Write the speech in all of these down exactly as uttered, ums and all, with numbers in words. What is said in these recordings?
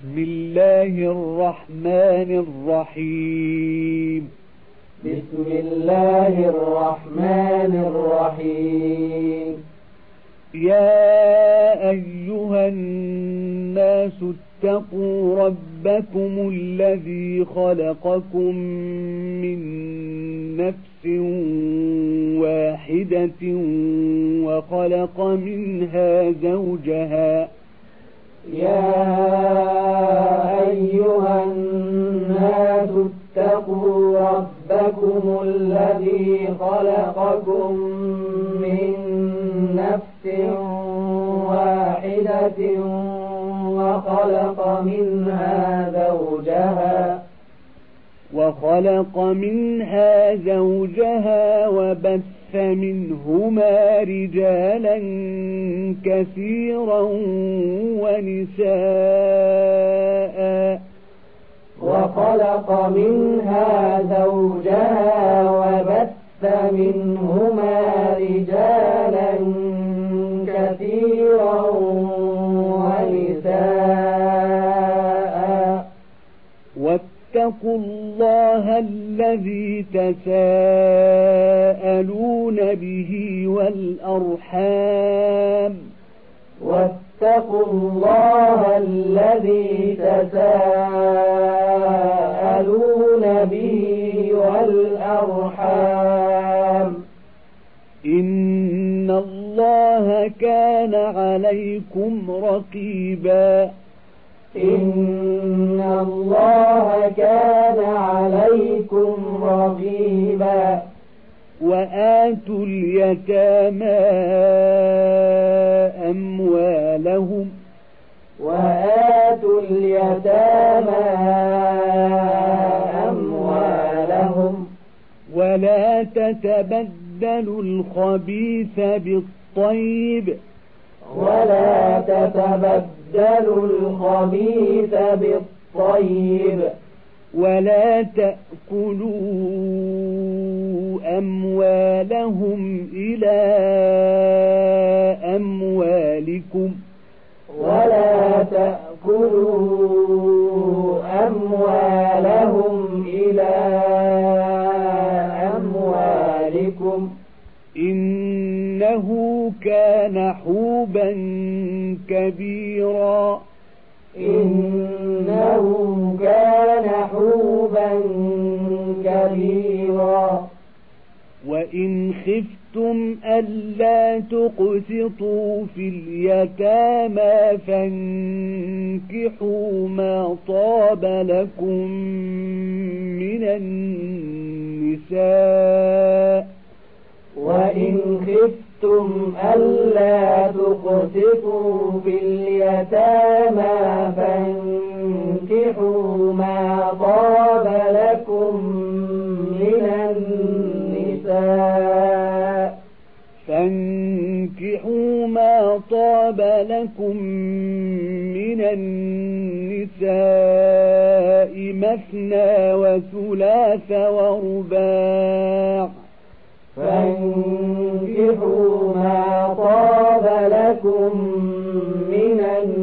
بسم الله الرحمن الرحيم بسم الله الرحمن الرحيم يا أيها الناس اتقوا ربكم الذي خلقكم من نفس واحدة وخلق منها زوجها يا أيها الناس اتقوا ربكم الذي خلقكم من نفس واحدة وخلق منها زوجها وخلق منها زوجها وبث منهما رجالا كثيرا ونساء وخلق منها زوجها وبث منهما رجالا كثيرا ونساء واتقوا الله الذي تساءلون به والأرحام واتقوا الله الذي تساءلون به والأرحام إن الله كان عليكم رقيبا إن الله كان عليكم رقيبا وآتوا اليتامى أموالهم وآتوا اليتامى أموالهم ولا تتبدلوا الخبيث بالطيب ولا تتبدلوا الخبيث بالطيب ولا تأكلوا أموالهم إلى أموالكم ولا تأكلوا أموالهم إلى أموالكم إنه كان حوبا كبيرا إنه كان حوبا كبيرا وإن خفتم ألا تقسطوا في اليتامى فانكحوا ما طاب لكم من النساء وإن خفتم ألا تقسطوا في اليتامى فانكحوا ما طاب لكم من النساء فانكحوا ما طاب لكم من النساء مثنى وثلاث ورباع فانكحوا ما طاب لكم من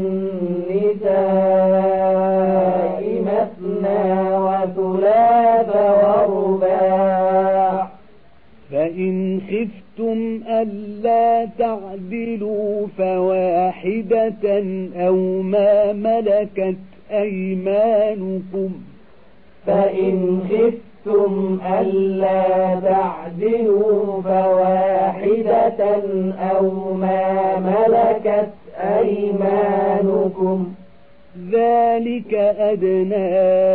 النساء مثنى وثلاث ورباع فإن خفتم ألا تعدلوا فواحدة أو ما ملكت أيمانكم فإن خفتم ألا تعدلوا فواحدة أو ما ملكت أيمانكم ذلك أدنى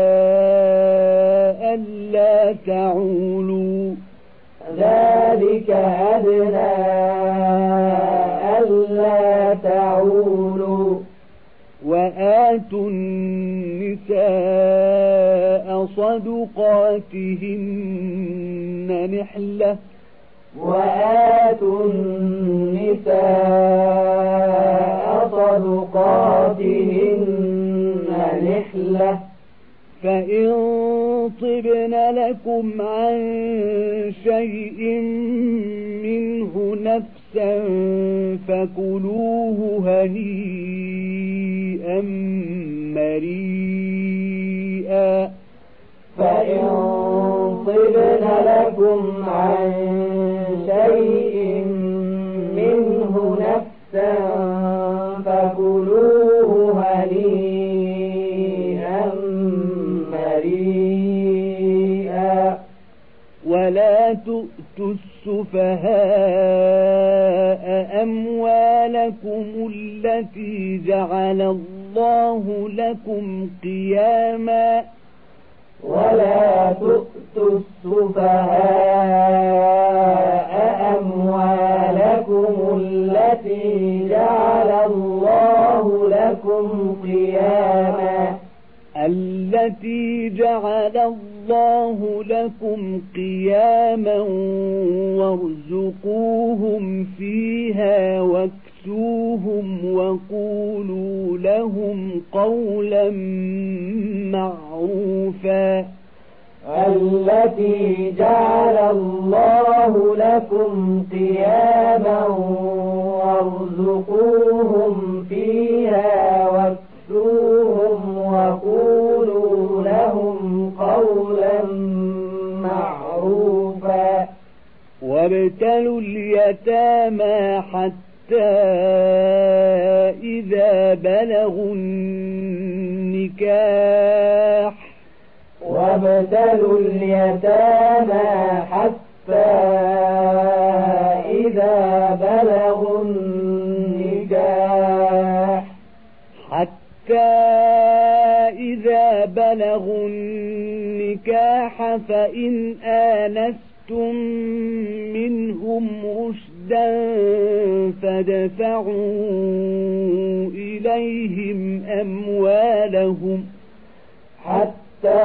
ألا تعولوا ذلك أدنى ألا تعولوا وآتوا النساء صدقاتهن نحلة وآتوا النساء صدقاتهن نحلة فإن طبن لكم عن شيء منه نفسا فكلوه هنيئا مريئا فإن طبن لكم عن شيء منه نفسا فكلوه هنيئا مريئا ولا تؤتوا السفهاء أموالكم التي جعل الله لكم قياما ولا تؤتوا السفهاء أموالكم التي جعل الله لكم قياما التي جعل الله لكم قياما وارزقوهم فيها واكسوهم وقولوا لهم قولا معروفا التي جعل الله لكم قياما وارزقوهم فيها واكسوهم وقولوا لهم قولا معروفا وابتلوا اليتامى حتى إذا بلغوا النكاح وابتلوا اليتامى حتى إذا بلغوا النكاح حتى إذا بلغوا النكاح فإن آنستم منهم رشدا فادفعوا إليهم أموالهم حتى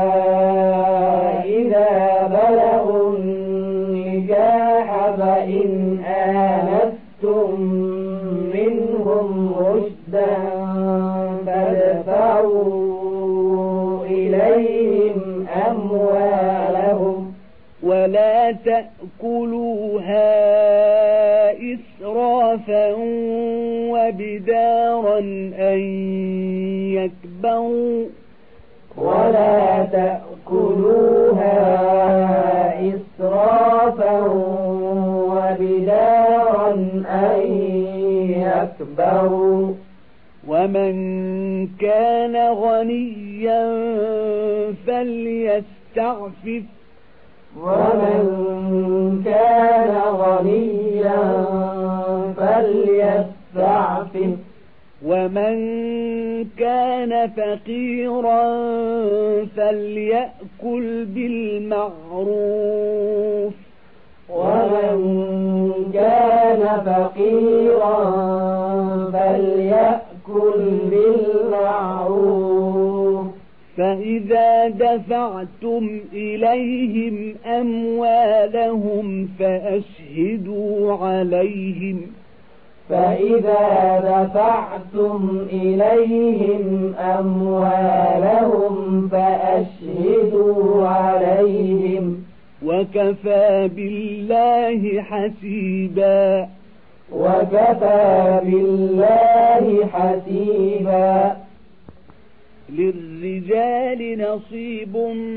إذا بلغوا النكاح فإن آنستم منهم رشدا فادفعوا إليهم أموالهم ولا تأكلوها إسرافا وبدارا أن يكبروا ولا تأكلوها إسرافا وبدارا أن يكبروا ومن كان غنيا فليستعفف ومن كان غنيا فليستعفف ومن كان فقيرا فليأكل بالمعروف ومن كان فقيرا فليأكل بالمعروف فإذا دفعتم إليهم أموالهم فأشهدوا عليهم فإذا دفعتم إليهم أموالهم فأشهدوا عليهم وكفى بالله حسيبا وكفى بالله حسيبا للرجال نصيب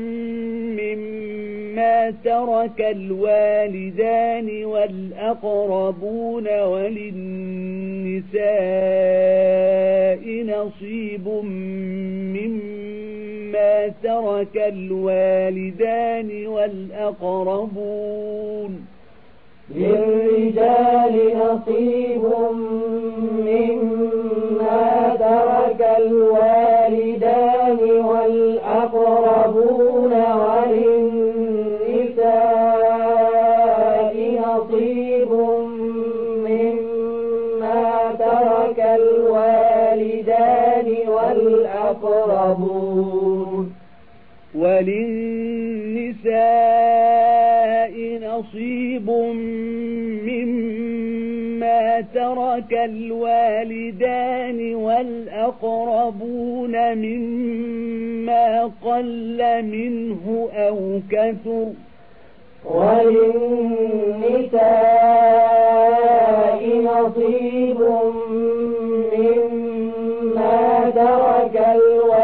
مما ترك الوالدان والأقربون وللنساء نصيب مما ترك الوالدان والأقربون للرجال نصيب مما ترك الوالدان والأقربون وللنساء نصيب مما ترك الوالدان والأقربون وللنساء نصيب مما ترك الوالدان والأقربون مما قل منه أو كثر وللنساء نصيب مما ترك الوالدان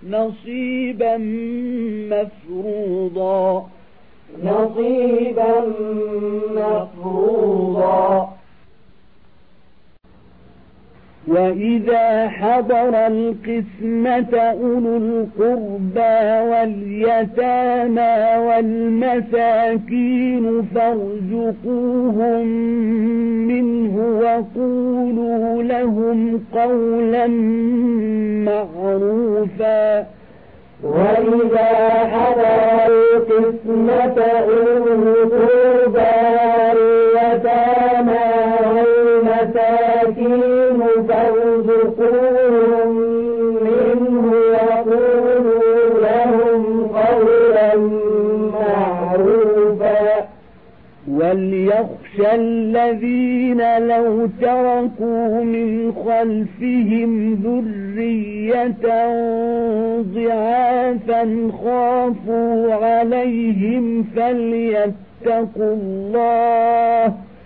نصيبا مفروضا نصيبا مفروضا وإذا حضر القسمة أولو القربى واليتامى والمساكين فارزقوهم منه وقولوا لهم قولا معروفا وإذا حضر القسمة أولو القربى واليتامى والمساكين فارزقوهم منه وقولوا لهم قولا معروفا وليخشى الذين لو تركوا من خلفهم ذرية ضعافا خافوا عليهم فليتقوا الله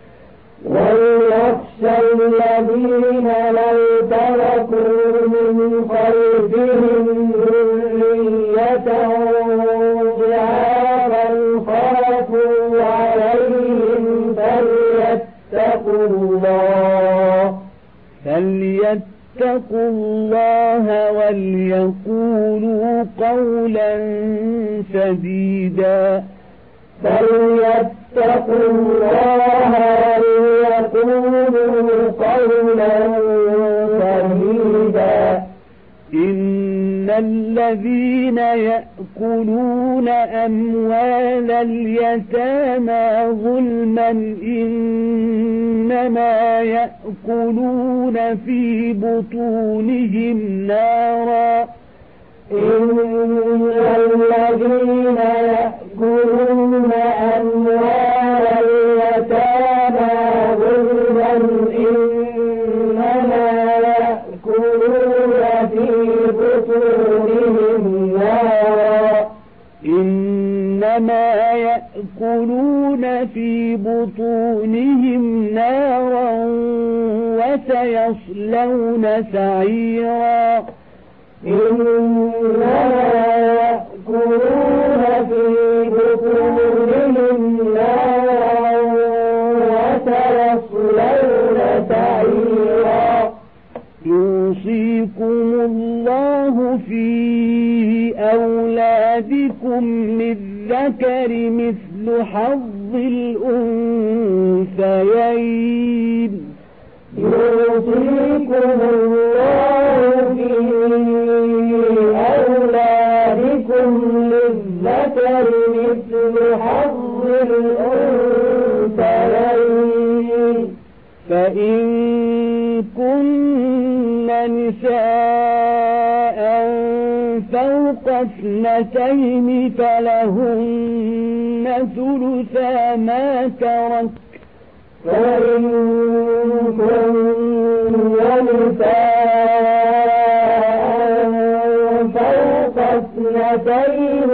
وليخشى الذين لو تركوا من خلفهم ذرية ضعافا خافوا عليهم فليتقوا الله فليتقوا الله وليقولوا قولا سديدا فليتقوا الله وليقولوا قولا سديدا إن الذين يأكلون أموال اليتامى ظلما إنما يأكلون في بطونهم نارا إن الذين يأكلون أموال اليتامى ظلما إنما يأكلون في بطونهم نارا إنما يأكلون في بطونهم نارا وسيصلون سعيرا إنما يأكلون في بطونهم نارا وسيصلون سعيرا يوصيكم الله في أولادكم للذكر مثل حظ الأنثيين يوصيكم الله في أولادكم للذكر مثل حظ الأنثيين فإن كن نساء فوق اثنتين فلهن ثلثا ما ترك فإن كن نساء فوق اثنتين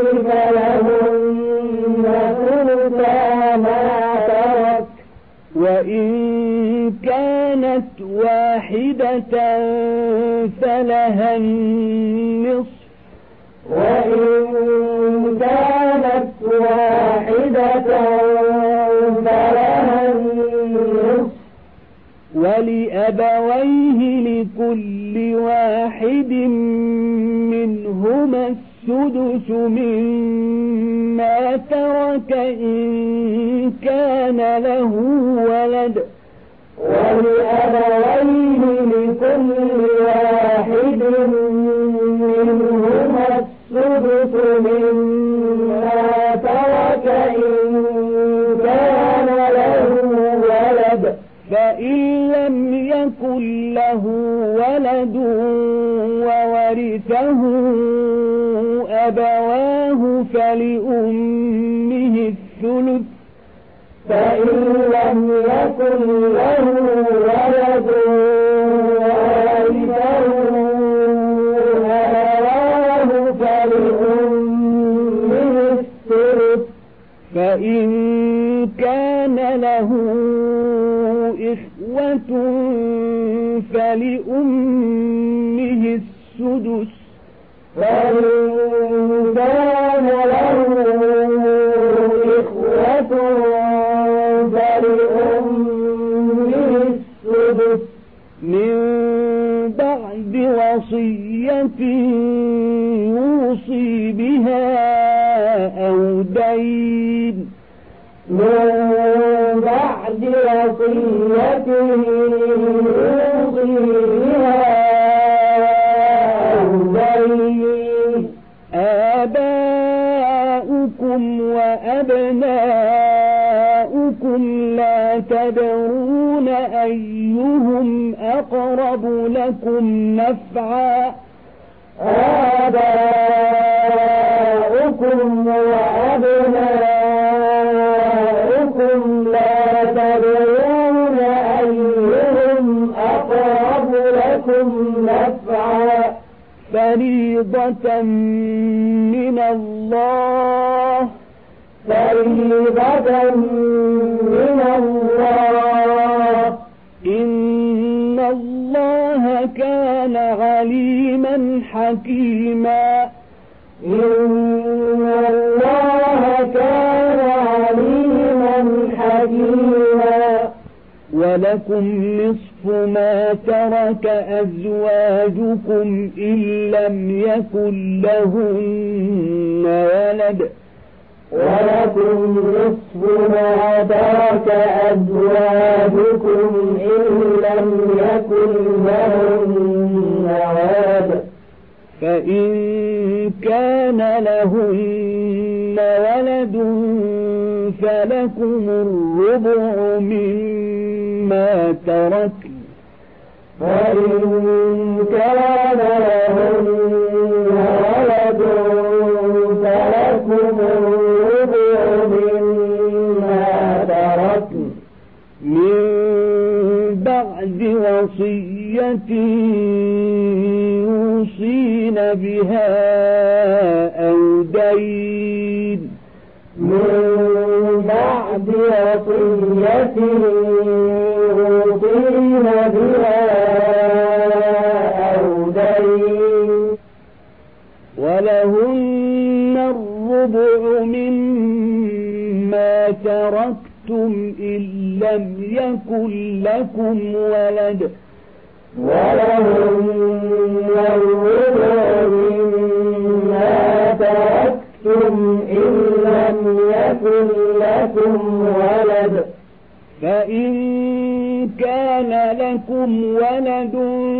فلهن ثلثا ما ترك وإن كانت واحدة فلها النصف وإن كانت واحدة فلها النصف ولأبويه لكل واحد منهما السدس مما ترك إن كان له ولد ولأبويه لكل واحد منهما السدس مما ترك إن كان له ولد فإن لم يكن له ولد وورثه أبواه فلأمه الثلث فإن لم يكن له ولد وورثه أبواه فلأمه الثلث فإن كان له إخوة فلأمه السدس فإن كان له إخوة فلأمه السدس من بعد وصية يوصي بها أو دين من بعد وصية يوصي بها أو دين آباؤكم وأبناؤكم لا تدرون أيهم أقرب لكم نفعا آباؤكم وأبناؤكم لا تدرون أيهم أقرب لكم نفعا فريضة من الله فريضة من الله إن الله كان عليما حكيما إن الله كان عليما حكيما ولكم نصف ما ترك أزواجكم إن لم يكن لهن ولد ولكم نصف ما ترك أزواجكم إن لم يكن لهن ولد فإن كان لهن ولد فلكم الربع مما تركن فإن كان لهن ولد فلكم الربع مما تركن من بعد وصية يوصين بها أو دين من بعد وصية يوصين بها أو دين ولهن الربع مما تركتم إن لم يكن لكم ولد ولهن الربع مما تركتم إن لم يكن لكم ولد فإن كان لكم ولد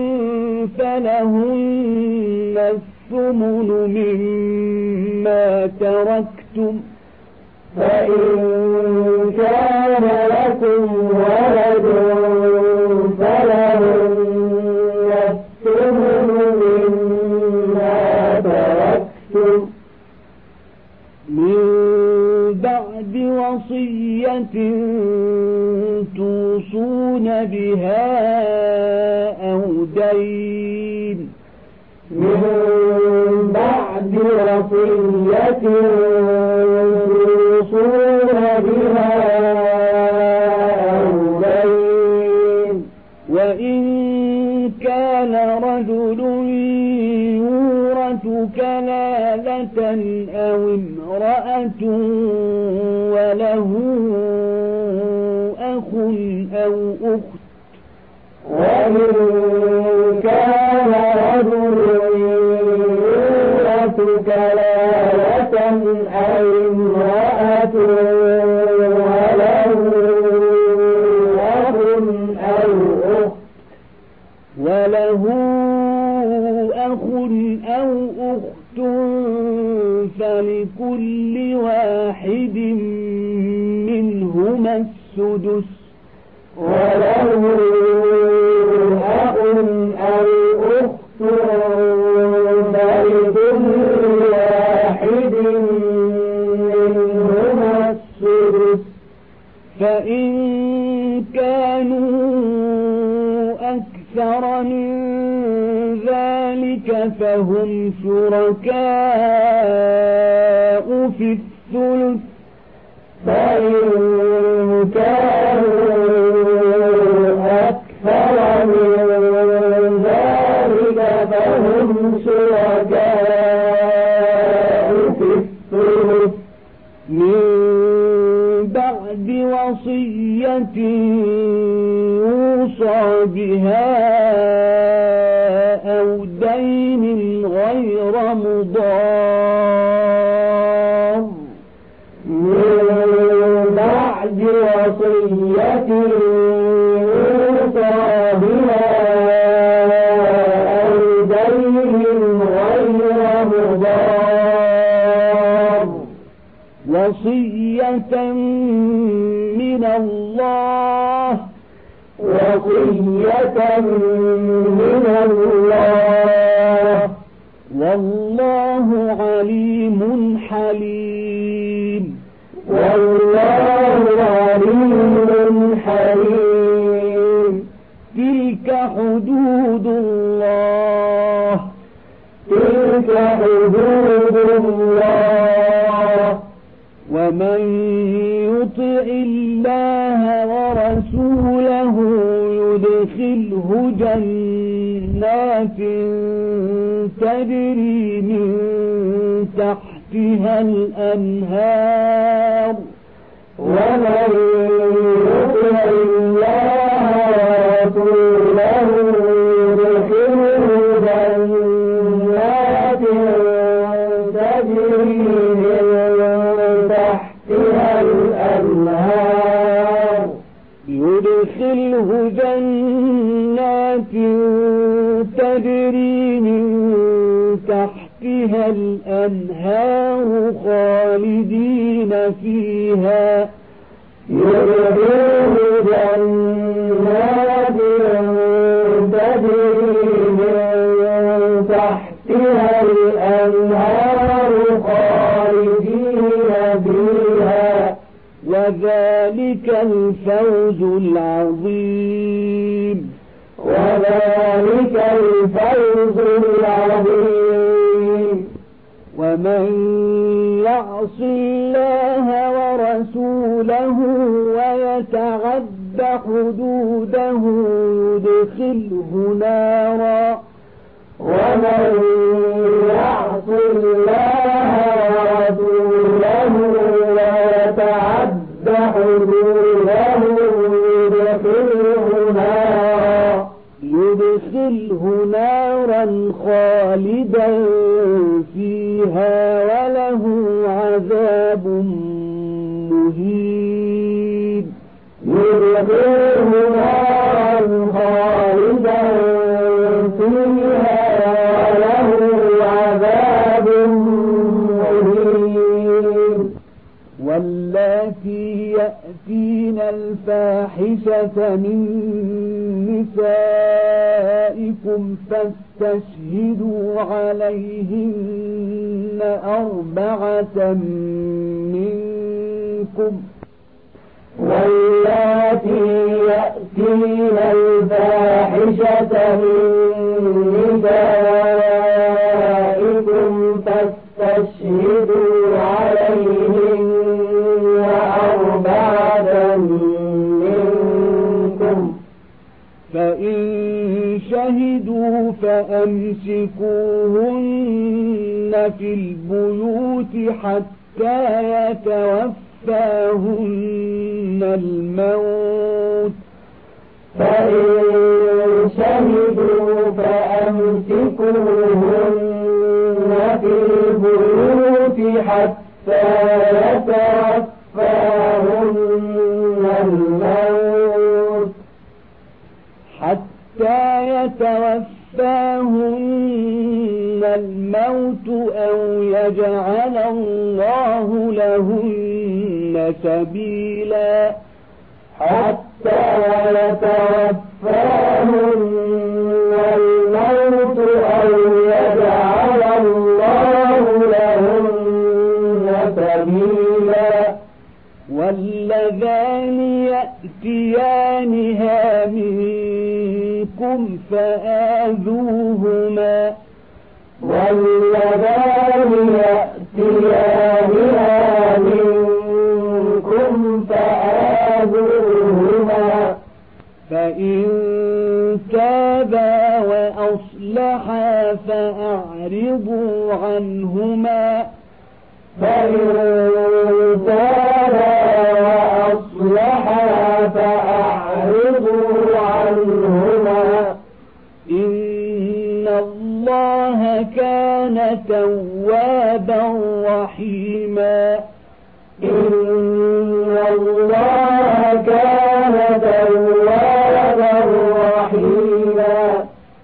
فلهن الثمن مما تركتم فإن كان لكم ولد فلهن الثمن مما تركتم من بعد وصية توصون بها أو دين من بعد وصية توصون بها أو دين وإن كان رجل يورث كلالة أو امرأة وله أخ أو أخت وإن كان رجل يورث كلالة أو امرأة وله أخ أو أخت وله أخ أو أخت فلكل واحد منهما السدس وله أخ أو أخت فلكل واحد منهما السدس فإن كانوا أكثر من ذلك فهم شركاء في الثلث فإن كانوا أكثر من ذلك فهم شركاء وصية من الله وصية من الله والله عليم حليم والله عليم حليم تلك حدود الله تلك حدود الله ومن يطع الله ورسوله يدخله جنات تجري من تحتها الأنهار ومن يطع الله ورسوله يدخله جنات تجري من تحتها الأنهار يدخله جنات تجري من تحتها الأنهار خالدين فيها يدخله جنات تجري من تحتها الأنهار خالدين فيها وذلك الفوز العظيم وذلك الفوز العظيم ومن يعص الله ورسوله ويتعد حدوده يدخله نارا ومن يعص الله ورسوله ويتعد حدوده يدخله نارا يدخله نارا خالدا فيها وله عذاب مهين يدخله نارا خالدا فيها وله عذاب مهين واللاتي يأتين الفاحشة من نسائكم فاستشهدوا عليهن أربعة منكم واللاتي يأتين الفاحشة من نسائكم فاستشهدوا عليهن أربعة منكم فإن شهدوا فأمسكوهن في البيوت حتى يتوفاهن الموت فإن شهدوا فأمسكوهن في البيوت حتى يتوفاهن الموت حتى يتوفاهن الموت أو يجعل الله لهن سبيلا حتى يتوفاهن الموت أو يجعل الله لهن سبيلا واللذان يأتيانها منكم فآذوهما واللذان يأتيانها منكم فآذوهما فإن تابا وأصلحا فأعرضوا عنهما فإن تابا وأصلحا فأعرضوا عنهما إن الله كان توابا رحيما إن الله كان توابا رحيما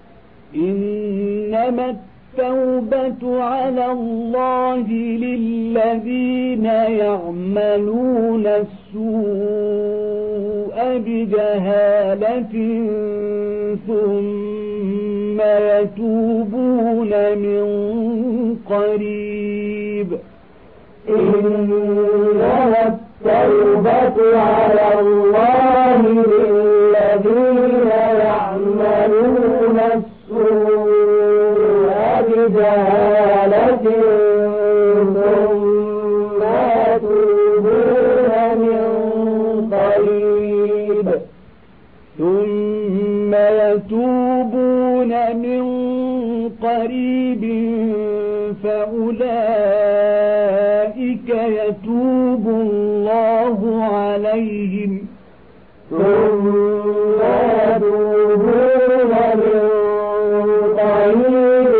إنما التوبة على الله للذين للذين يعملون السوء بجهالة ثم يتوبون من قريب إنما التوبة على الله للذين يعملون السوء بجهالة ثم يتوبون من قريب ثم يتوبون من قريب فأولئك يتوب الله عليهم ثم يتوبون من قريب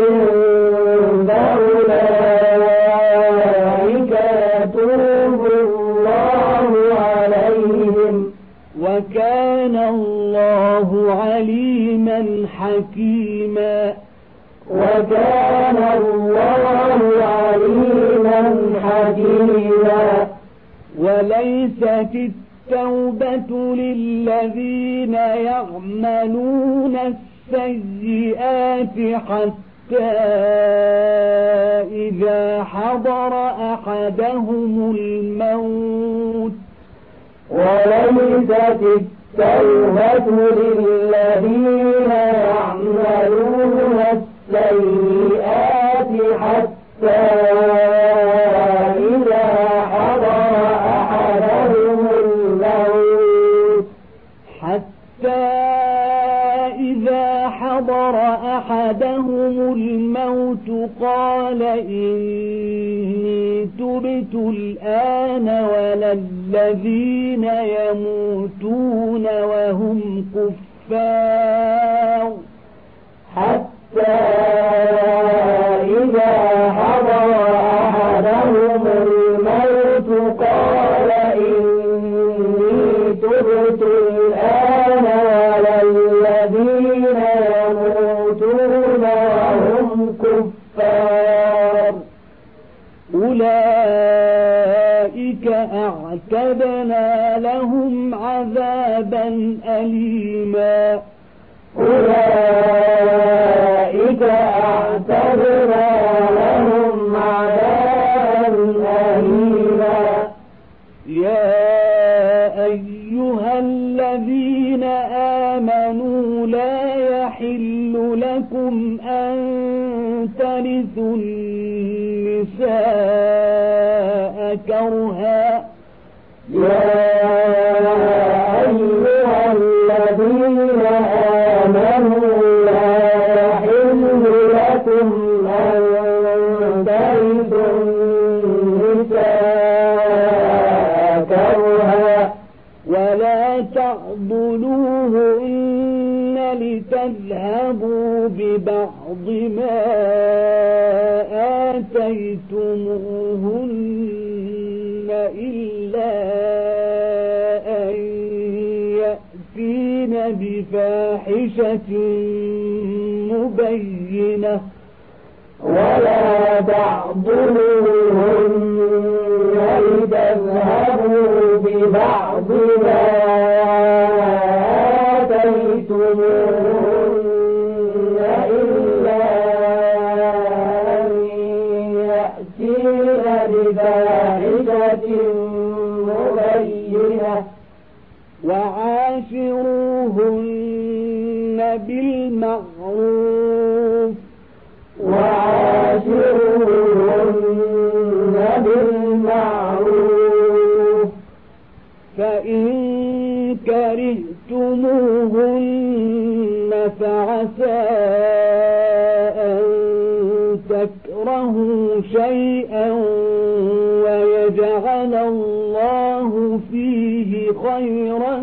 فأولئك يتوب الله عليهم وكان الله عليما حكيما وكان الله عليما حكيما وليست التوبة للذين يعملون السيئات حتى إذا حضر أحدهم الموت وليست التوبة للذين يعملون السيئات حتى إذا حضر أحدهم الموت حتى إذا حضر أحدهم الموت قال إني تبت الآن ولا الذين يموتون وهم كفار حتى إذا حضر أحدهم الموت قال إني تبت الآن ولا الذين يموتون وهم كفار أولئك أعتدنا لهم عذابا أليما أولئك أعتدنا لهم عذابا أليما يا أيها الذين آمنوا لا يحل لكم أن ترثوا النساء كرها يا أيها الذين آمنوا لا يحل لكم أن ترثوا النساء كرها ولا تعضلوهن لتذهبوا ببعض ما آتيتموهن إلا أن يأتين بفاحشة مبينة ولا تعضلوهن لتذهبوا ببعض ما آتيتموهن إلا أن يأتين بفاحشة مبينة وعاشروهن بالمعروف وعاشروهن بالمعروف فإن كرهتموهن فعسى أن تكرهوا شيئا ويجعل الله فيه خيرا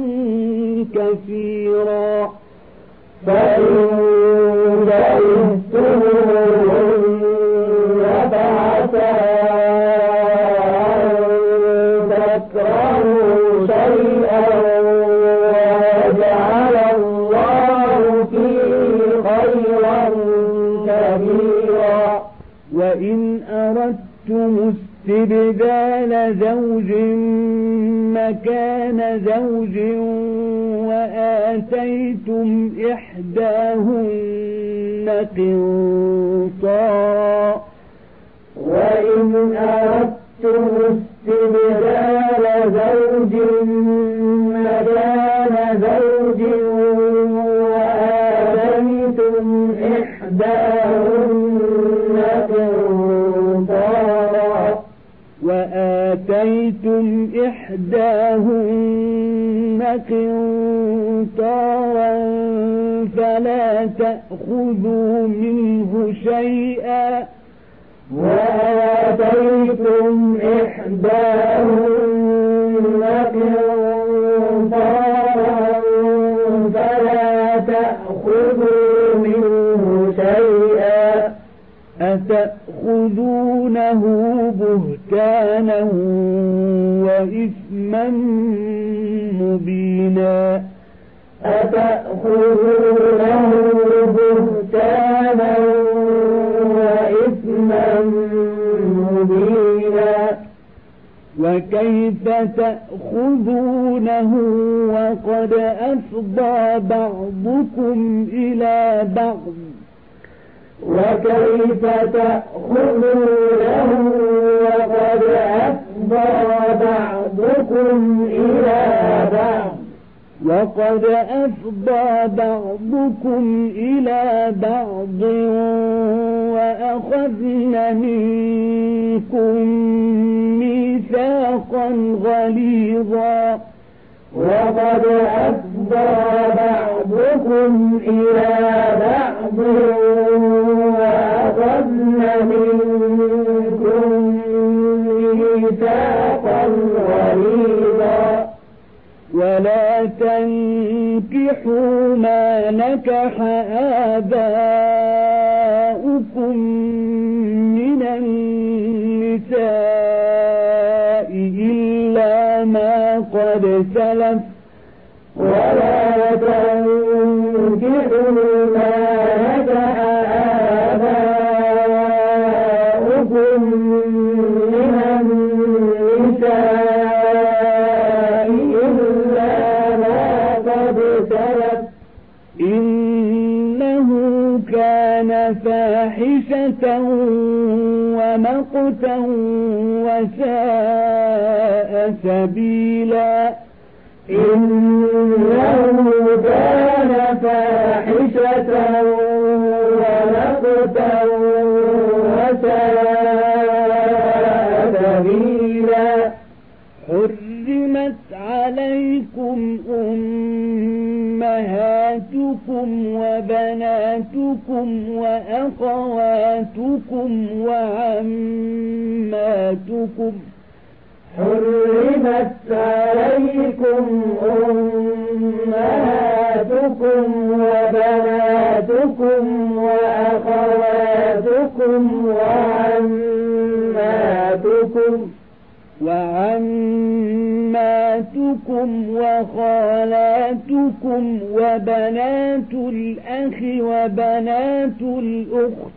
كثيرا فإن كرهتموهن فعسى أن تكرهوا شيئا ويجعل الله فيه خيرا كثيرا وإن أردتم استبدال زوج مكان زوج وآتيتم إحداهن قنطارا وإن أردتم استبدال زوج مكان زوج وآتيتم إحداهن قنطارا وآتيتم إحداهن قنطارا فلا تأخذوا منه شيئا وآتيتم إحداهن قنطارا فلا تأخذوا منه شيئا أتأخذونه بهتانا وإثما مبينا أتأخذونه بهتانا وإثما مبينا وكيف تأخذونه وقد أفضى بعضكم إلى بعض وكيف تأخذونه وقد أفضى بعضكم إلى بعض وقد أفضى بعضكم إلى بعض وأخذن منكم ميثاقا غليظا وقد أفضى بعضكم إلى بعض وأخذن منكم ميثاقا غليظا ولا تنكحوا ما نكح آباؤكم من النساء إلا ما قد سلف ولا تنكحوا ما نكح آباؤكم من النساء إلا ما قد سلف إنه كان فاحشة ومقتا وساء سبيلا إنه كان فاحشة ومقتا وساء سبيلا حرمت عليكم أمهاتكم وبناتكم وأخواتكم وعماتكم حرمت عليكم أمهاتكم وبناتكم وأخواتكم وعماتكم وعماتكم وخالاتكم وبنات الأخ وبنات الأخت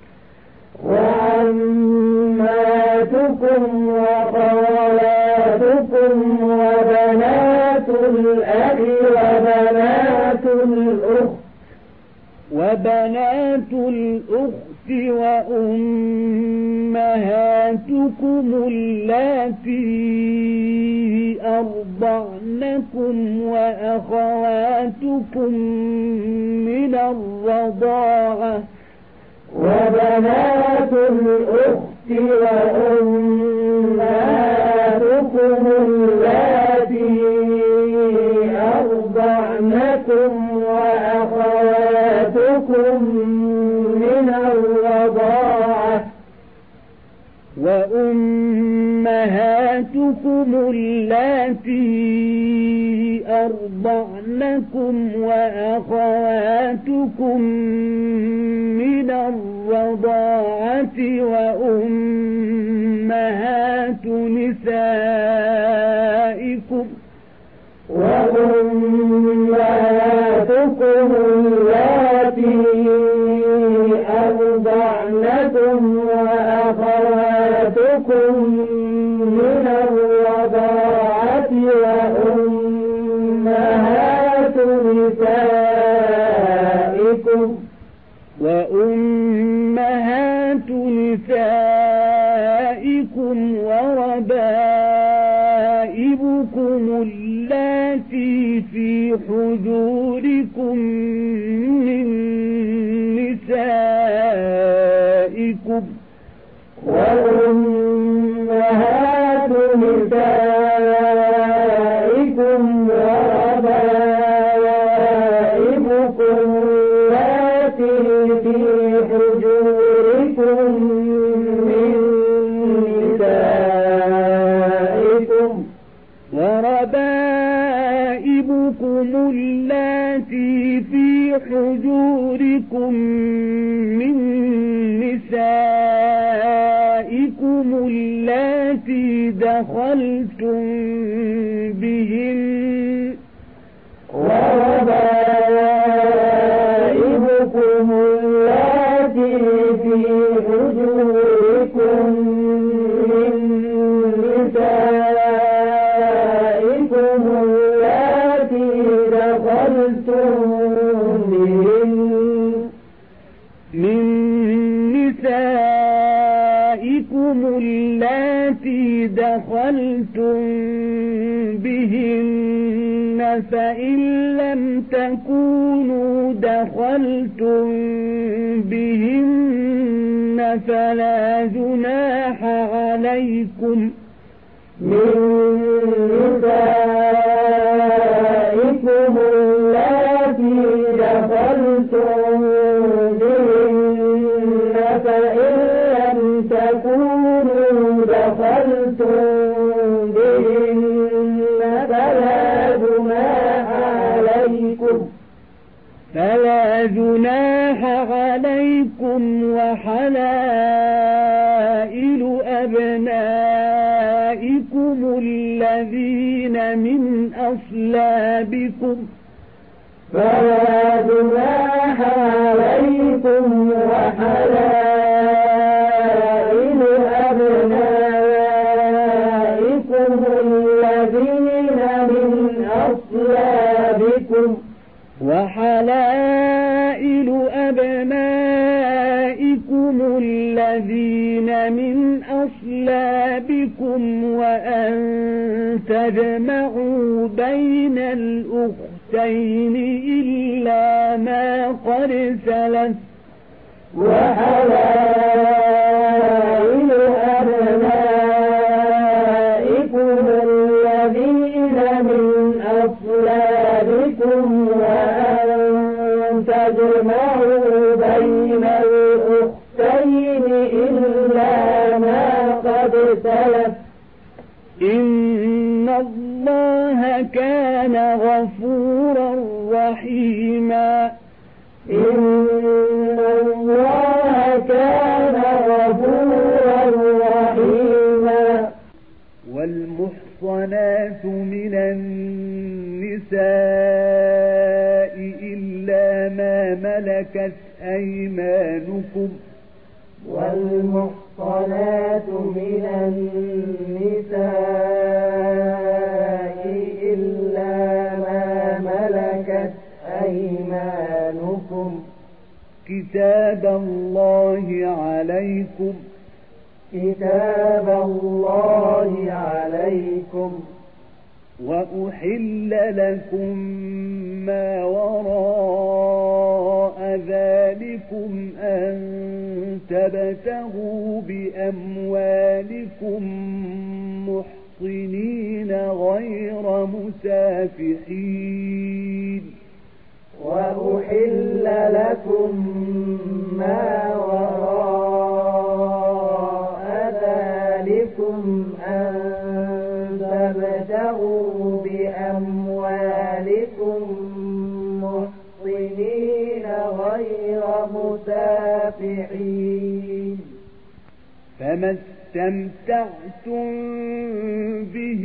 وعماتكم وخالاتكم وبنات الأخ وبنات الأخت وبنات الأخت وأمهاتكم اللاتي أرضعنكم وأخواتكم من الرضاعة وبنات الأخت وأمهاتكم اللاتي أرضعنكم وأخواتكم من الرضاعة وأمهاتكم اللاتي أرضعنكم وأخواتكم من الرضاعة وأمهات نسائكم وأمهاتكم اللاتي أرضعنكم وأخواتكم من الرضاعة وأمهات نسائكم وأمهات نسائكم وربائبكم اللاتي في حجوركم من نسائكم وأمهات نسائكم وربائبكم اللاتي في حجوركم من نسائكم وربائبكم اللاتي في حجوركم من نسائكم اللاتي دخلتم بهن وربائبكم اللاتي في حجوركم من نسائكم اللاتي دخلتم بهن من نسائكم اللاتي دخلتم بهن فإن لم تكونوا دخلتم بهن فلا جناح عليكم من نسائكم اللاتي دخلتم بهن فإن لم تكونوا دخلتم بهن فلا جناح عليكم فلا جناح عليكم وحلائل أبنائكم الذين من أصلابكم فلا جناح عليكم وحلائل أبنائكم الذين من أصلابكم وحلائل أبنائكم الذين من أصلابكم وأن تجمعوا بين الأختين إلا ما قد سلف وحلائل أبنائكم الذين من أصلابكم وأن تجمعوا بين الأختين إلا ما قد سلف إن الله كان غفورا رحيما إن الله كان غفورا رحيما والمحصنات من النساء إلا ما ملكت أيمانكم والمحصنات من النساء إلا ما ملكت أيمانكم كتاب الله عليكم كتاب الله عليكم وأحل لكم ما وراء ذلكم أن تبتغوا بأموالكم محصنين غير مسافحين وأحل لكم ما وراء ذلكم أن تبتغوا بأموالكم محصنين غير مسافحين فما استمتعتم به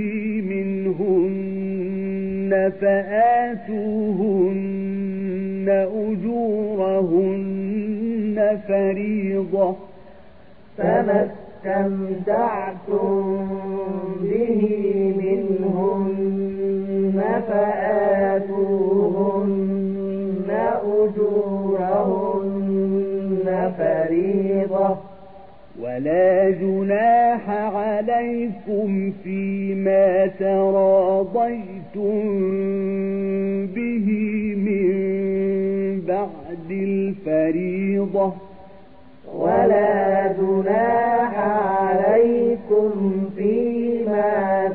منهن فآتوهن أجورهن فريضة فما استمتعتم به منهن فآتوهن أجورهن فريضة ولا جناح عليكم فيما تراضيتم به من بعد الفريضة ولا جناح عليكم فيما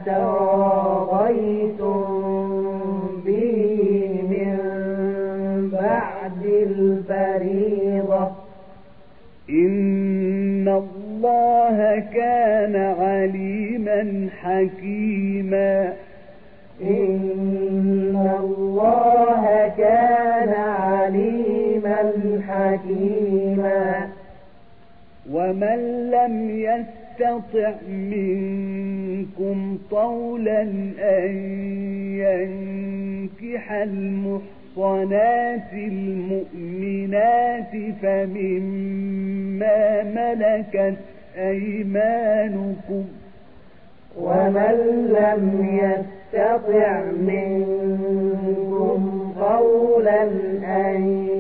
تراضيتم به من بعد الفريضة إن الله كان عليما حكيما إن الله كان عليما حكيما ومن لم يستطع منكم طولا أن ينكح المحصنات المؤمنات فمما ملكت أيمانكم ومن لم يستطع منكم قولا أن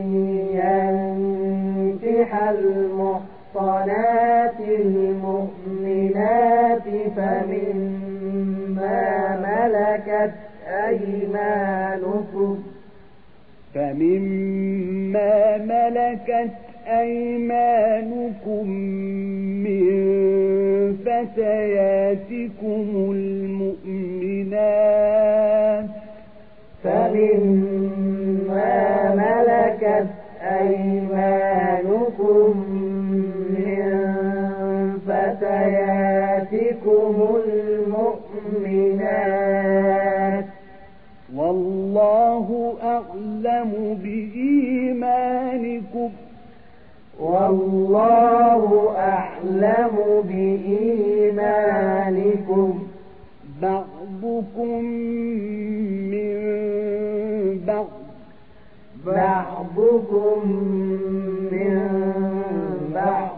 ينكح المحصنات المؤمنات فمما ملكت أيمانكم فمما ملكت أيمانكم من فتياتكم المؤمنات فمما ملكت أيمانكم من فتياتكم المؤمنات والله أعلم بإيمانكم والله أعلم بإيمانكم بعضكم من بعض بعضكم من بعض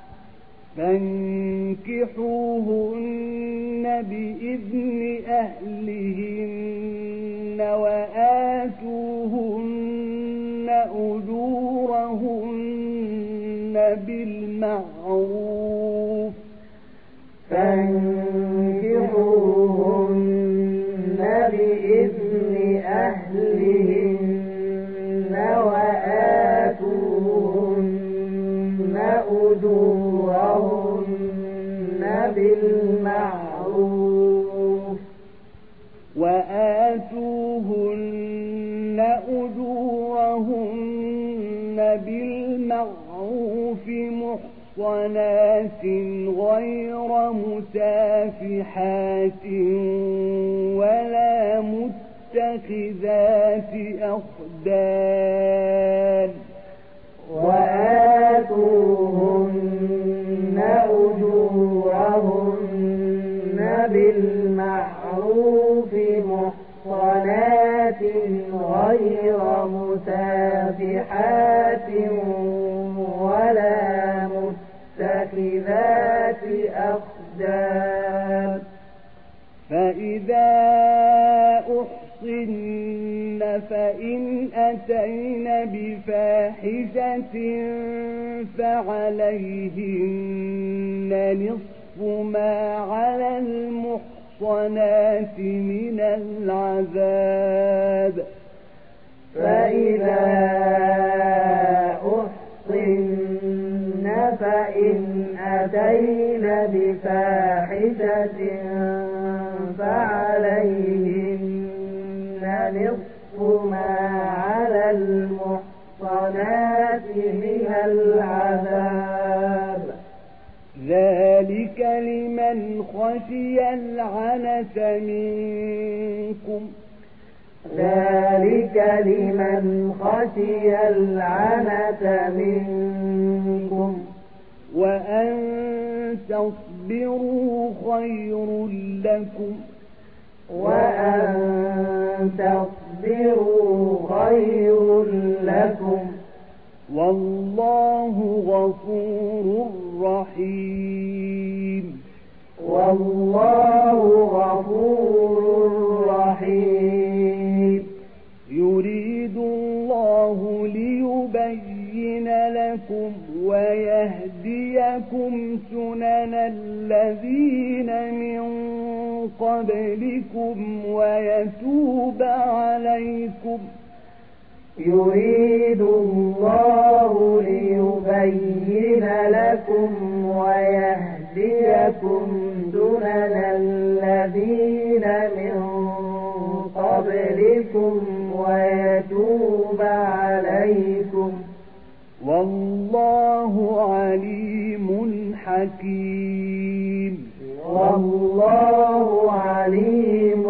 فانكحوهن بإذن أهلهن وآتوهن أجورهن بالمعروف فانكحوهن بإذن أهلهن وآتوهن أجورهن بالمعروف وآتوهن أجورهن بالمعروف محصنات غير مسافحات ولا متخذات أخدان وآتوهن أجورهن بالمعروف محصنات غير مسافحات ولا متخذات أخدان فإذا أحصن فإن أتين بفاحشة فعليهن نصف ما على المحصنات من العذاب فإذا أحصن فإن أتين بفاحشة فعليهن نصف ما على المحصنات من العذاب ذلك لمن خشي العنة منكم ذلك لمن خشي العنة منكم وأن تصبروا خير لكم وأن تصبروا خير لكم والله غفور رحيم والله غفور رحيم. يريد الله ليبين لكم ويهديكم سنن الذين من قبلكم ويتوب عليكم. يريد الله ليبين لكم ويهديكم سنن الذين من قبلكم ويتوب عليكم. والله عليم حكيم. والله عليم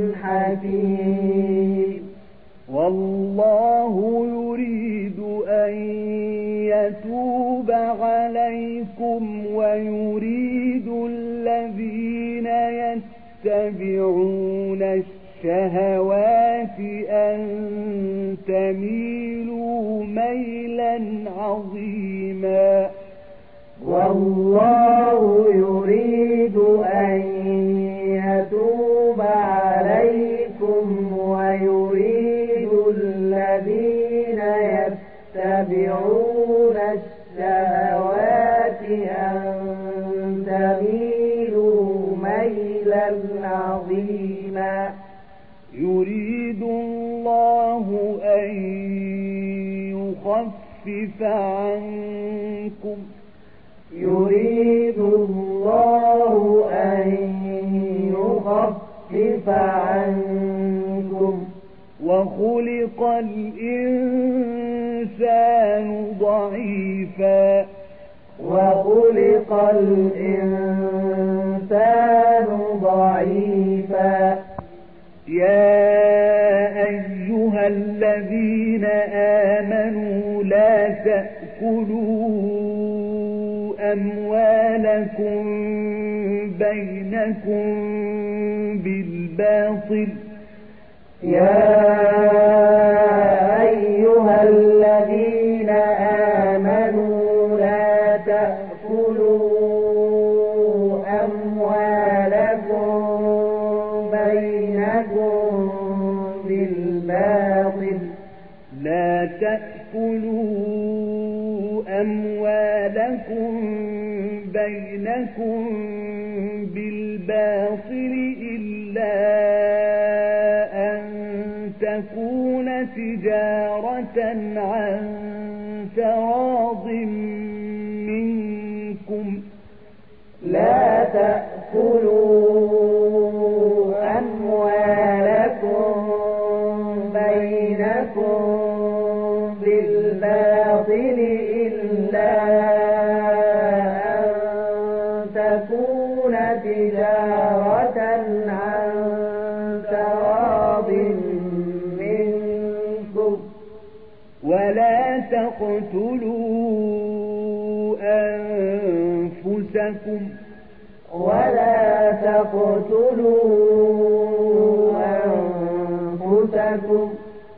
حكيم. والله يريد أن يتوب عليكم ويريد الذين يتبعون الشهوات أن تميلوا ميلا عظيما. والله يريد أن يتوب عليكم ويريد الذين يتبعون الشهوات أن تميلوا ميلا عظيما. يريد الله أن يخفف عنكم. يريد الله أن يخفف عنكم. وخلق الإنسان ضعيفا. وخلق الإنسان ضعيفا. يا أيها الذين آمنوا لا تأكلوا أموالكم بينكم بالباطل. يا أيها الذين آمنوا لا تأكلوا أموالكم بينكم بالباطل. لا تأكلوا أموالكم بينكم بالباطل إلا أن تكون تجارة عن تراض منكم. لا تأكلوا أموالكم بينكم بالباطل إلا أن تكون تجارة عن تراض منكم. ولا تقتلوا أنفسكم. ولا تقتلوا أنفسكم.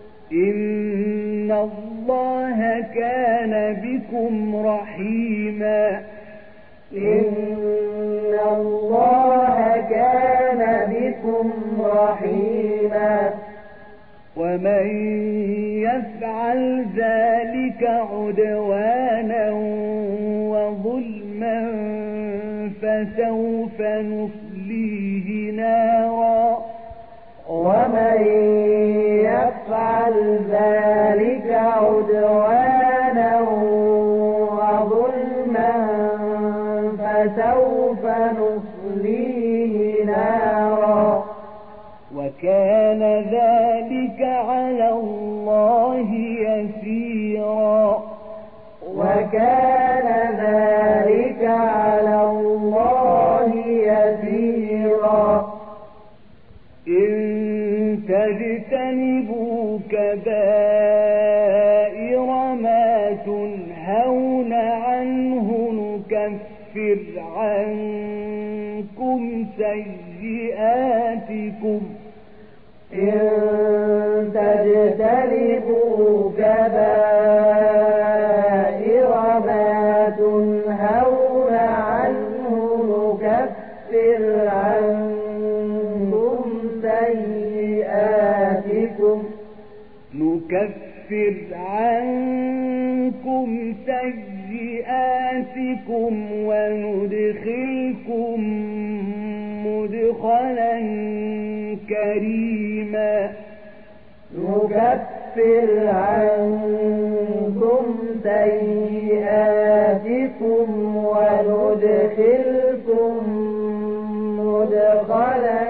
إن الله كان بكم رحيما. إن الله كان بكم رحيما. ومن يفعل ذلك عدوانا وظلما فسوف نصليه نارا. ومن يفعل ذلك عدوانا وظلما فسوف نصليه نارا. وكان ذلك على الله يسيرا. وكان ذلك على الله يسيرا. إن تجتنبوا كبائر ما تنهون عنه نكفر عنكم سيئاتكم. إن تجتنبوا كبائر ما تنهون عنه نكفر عنكم سيئاتكم وندخلكم مدخلا كريما نكفر عنكم سيئاتكم وندخلكم مدخلا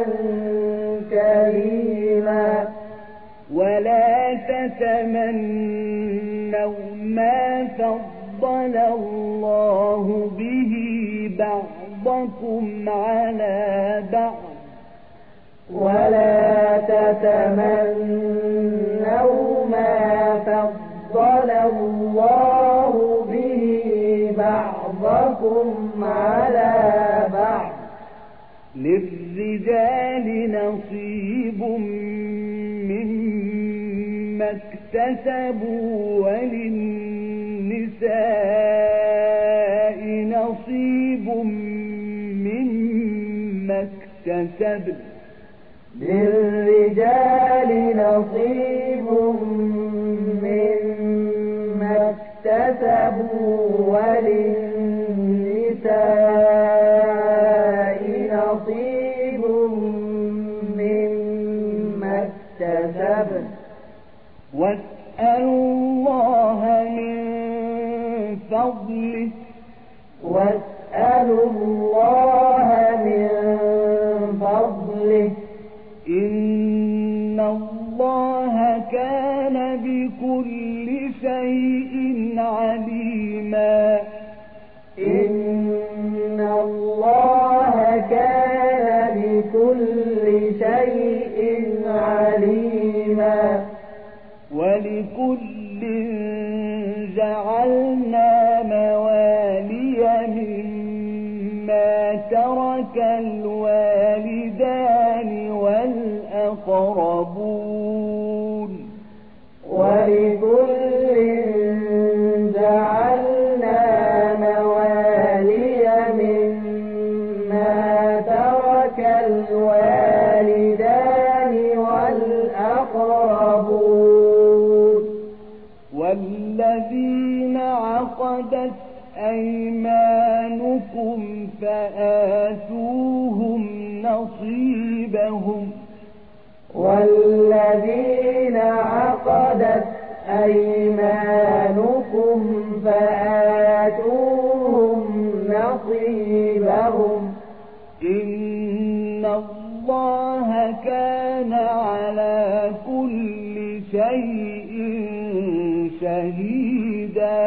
كريما ولا تتمنوا ما فضل الله به بعضكم على بعض ولا تتمنوا ما فضل الله به بعضكم على بعض للرجال نصيب مما اكتسبوا وللنساء نصيب مما اكتسبن للرجال نصيب مما اكتسبوا وللنساء نصيب مما اكتسبن واسألوا الله من فضله واسألوا الله من فضله إن الله كان بكل شيء عليما إن الله كان بكل شيء عليما ولكل جعلنا موالي مما ترك الوالدان والأقربون ولكل جعلنا موالي مما ترك الوالدان والأقربون والذين عقدت أيمانكم فآتوهم نصيبهم والذين عقدت أيمانكم فآتوهم نصيبهم إن الله كان على كل شيء شهيدا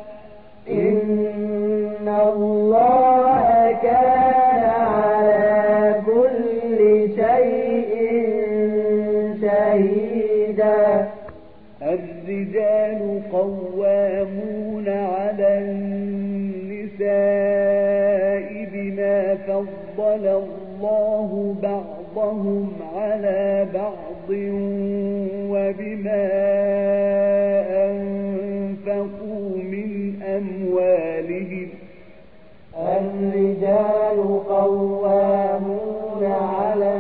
إن الله كان على كل شيء شهيدا الرجال قوامون على النساء بما فضل الله بعضهم على بعض وبما أنفقوا من أموالهم الرجال قوامون على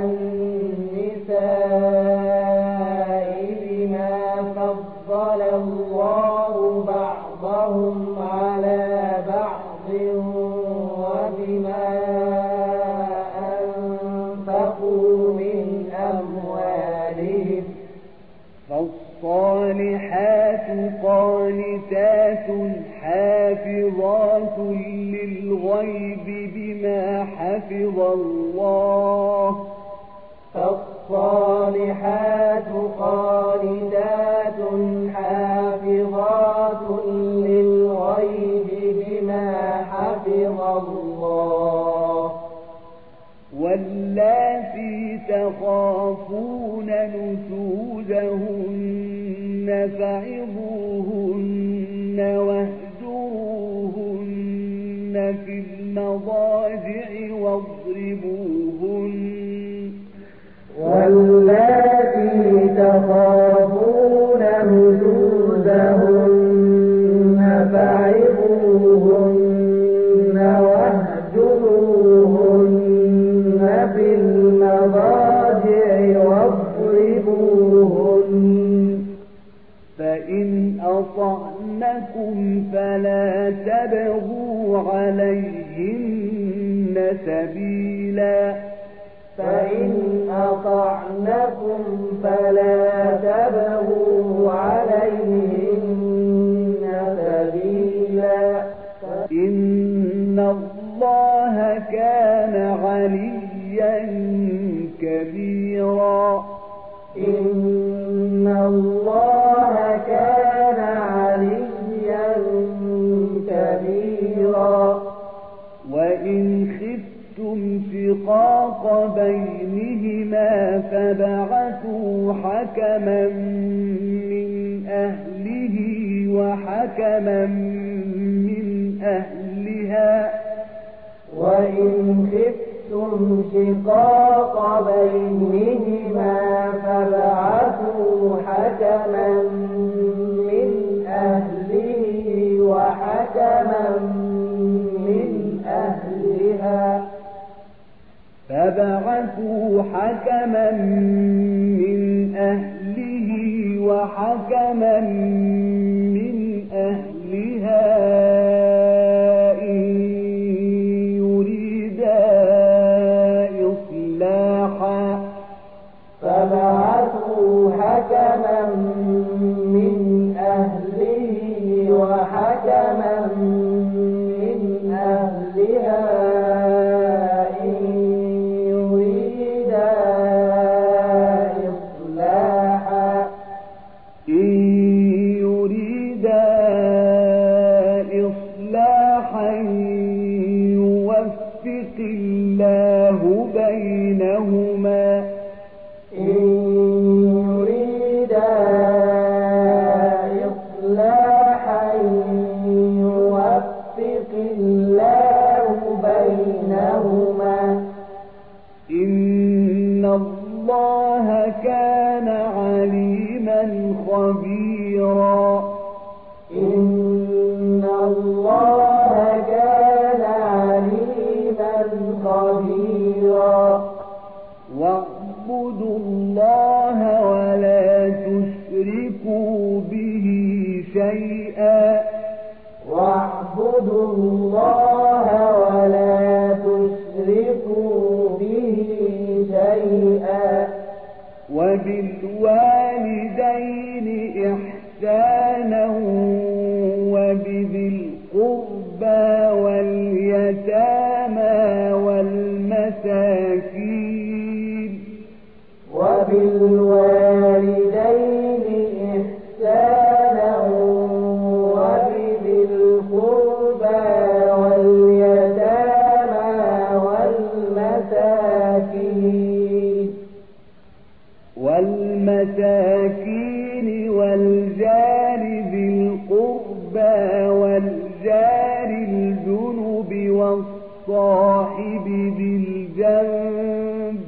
النساء بما فضل الله بعضهم على بعض وبما أنفقوا من أموالهم فالصالحات قانتات حافظات للغيب بما حفظ الله فالصالحات قانتات حافظات للغيب بما حفظ الله واللاتي تخافون نشوزهن فعظوهن واهجروهن في المضاجع واضربوهن واللاتي تخافون نشوزهن فعظوهن واهجروهن في المضاجع واضربوهن فإن أطعنكم فلا تبغوا عليهن سبيلا إن الله كان عليا كبيرا إن الله كان عليا كبيرا وإن خفتم شقاق بينهما فابعثوا حكما من أهله وحكما من أهلها وإن خفتم شقاق بينهما فابعثوا حكما من أهله وحكما من أهلها فابعثوا حكما من أهله وحكما من أهلها إن يريدا إصلاحا فابعثوا حكما من أهله وحكما من أهلها إن يريدا إصلاحا إن يريدا إصلاحا يوفق الله بينهما إن يريدا إصلاحا يوفق الله بينهما إن الله كان عليما خبيرا إن الله كان عليما خبيرا واعبدوا الله ولا تشركوا به شيئا واعبدوا الله ولا تشركوا به شيئا وبالوالدين إحسانا وبذي القربى واليتامى والمساكين وبالوالدين إحسانا وبذي القربى واليتامى والمساكين والمساكين والجار ذي القربى والجار الجنب والصاحب بالجنب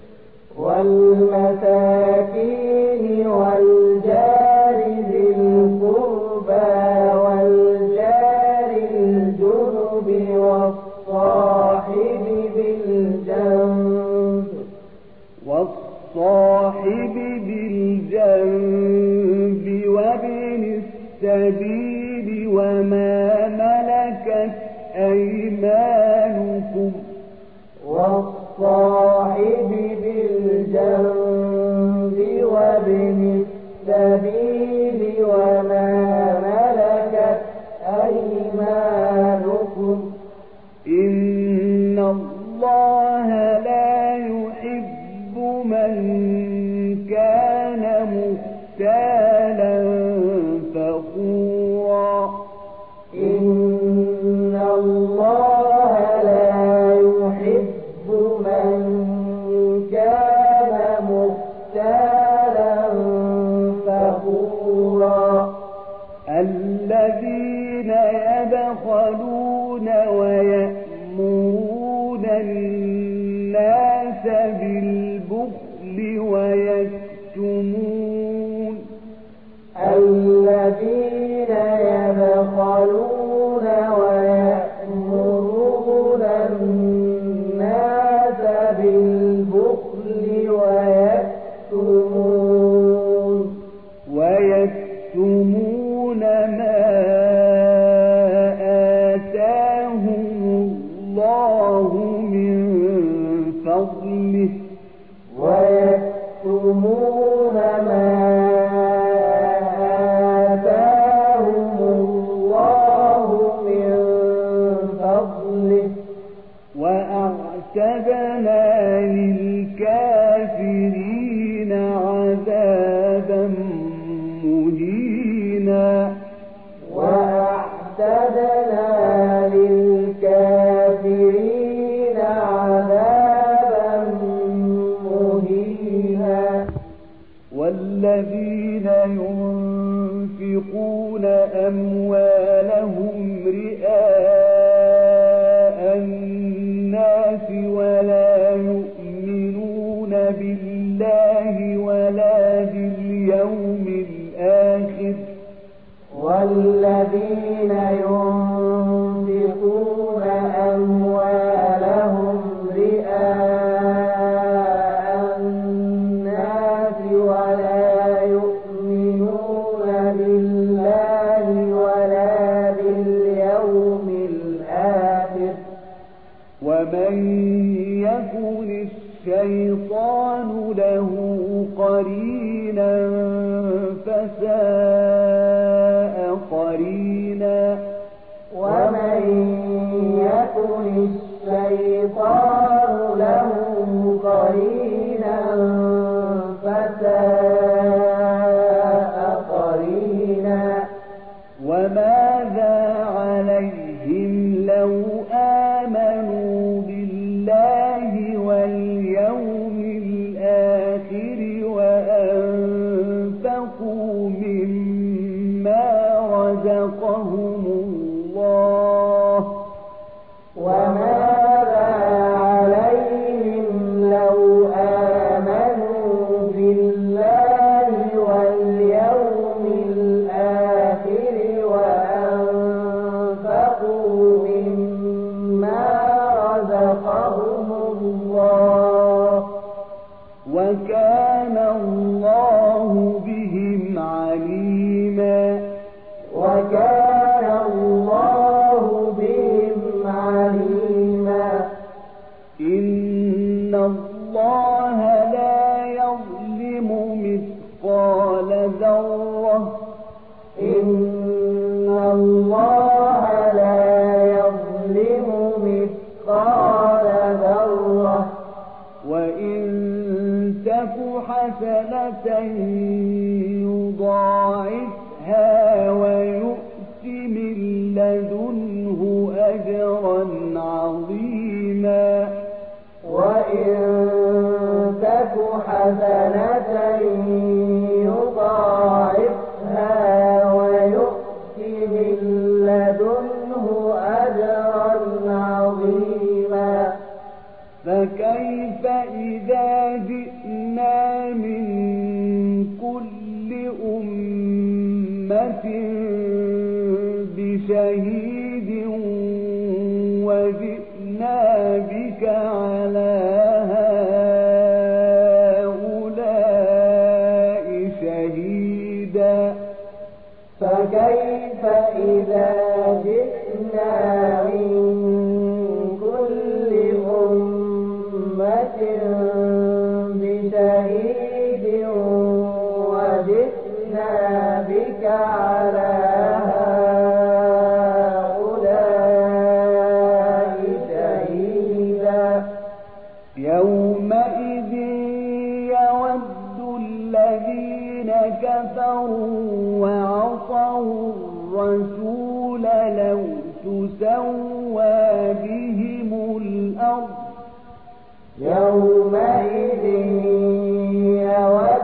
والمساكين والجار ذي القربى والجار الجنب والصاحب بالجنب والصاحب بالجنب وابن السبيل وما ملكت أيمانكم والصاحب بالجنب وابن السبيل وما ملكت أيمانكم إن الله لا يحب من كان مختالا فخورا إن الله لا يحب من كان مختالا فخورا الذين يبخلون ويأمرون الناس بالبخل ويكتمون الذين يبخلون ويأمرون الناس بالبخل ويكتمون ويكتمون ما آتاهم الله من فضله ويكتمون والذين ينفقون أموالهم رئاء الناس ولا يؤمنون بالله ولا باليوم الآخر والذين ينفقون أموالهم رئاء الناس ولا يؤمنون بالله ولا باليوم الآخر ومن يكن الشيطان له قرينا فساء قرينا ومن يكن الشيطان له قرينا فساء قرينا وماذا عليهم لو آمنوا بالله واليوم الآخر وأنفقوا مما رزقهم الله وماذا عليهم لو آمنوا بالله واليوم الآخر وأنفقوا مما رزقهم الله وكان الله بهم عليما وكان الله بهم عليما إن الله لا يظلم مثقال ذرة إن الله لا يظلم مثقال ذرة وإن تك حسنة يضاعفها ويؤت من لدنه أجرا عظيما وإن تك حسنة يضاعفها ويؤت من لدنه أجرا عظيما فكيف إذا جئنا من كل أمة بشهيد وجئنا بك على هؤلاء شهيدا فكيف إذا جئنا من كل أمة بشهيد وجئنا بك على هؤلاء شهيدا يومئذ يود الذين كفروا وعصوا الرسول لو تسوى بهم الأرض يومئذ يود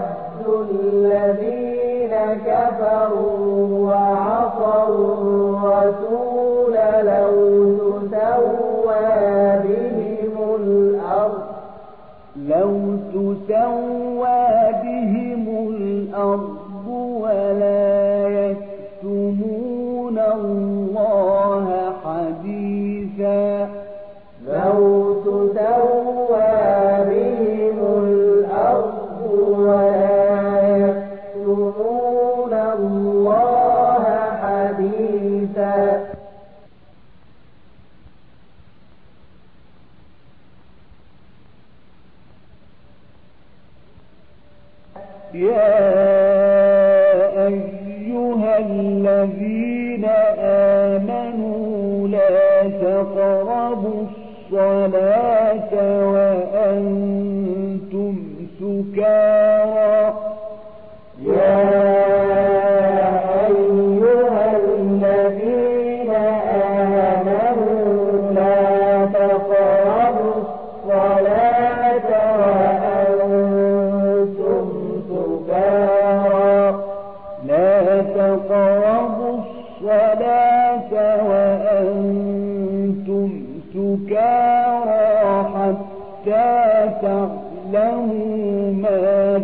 الذين كفروا وعصوا الرسول لو تسوى بهم الأرض لو تسوى بهم الأرض ولا يكتمون الله حديثا لو تسوى بهم الأرض ولا يكتمون الله حديثا يا أيها الذين آمنوا لا تقربوا الصلاة وأنتم سكارى يا أيها الذين آمنوا لا تقربوا الصلاة وأنتم سكارى تعلموا ما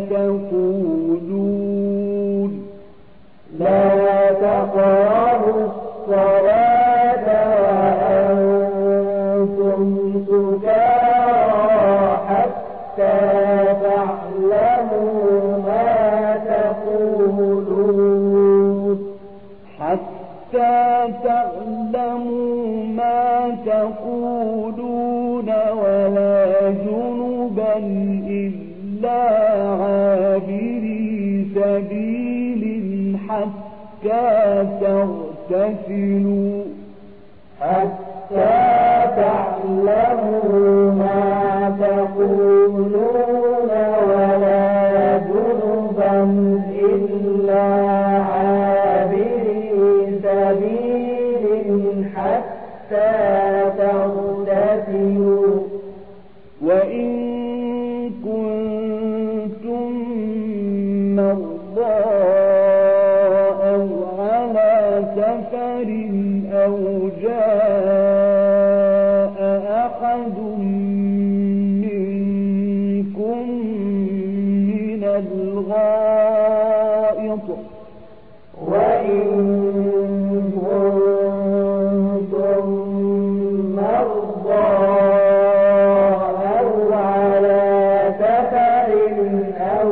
تقولون لا تقربوا الصلاة وأنتم سكارى حتى تعلموا ما تقولون حتى تعلموا ما تقولون ولا جنبا إلا عابري سبيل حتى تغتسلوا حتى تعلموا ما تقولون ولا جنبا إلا عابري سبيل حتى تغتسلوا وإن كنتم مرضى أو على سفر أو جاء أحد منكم من الغائط وإن كنتم مرضى أو على سفر أو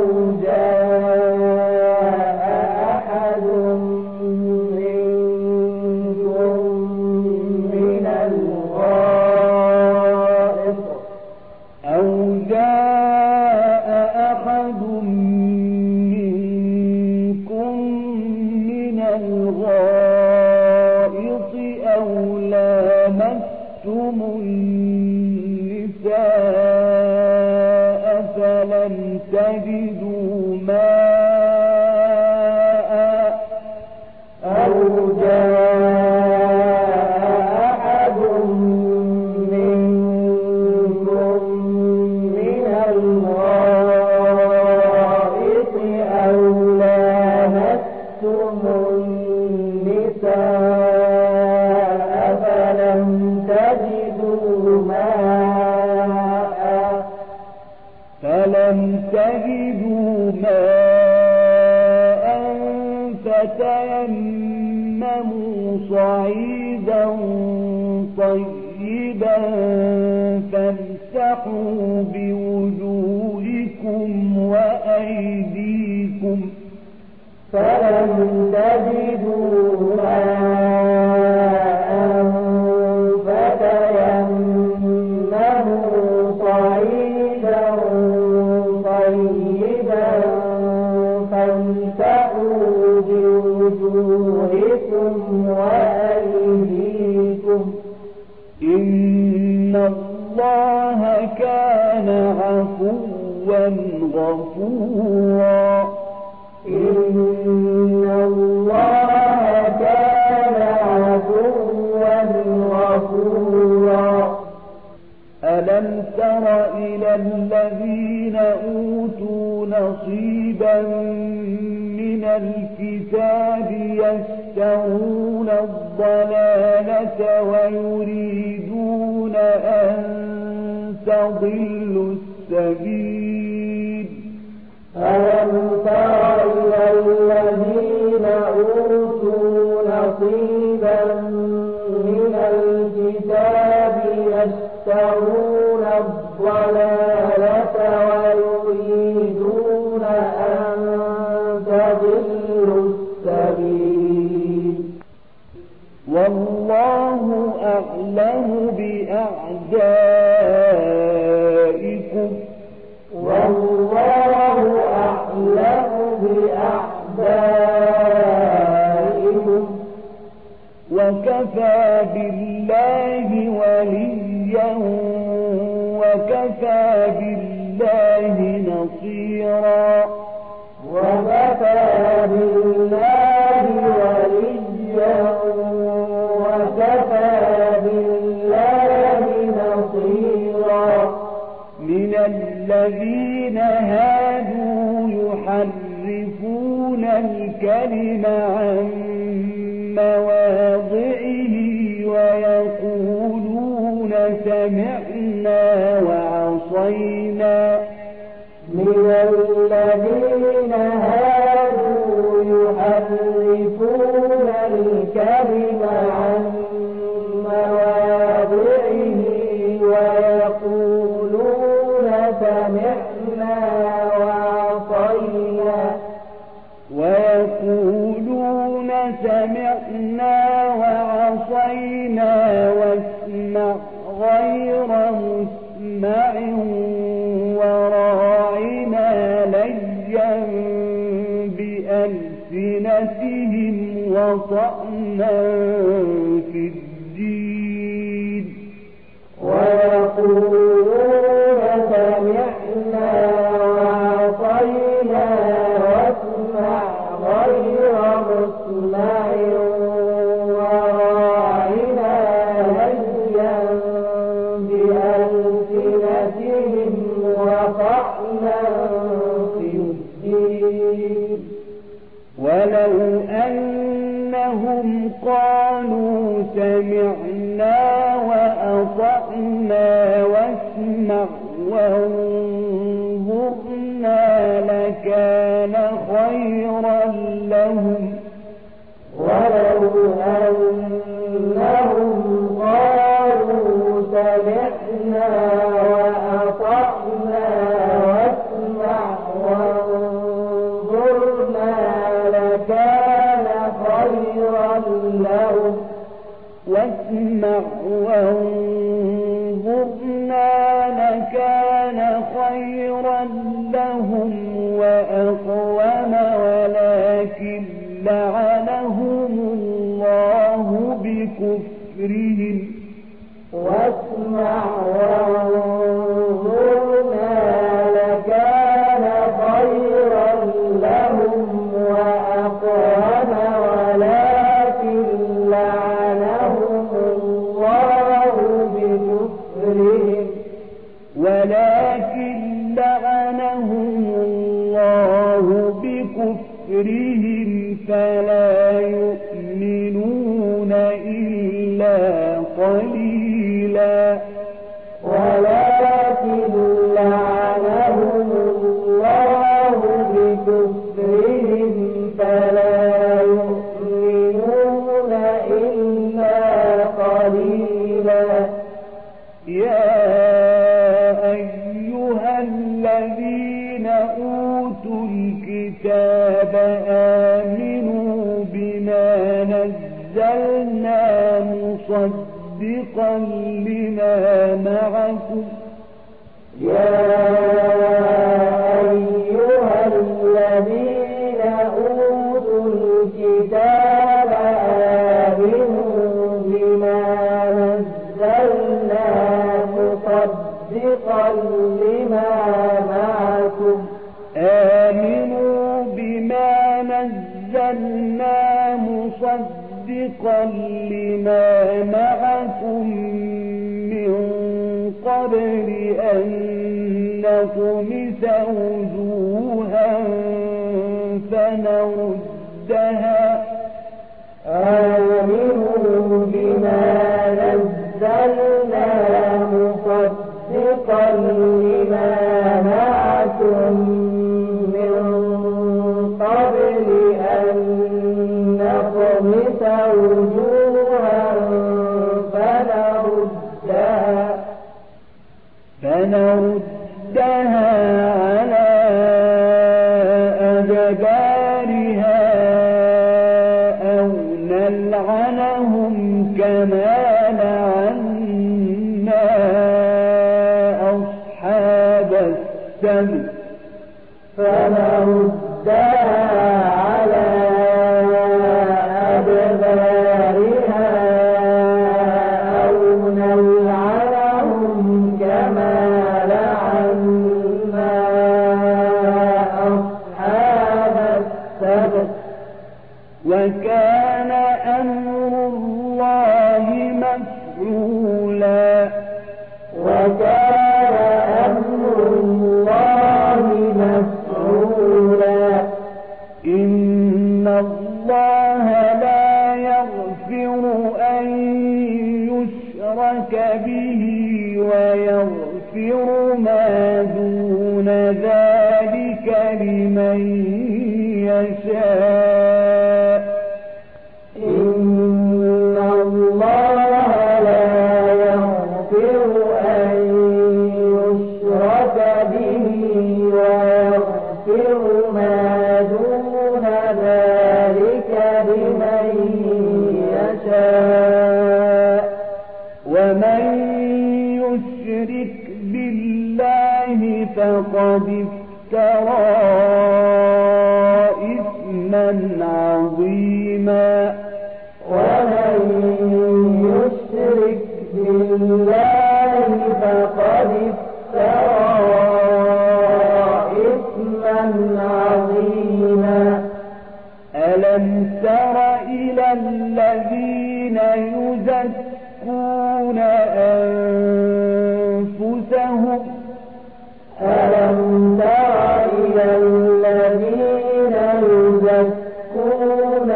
جاء أحد منكم من الغائط أو جاء أحد منكم من الغائط أو لامستم النساء فلم تجدوا ماء أو جاء أحد منكم من الغائط أو لامستم النساء فلم تجدوا ماء فلم تجدوا ماء فتيمموا صعيدا طيبا فامسحوا بوجوهكم وأيديكم فلم تجدوا ماء فتيمموا صعيدا طيبا فامسحوا بوجوهكم وأيديكم إن الله كان عفوا غفورا إن الله كان عفوا غفورا ألم تر إلى الذين أوتوا نصيبا من الكتاب يشترون الضلالة ويريدون أن تضلوا السبيل ألم تر إلى الذين أوتوا نصيبا من الكتاب يشترون الضلالة ويريدون أن تضلوا السبيل والله أعلم بأعدائكم والله أعلم بأعدائكم وكفى بالله وليا وكفى بالله نصيرا وكفى بالله وليا وكفى بالله نصيرا من الذين هادوا يحرفون الكلم عن مواضعه ويقولون سمعنا وعصينا من الذين هادوا يحرفون الكلم عن مواضعه ويقولون سمعنا وعصينا ويقولون سمعنا وعصينا واسمع غير مسمع وراعنا ليا بألسنتهم وطعنا في الدين ويقولون سمعنا وعصينا واسمع غير مسمع وراعنا ليا بألسنتهم وطعنا في الدين ولو أنهم قالوا سمعنا وأطعنا واسمع وانظرنا لكان خيرا لهم ولو أنهم قالوا سمعنا وأطعنا واسمع وانظرنا لكان خيرا لهم واسمع وانظرنا لكان خيرا لهم وأقوم ولكن لعنهم الله بكفرهم واسمع وانظرنا لكان خيرا لهم وأقوم ولكن لعنهم الله بكفرهم ولكن لعنهم الله بكفرهم فلا يؤمنون إلا قليلا ولكن لعنهم الله بكفرهم فلا يؤمنون إلا قليلا يا أيها الذين أوتوا الكتاب آمنوا بما نزلنا مصدقا لما معكم يا أيها الذين أوتوا الكتاب آمنوا بما نزلنا مصدقا لما معكم آمنوا بما نزلنا مصدقا لما معكم من قبل أن نطمس وجوها فنردها آمنوا بما نزلنا مصدقا لما معكم من قبل أن نطمس وجوها فنردها فنردها على أدبارها أو نلعنهم كما لعنا أصحاب السبت فنردها على أدبارها أو نلعنهم كما لعنا أصحاب السبت وكان أمر الله مفعولا وكان أمر الله مفعولا إن الله لا يغفر أن يشرك به ويغفر ما دون ذلك لمن يشاء إن الله لا يغفر أن يشرك به ويغفر ما دون ذلك لمن يشاء ومن يشرك بالله فقد افترى إثما عظيما ومن يشرك بالله فقد افترى إثما عظيما ألم تر إلى الذين يزكون أنفسهم ألم تر إلى الذين يزكون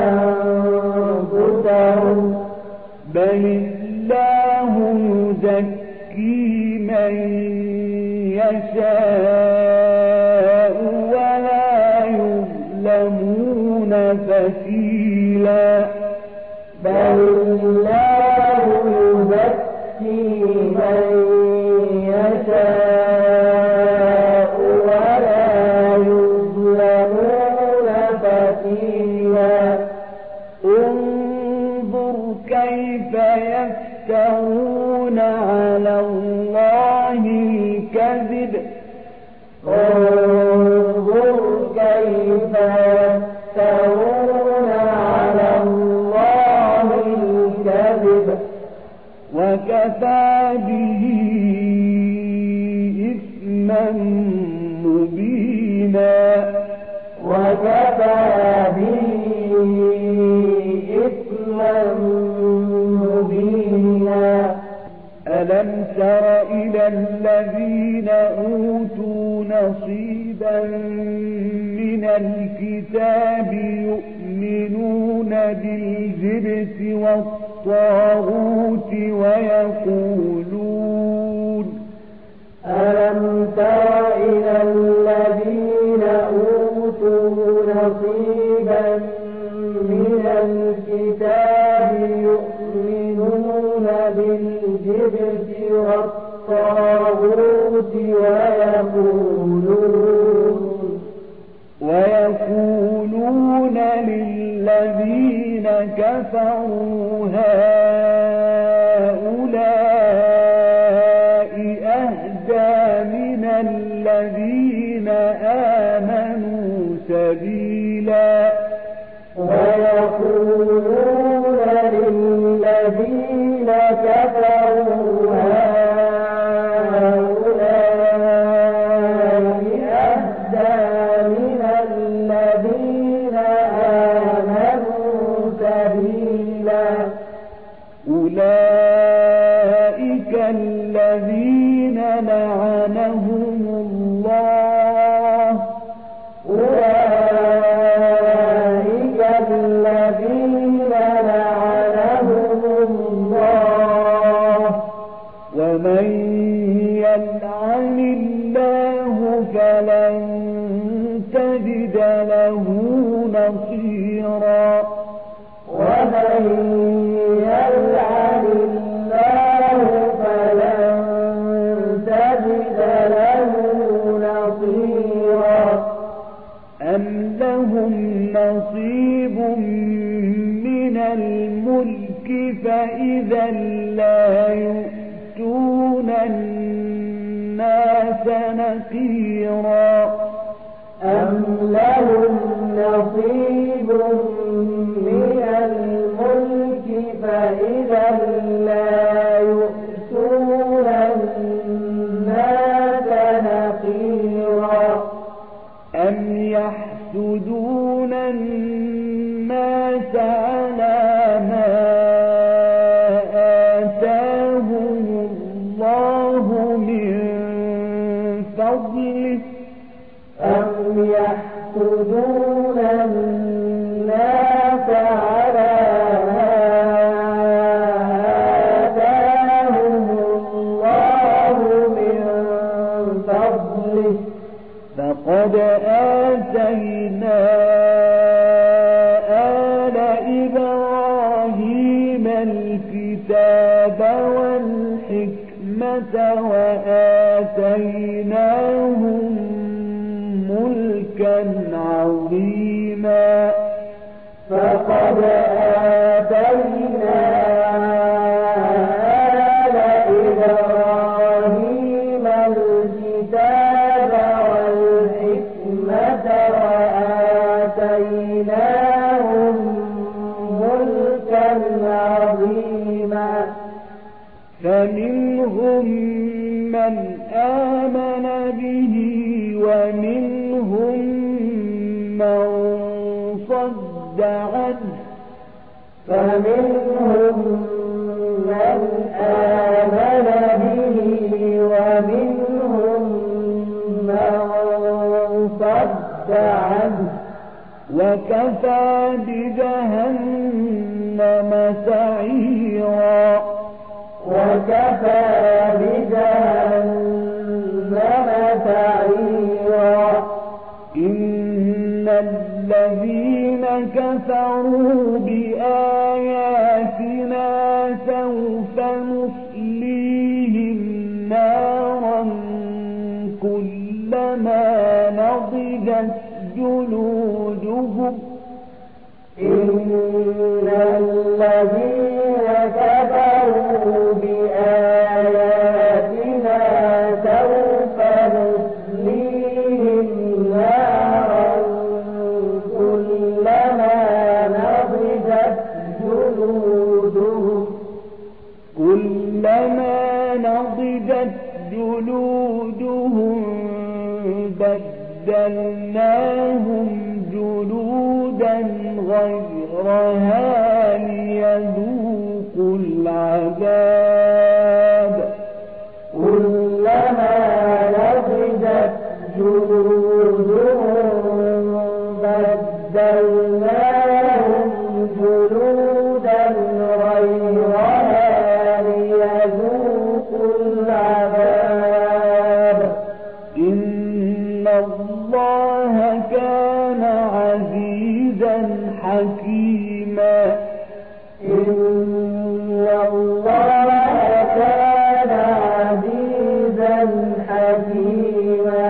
أنفسهم بل الله يزكي من يشاء ولا يظلمون فتيلا بل الله يزكي من يشاء ولا يظلمون فتيلا انظر كيف يفترون على الله الكذب انظر كيف يفترون على الله الكذب وكفى به إثما مبينا وكفى به إثما مبينا ألم تر إلى الذين أوتوا نصيبا من الكتاب يؤمنون بالجبت والطاغوت ويقولون ألم تر إلى الذين أوتوا نصيبا من الكتاب يؤمنون بالجبت والطاغوت ويقولون ويقولون للذين كفروا هؤلاء أهدى من الذين آمنوا سبيلا ويقولون للذين كفروا هؤلاء أهدى من الذين آمنوا سبيلا أولئك الذين لعنهم الله أولئك الذين لعنهم الله ومن يلعن الله فلن تجد له نصيرا ومن يلعن الله فلن تجد له نصيرا أم لهم نصيب من الملك فإذا لا يؤتون الناس نقيرا أم لهم نصيب من الملك فإذا لا يؤتون الناس نقيرا أم يحسدون الناس على ما آتاهم الله من فضله أم يحسدون الناس على ما آتاهم الله من فضله لقد آتينا آل إبراهيم الكتاب والحكمة وآتيناهم ملكا عظيما فقد آتينا آل إبراهيم الكتاب والحكمة وآتيناهم ملكا عظيما فمنهم من آمن به ومنهم من صد عنه فمنهم من آمن به ومنهم من صد عنه وكفى بجهنم سعيرا وكفى بجهنم سعيرا إن الذين كفروا بآياتنا سوف نصليهم نارا كلما نضجت جلودهم إن الذين كفروا بآياتنا سوف نصليهم نارا كلما نضجت جلودهم كلما نضجت جلودهم بدلناهم جلودا غيرها ليذوقوا العذاب كلما نضجت جلودهم بدلناهم جلودا غيرها ليذوقوا العذاب إن الله كان عزيزا حكيما إن الله كان عزيزا حكيما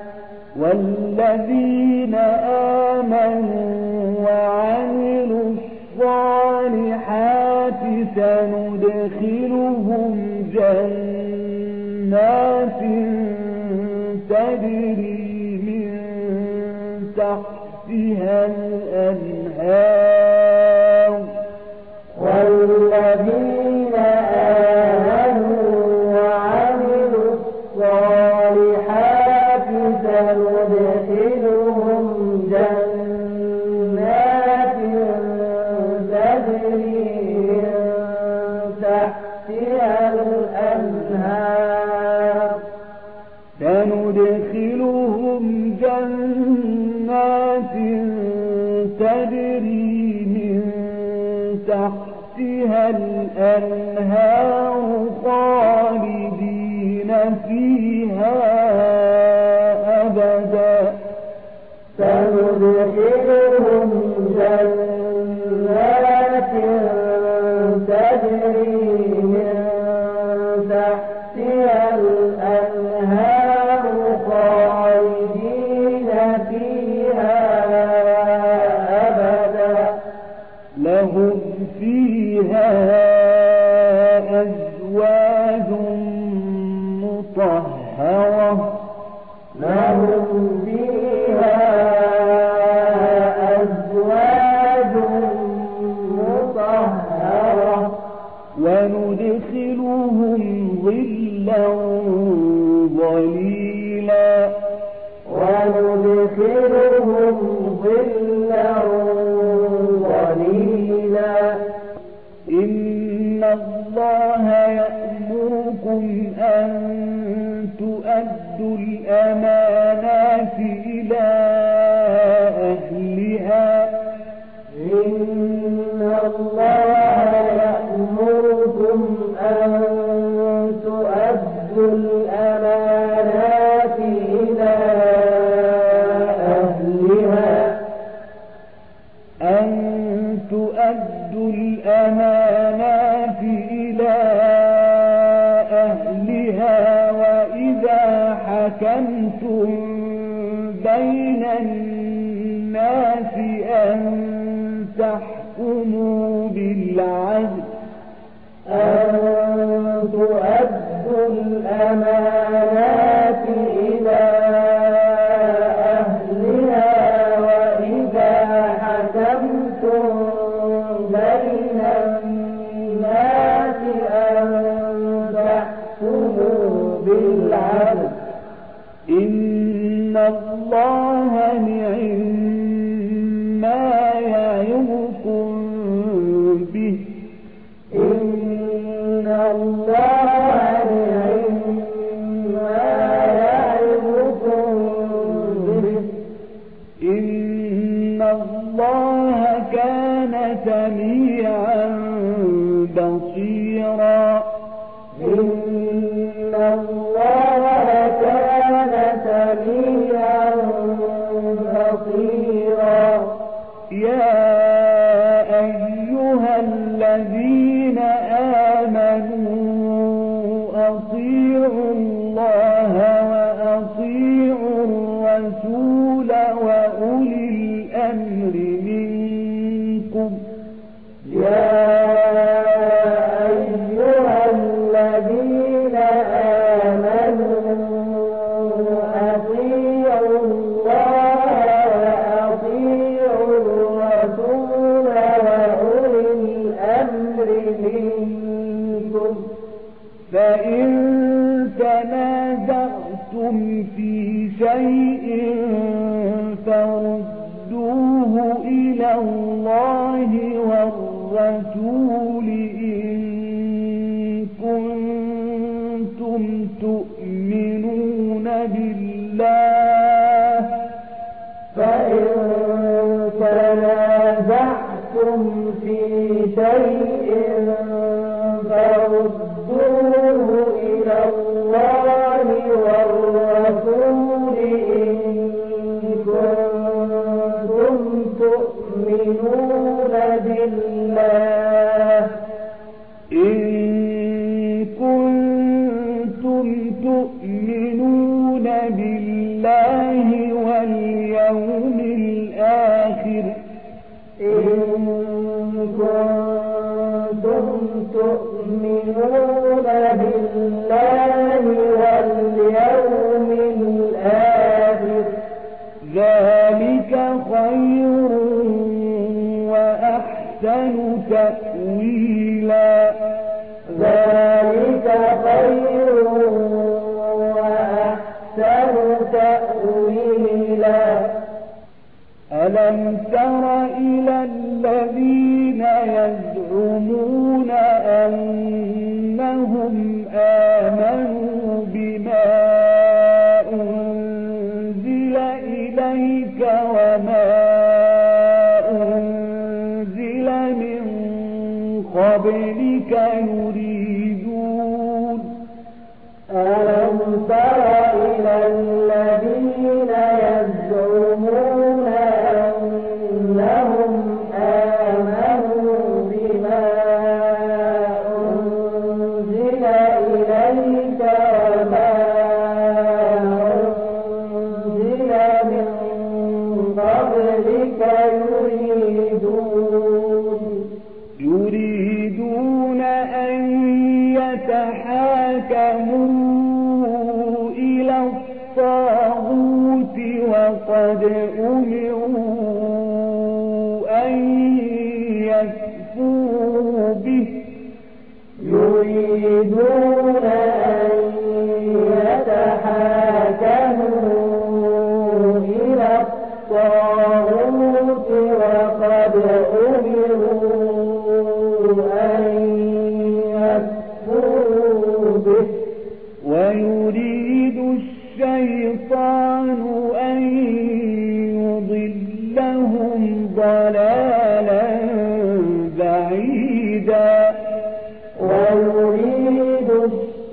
والذين آمنوا وعملوا الصالحات سندخلهم جنات تجري من تحتها الأنهار والذين آمنوا وعملوا الصالحات سندخلهم جنات تجري من تحتها الأنهار سندخلهم جنات تجري من تحتها الأنهار خالدين فيها أبدا سندخلهم جنات تجري من تحتها الأنهار خالدين فيها أبدا لهم فيها أزواج مطهرة لهم فيها أزواج مطهرة وندخلهم ظلا ظليلا وندخلهم ظلا ظليلا إن الله يأمركم أن تؤدوا الأمانات إلى أهلها إن الله يأمركم أن تؤدوا الأمانات إلى بين الناس أن تحكموا بالعدل أن تؤدوا الأمانات إلى أهلها وإذا حكمتم بين الناس أن تحكموا بالعدل إن الله نعم ما يعظكم به إن الله نعم ما يعظكم به إن الله كان سميعا بصيرا إن الله كان سميعا بصيرا يا أيها الذين آمنوا أطيعوا الله وأطيعوا الرسول وأولي الأمر منكم يا أيها الذين آمنوا أطيعوا الله وأطيعوا الرسول وأولي الأمر منكم فإن تنازعتم في شيء فردوه إلى الله والرسول إن كنتم تؤمنون بالله فإن تنازعتم في شيء فردوه إلى الله والرسول إن كنتم تؤمنون بالله إن كنتم تؤمنون بالله واليوم الآخر إن كنتم تؤمنون بالله واليوم الآخر ذلك خير وأحسن تأويلا ذلك خير وأحسن تأويلا ألم تر إلى الذين يزعمون أنهم آمنوا بما أنزل إليك وما أنزل من قبلك يريدون ألم تر إلى الذين يزعمون أنهم آمنوا بما أنزل إليك وما أنزل من قبلك يريدون يريدون أن يتحاكموا إلى الطاغوت وقد أمروا أن يكفروا به يريدون أن يتحاكموا إلى الطاغوت وقد أمروا أن يكفروا به ويريد الشيطان أن يضلهم ضلالا بعيدا ويريد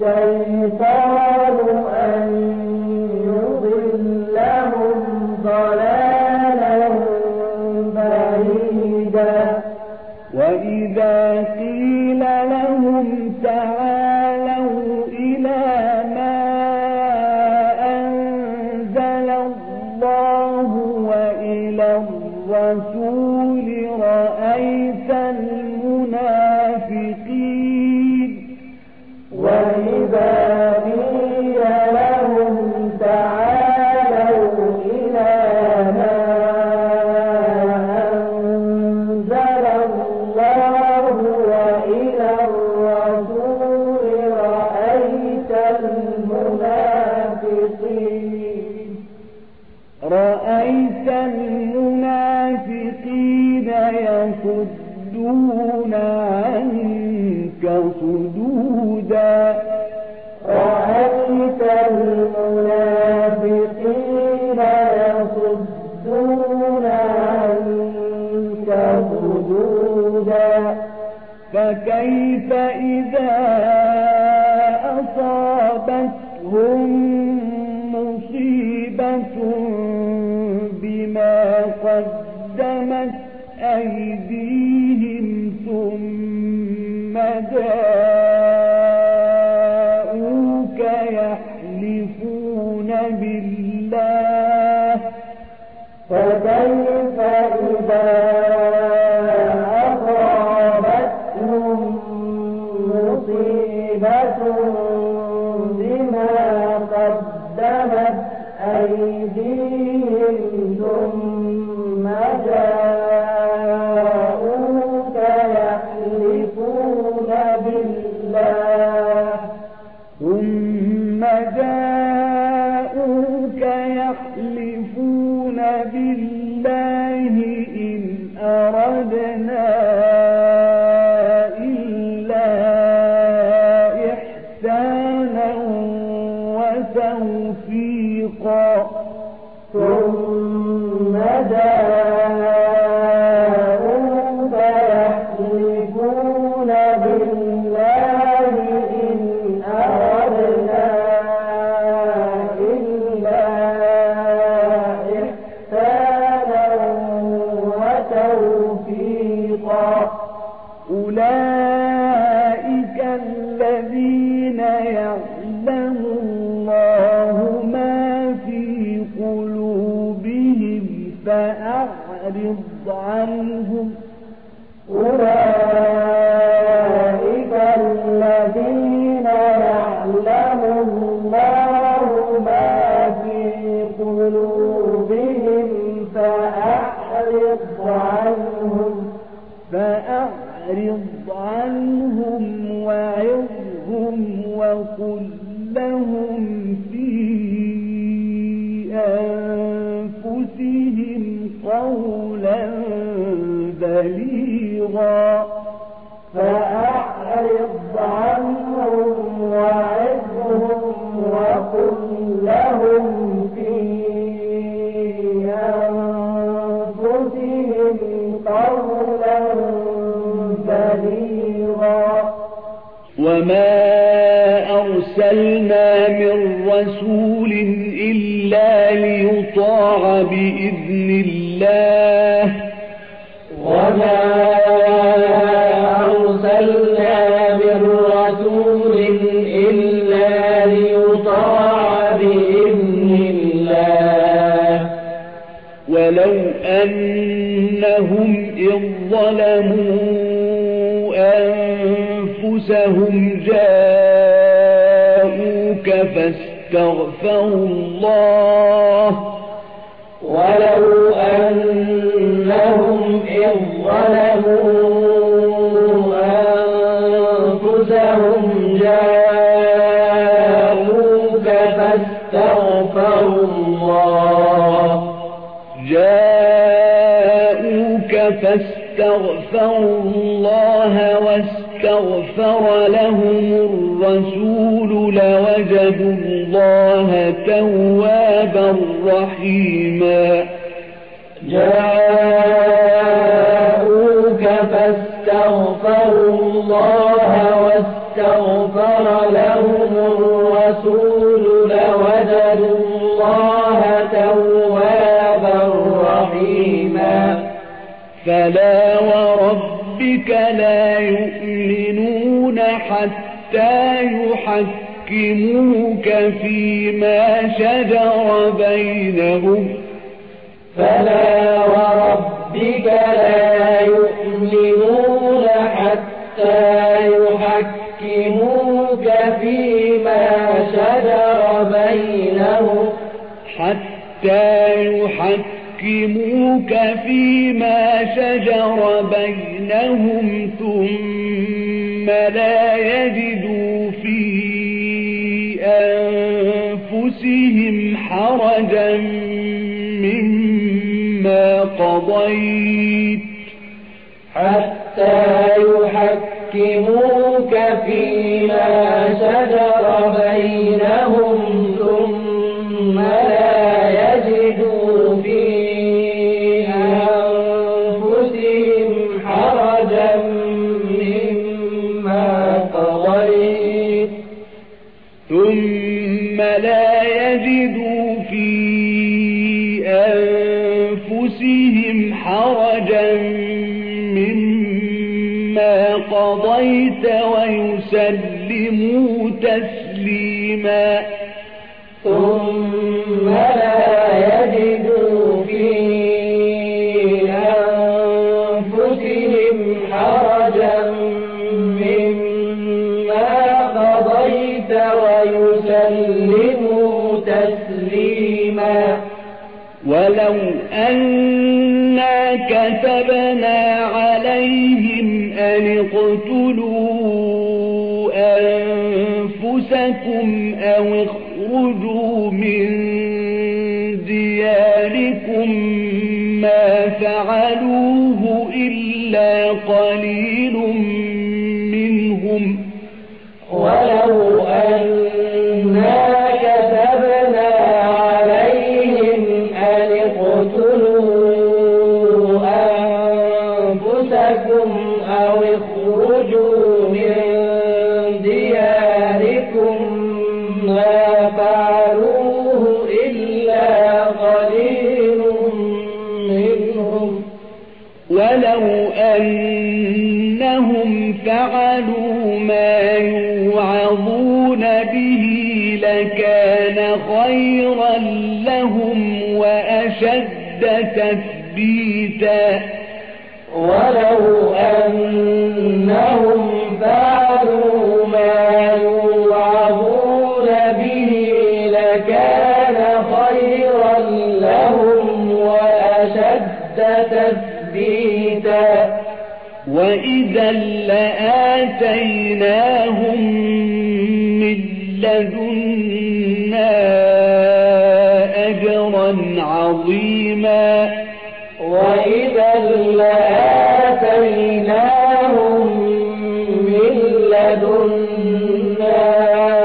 الله وإلى الرسول رأيت المنافقين وإذا قيل لهم تعالوا إلى ما أنزل الله وإلى الرسول رأيت المنافقين رأيت المنافقين يصدون عنك صدودا رأيت المنافقين يصدون عنك صدودا فكيف إذا أصابتهم مصيبة بما قدمت أيديهم ثم جاءوك يحلفون بالله فكيف إذا أصابتهم مصيبة بما قدمت أيديهم ثم جاءوك يحلفون بالله ثم جاءوك يحلفون بالله إن أردنا إلا إحسانا وتوفيقا ثم جاءوك يحلفون بالله إن أردنا إلا إحسانا وتوفيقا أولئك الذين يعلم الله ما في قلوبهم فأعرض عنهم أولئك الذين يعلم الله ما في قلوبهم فأعرض عنهم فأعرض عنهم وعظهم وقل لهم في أنفسهم قولا بليغا فأعرض عنهم وعظهم وقل لهم في أنفسهم قولا بليغا وما أرسلنا من رسول إلا ليطاع بإذن الله وما أرسلنا من رسول إلا ليطاع بإذن الله ولو أنهم إذ ظلموا أنفسهم جاءوك فاستغفروا الله ولو أنهم إذ ظلموا أنفسهم جاءوك فاستغفروا الله جاءوك فاستغفروا الله واستغفر لهم الرسول لوجدوا الله توابا رحيما جاءوك فاستغفروا الله واستغفر لهم الرسول لوجدوا الله توابا رحيما فلا وربك لا يؤمنون حتى يحكموك فيما شجر بينهم فلا وربك لا يؤمنون حتى يحكموك فيما شجر بينهم حتى يحكموك فيما شجر بينهم ثم لا يجدوا في أنفسهم حرجا مما قضيت حتى يحكموك فيما شجر بينهم ثم لا يجدوا في أنفسهم حرجا مما قضيت ثم لا يجدوا في أنفسهم حرجا مما قضيت ويسلموا تسليما ثم لا يجدوا في أنفسهم حرجا مما قضيت ويسلموا تسليما ولو أنا كتبنا عليهم أن اقتلوا أنفسكم أو اخرجوا من دياركم ما فعلوه إلا قليل منهم ولو أنا كتبنا عليهم أن اقتلوا أنفسكم أو اخرجوا من دياركم ما فعلوه إلا قليل منهم ولو أنهم فعلوا ما يوعظون به لكان خيرا لهم وأشد تثبيتا ولو أنهم فعلوا ما يوعظون به لكان خيرا لهم وأشد تثبيتا وإذا لآتيناهم من لدنا أجرا عظيما وإذا لآتيناهم من لدنا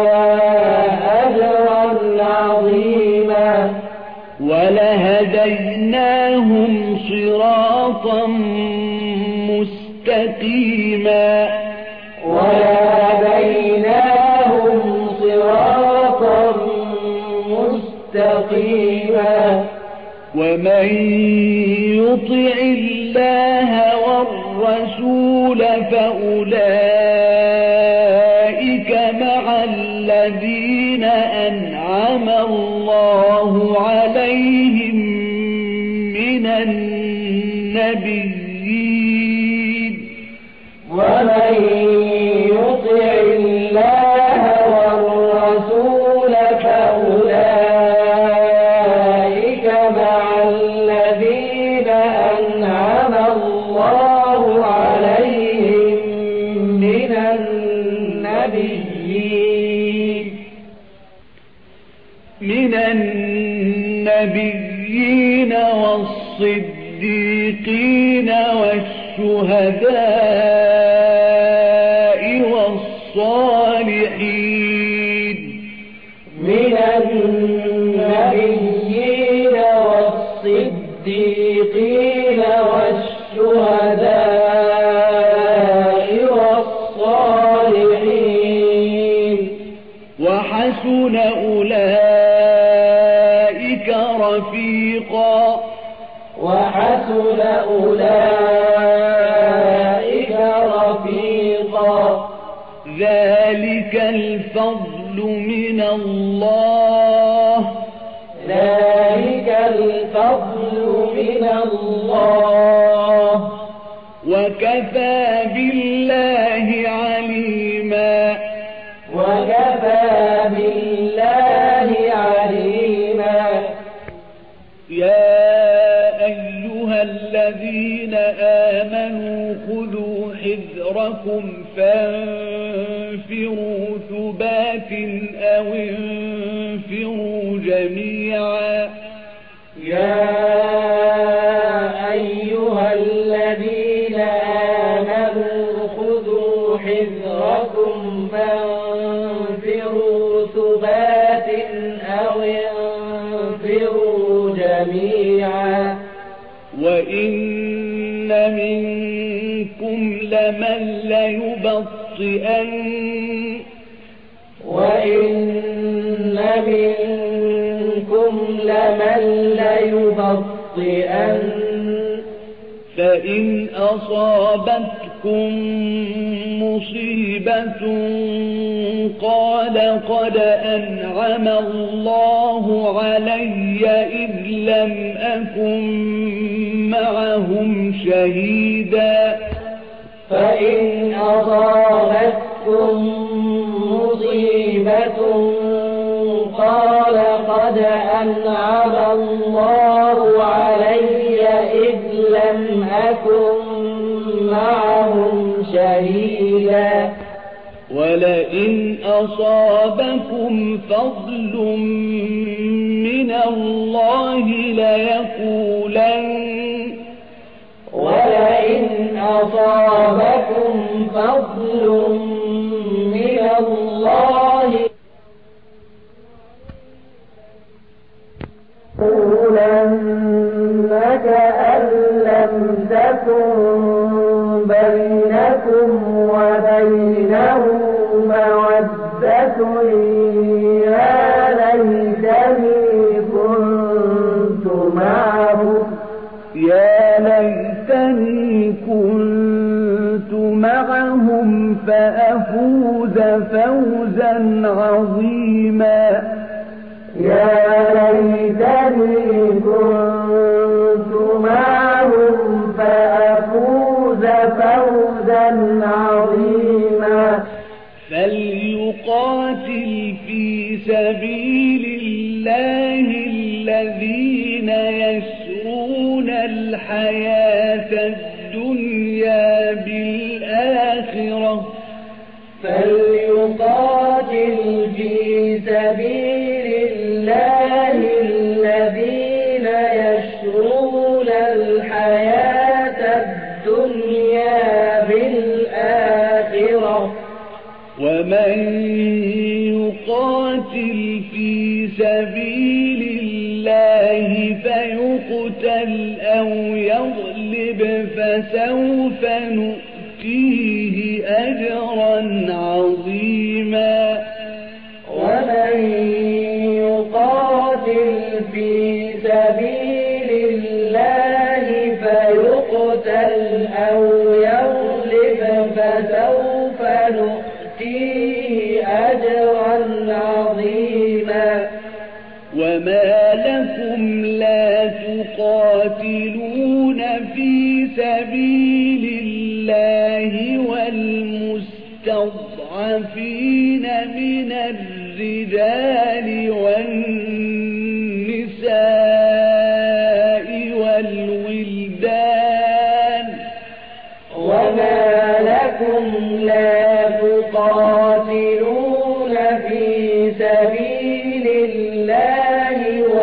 أجرا عظيما ولهديناهم صراطا مستقيما ولهديناهم صراطا مستقيما ومن يطع الله والرسول فأولئك مع الذين أنعم الله عليهم من النبيين ومن يطع الله والرسول فأولئك مع الذين أنعم الله عليهم من النبيين من النبيين والصديقين والشهداء والصالحين من النبيين والصديقين والشهداء والصالحين وحسن أولئك رفيقا وحسن أولئك رفيقا ذلك الفضل من الله ذلك الفضل الفضل من الله وكفى بالله عليما وكفى بالله عليما يا أيها الذين آمنوا خذوا حذركم فانفروا ثبات أو انفروا جميعا يا أيها الذين آمنوا خذوا حذركم فانفروا ثبات أو انفروا جميعا وإن منكم لمن ليبطئن وإن منكم لمن ليبطئن فإن أصابتكم مصيبة قال قد أنعم الله علي إذ لم أكن معهم شهيدا فإن أصابتكم مصيبة قال قد أنعم الله علي إذ لم أكن معهم شهيدا ولئن أصابكم فضل من الله ليقولن ولئن أصابكم فضل من الله ليقولن كأن لم تكن بينكم وبينه مودة يا ليتني كنت معهم يا ليتني كنت معهم فأفوز فوزا عظيما يا ليتني كنت معهم فأفوز فوزا عظيما فليقاتل في سبيل الله الذين يشرون الحياة الدنيا بالآخرة فليقاتل في سبيل الله الذين يشرون الحياة الدنيا بالآخرة ومن يقاتل في سبيل الله فيقتل أو يغلب فسوف نؤتيه أجرا عظيما ومن يقاتل في سبيل الله فيقتل أو يغلب فسوف نؤتيه أجرا عظيما وما لكم لا تقاتلون في سبيل الله والمستضعفين من الرجال والنساء والولدان وما لكم لا تقاتلون في سبيل الله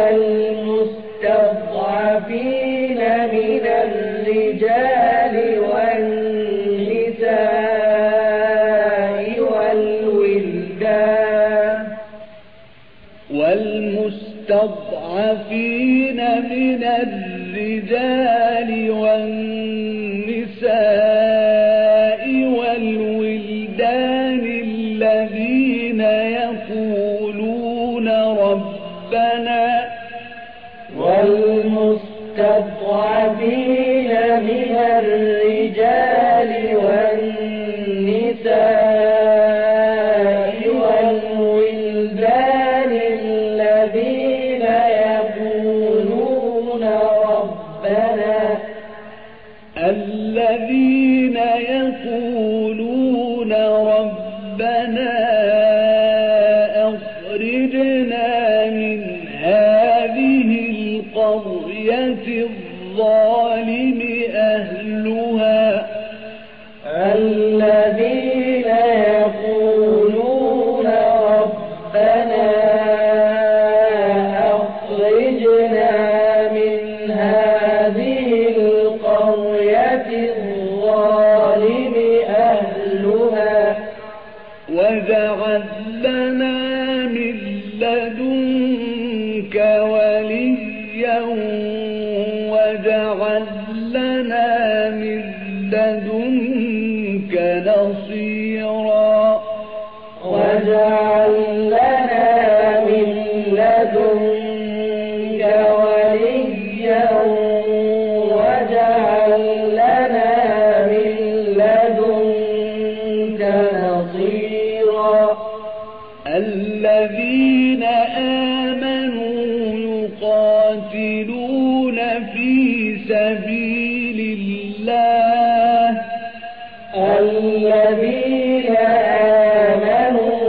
والمستضعفين من الرجال والنساء والولدان والمستضعفين من الرجال والنساء والولدان الذين يقولون ربنا والمستضعفين من الرجال والنساء والولدان الذين يقولون ربنا الذين يقولون ربنا أخرجنا من هذه القرية الظالم أهلها الذين يقولون ربنا أخرجنا من هذه القرية الظالم أهلها واجعل لنا من لدنك وليا واجعل لنا من لدنك نصيرا واجعل لنا من لدنك وليا واجعل لنا من لدنك نصيرا الذين آمنوا يقاتلون في سبيل الله الذين آمنوا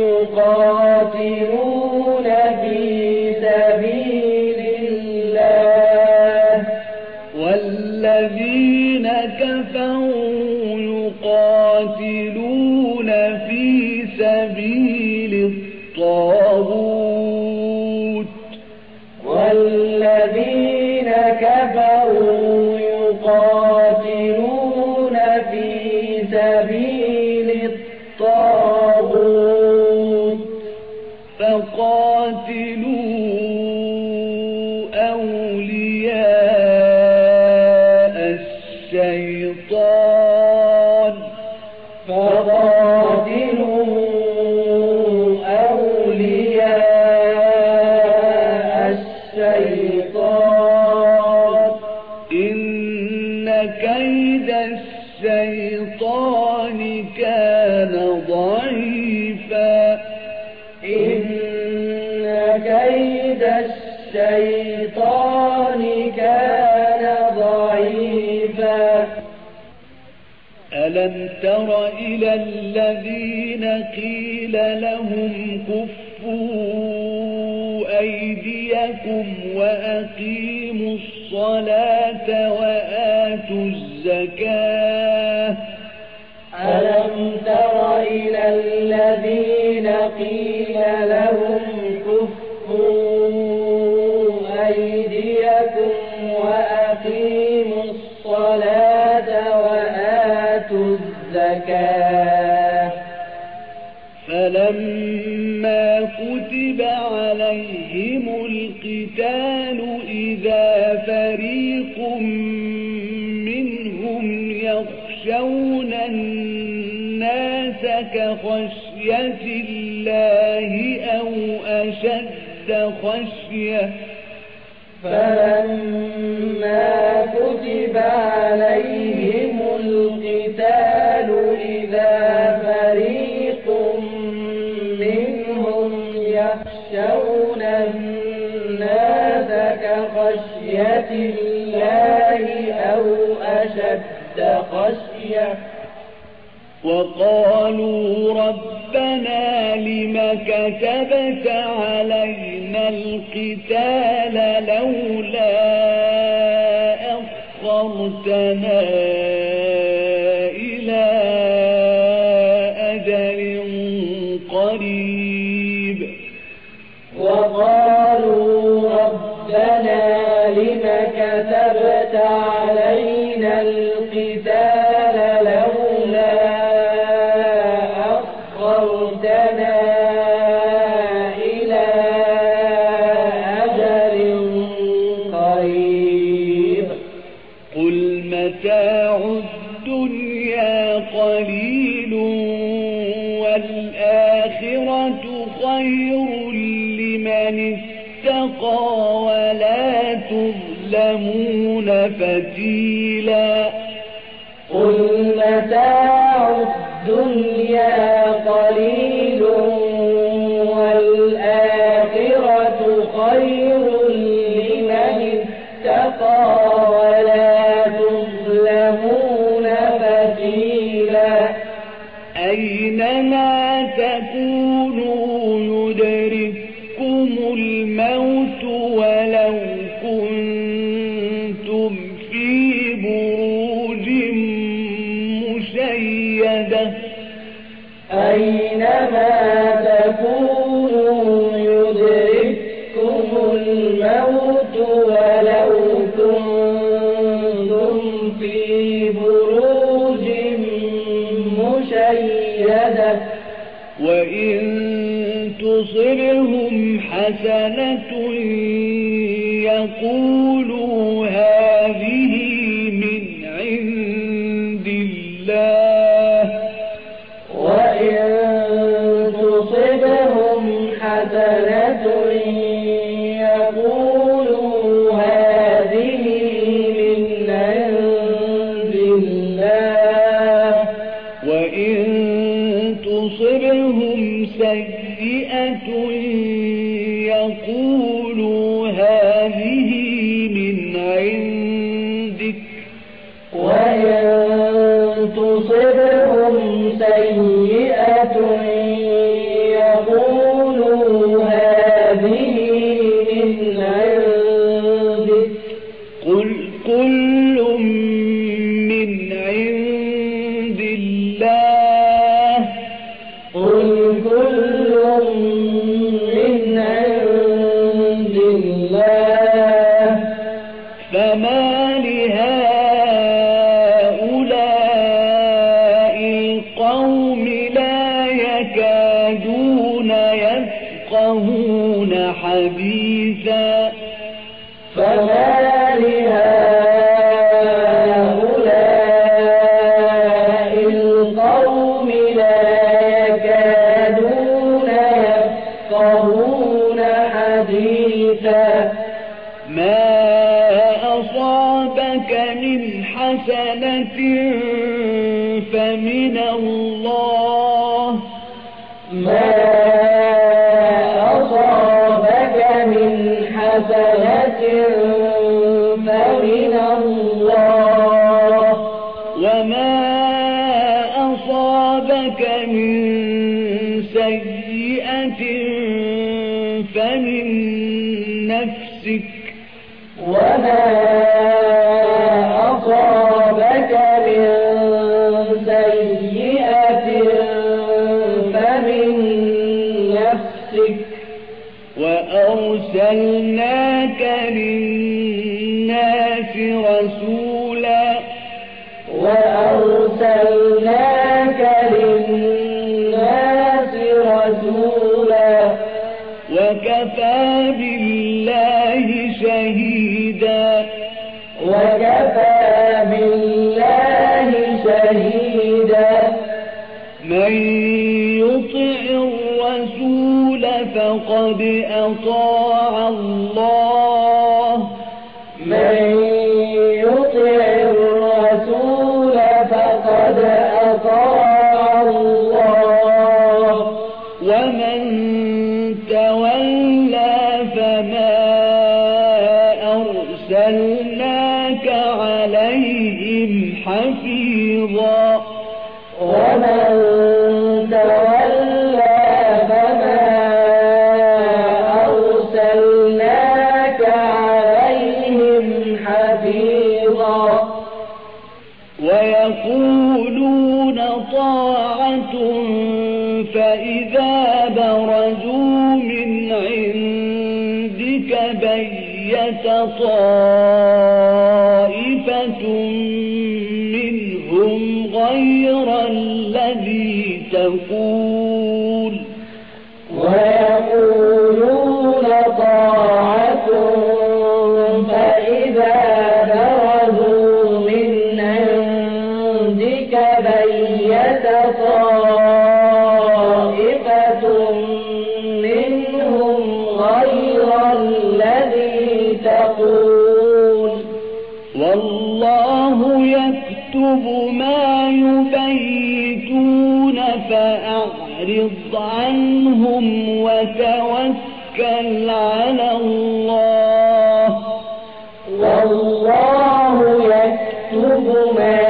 يقاتلون في سبيل الله والذين كفروا يقاتلون في سبيل الطاغوت والذين كفروا يقاتلون في سبيل الطاغوت فقاتلوا أولياء الشيطان فقاتلوا أولياء الشيطان إن كيد الشيطان كان ضعيفا إن كيد الشيطان كان ضعيفا ألم تر إلى الذين قيل لهم كفوا أيديكم وأقيموا الصلاة وآتوا الزكاة ألم تر إلى الذين قيل لهم كفوا أيديكم وأقيموا الصلاة وآتوا الزكاة فلما كتب عليهم القتال إذا فريق منهم يخشون الناس كخشية الله أو أشد خشية فلما كتب عليهم القتال إذا فريق منهم يخشون الناس كخشية الله أو أشد خشية وقالوا ربنا لم كتبت علينا القتال لولا أخرتنا إلى أجل قريب وقالوا ربنا لم كتبت علينا القتال لولا أخرتنا إلى أجل قريب قل متاع الدنيا قليل والآخرة خير لمن اتقى ولا تظلمون فتيلا قل متاع الدنيا قليل والآخرة خير لمن اتقى وإن تصبهم حسنة يقولوا هذه من عند الله وإن تصبهم حسنة يقولوا هذه من عند الله وإن تصبهم سيئة يقولوا هذه من عندك وإن تصبهم سيئة يقولوا هذه من عندك قل كل من عند الله قل كل من عند الله فما لهؤلاء القوم لا يكادون يفقهون حديثا فما لهؤلاء القوم لا يكادون يفقهون حديثا ما أصابك من حسنة فمن الله ما أصابك من حسنة فمن الله وما أصابك من سيئة فمن نفسك وما أصابك من سيئة فمن نفسك وأرسلناك للناس رسولا وأرسلناك للناس رسولا وكفى بالله شهيدا وكفى بالله شهيدا من يطع الرسول فقد أطاع الله من يطع الرسول فقد أطاع الله ومن تولى فما أرسلناك عليهم حفيظا ومن تولى فما أرسلناك عليهم حفيظا ويقولون طاعة فإذا برزوا من عندك بيت طائفة منهم غير الذي تقول ويقولون طاعة فإذا برزوا من عندك بيت طائفة منهم غير الذي تقول والله يكتب ما يبيتون فأعرض عنهم وتوكل على الله والله يكتب ما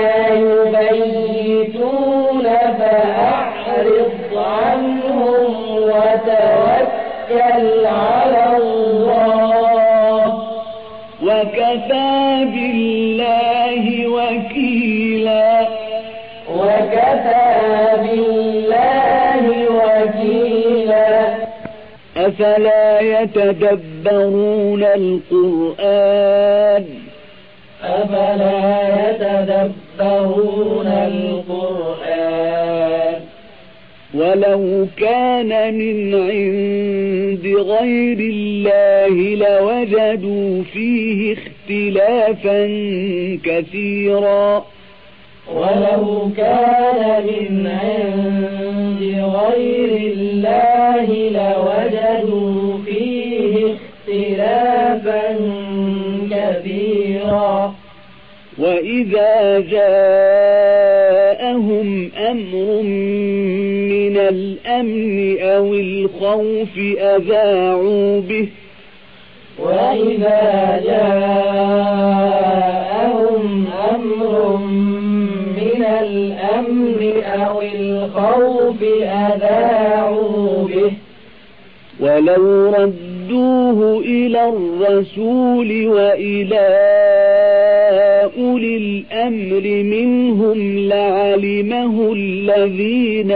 يبيتون فأعرض عنهم وتوكل على الله وكفى بالله وكيلا وكفى بالله وكيلا أفلا يتدبرون القرآن أفلا يتدبرون القرآن ولو كان من عند غير الله لوجدوا فيه اختلافا كثيرا ولو كان من عند غير الله لوجدوا فيه اختلافا كثيرا وإذا جاءهم أمر من الأمن أو الخوف أذاعوا به وإذا جاءهم أمر من الأمن أو الخوف أذاعوا به ولو ردوه إلى الرسول وإلى أولي الأمر منهم لعلمه الذين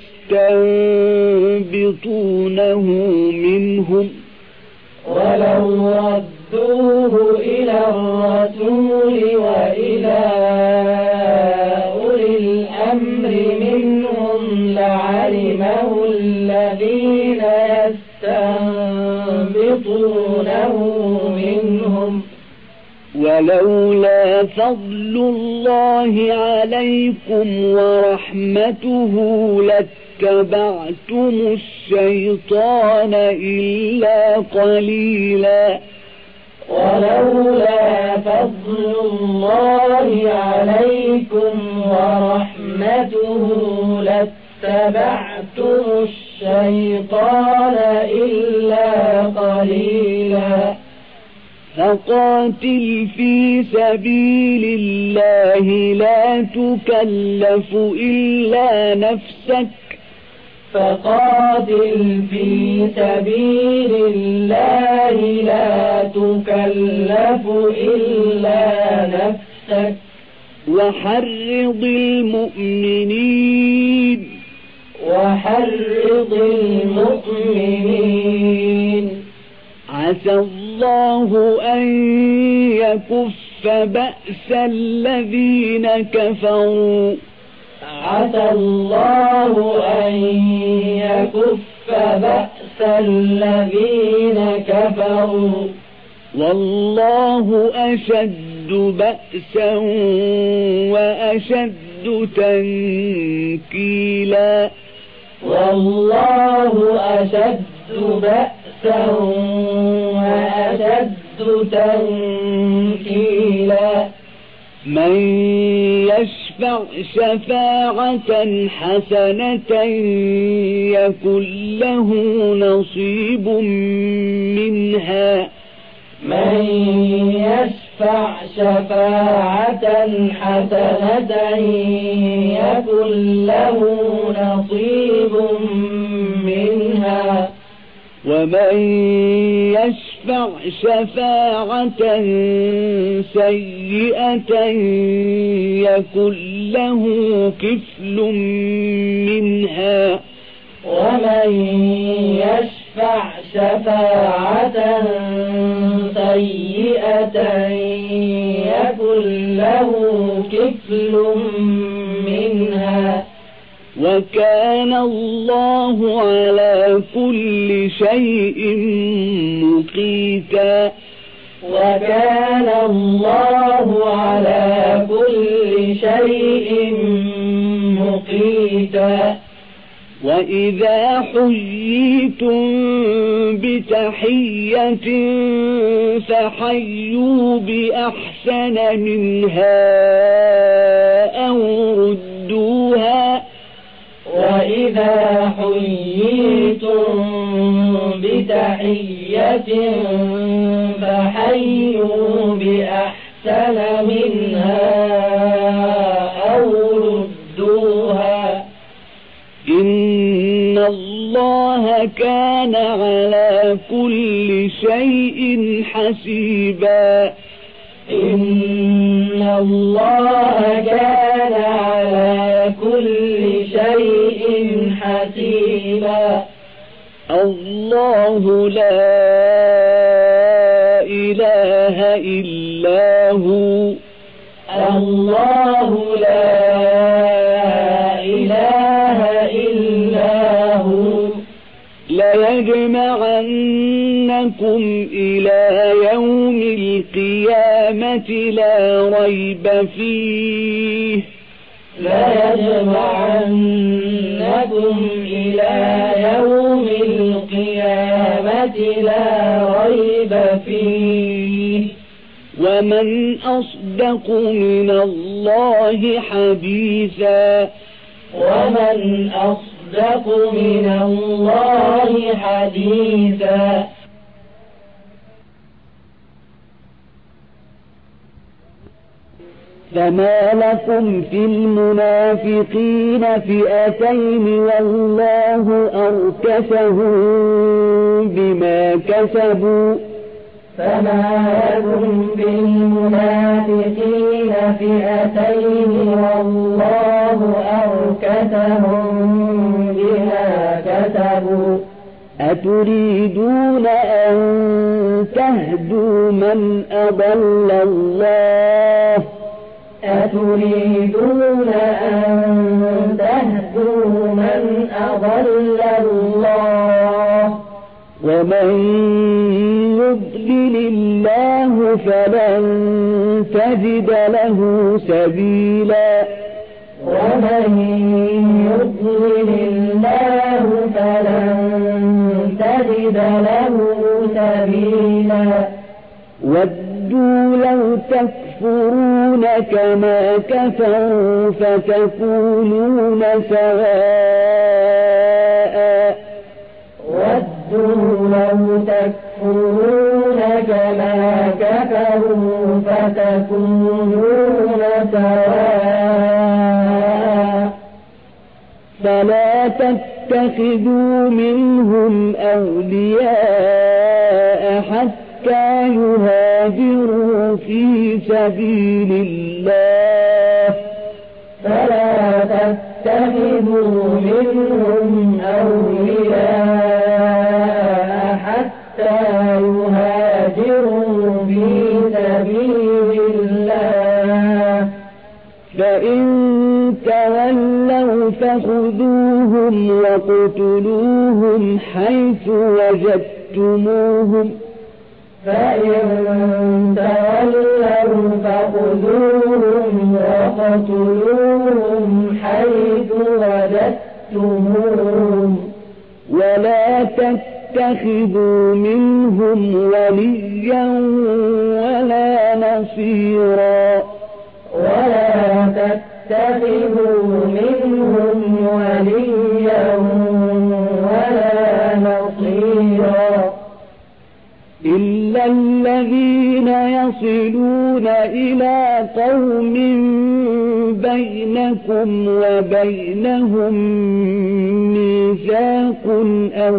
يستنبطونه منهم ولو ردوه إلى الرسول وإلى أولي الأمر منهم لعلمه الذين يستنبطونه منهم ولولا فضل الله عليكم ورحمته لاتبعتم الشيطان إلا قليلا ولولا فضل الله عليكم ورحمته لاتبعتم الشيطان إلا قليلا فقاتل في سبيل الله لا تكلف إلا نفسك فقاتل في سبيل الله لا تكلف إلا نفسك وحرض المؤمنين وحرض المؤمنين عسى الله أن يكف بأس الذين كفروا عسى الله أن يكف بأس الذين كفروا والله أشد بأسا وأشد تنكيلا والله أشد بأسا وأشد تنكيلا من يشفع شفاعة حسنة يكن له نصيب منها من يشفع شفاعة حسنة يكن له نصيب منها ومن يشفع شفاعة سيئة يكن له كفل منها ومن يشفع شفاعة سيئة يكن له كفل منها وكان الله على كل شيء مقيتا وكان الله على كل شيء مقيتا وإذا حييتم بتحية فحيوا بأحسن منها أو ردوها وإذا حييتم بتحية فحيوا بأحسن منها أو ردوها إن الله كان على كل شيء حسيبا إن الله كان على كل شيء حسيبا الله لا إله إلا هو الله لا إله إلا ليجمعنكم إلى يوم القيامة لا ريب فيه ليجمعنكم إلى يوم القيامة لا ريب فيه ومن أصدق من الله حديثا ومن أصدق من الله حديثا فما لكم في المنافقين فئتين والله أركسهم بما كسبوا فما لكم في المنافقين فئتين والله أركسهم بما كسبوا أتريدون أن تهدوا من أضل الله أتريدون أن تهدوا من أضل الله ومن يضلل الله فلن تجد له سبيلا ومن يضلل الله فلن تجد له سبيلا ودوا لو تكفرون كما كفروا فتكونون سواء ودوا لو تكفرون كما كفروا فتكونون سواء فلا تتخذوا منهم أولياء حتى يهاجروا في سبيل الله فلا تتخذوا منهم أولياء حتى يهاجروا في سبيل الله فإن تولوا فخذوهم وقتلوهم حيث وجدتموهم فإن تولوا فخذوهم وقتلوهم حيث وجدتموهم ولا تتخذوا منهم وليا ولا نصيرا ولا تتخذوا منهم وليا ولا نصيرا إلا الذين يصلون إلى قوم بينكم وبينهم ميثاق أو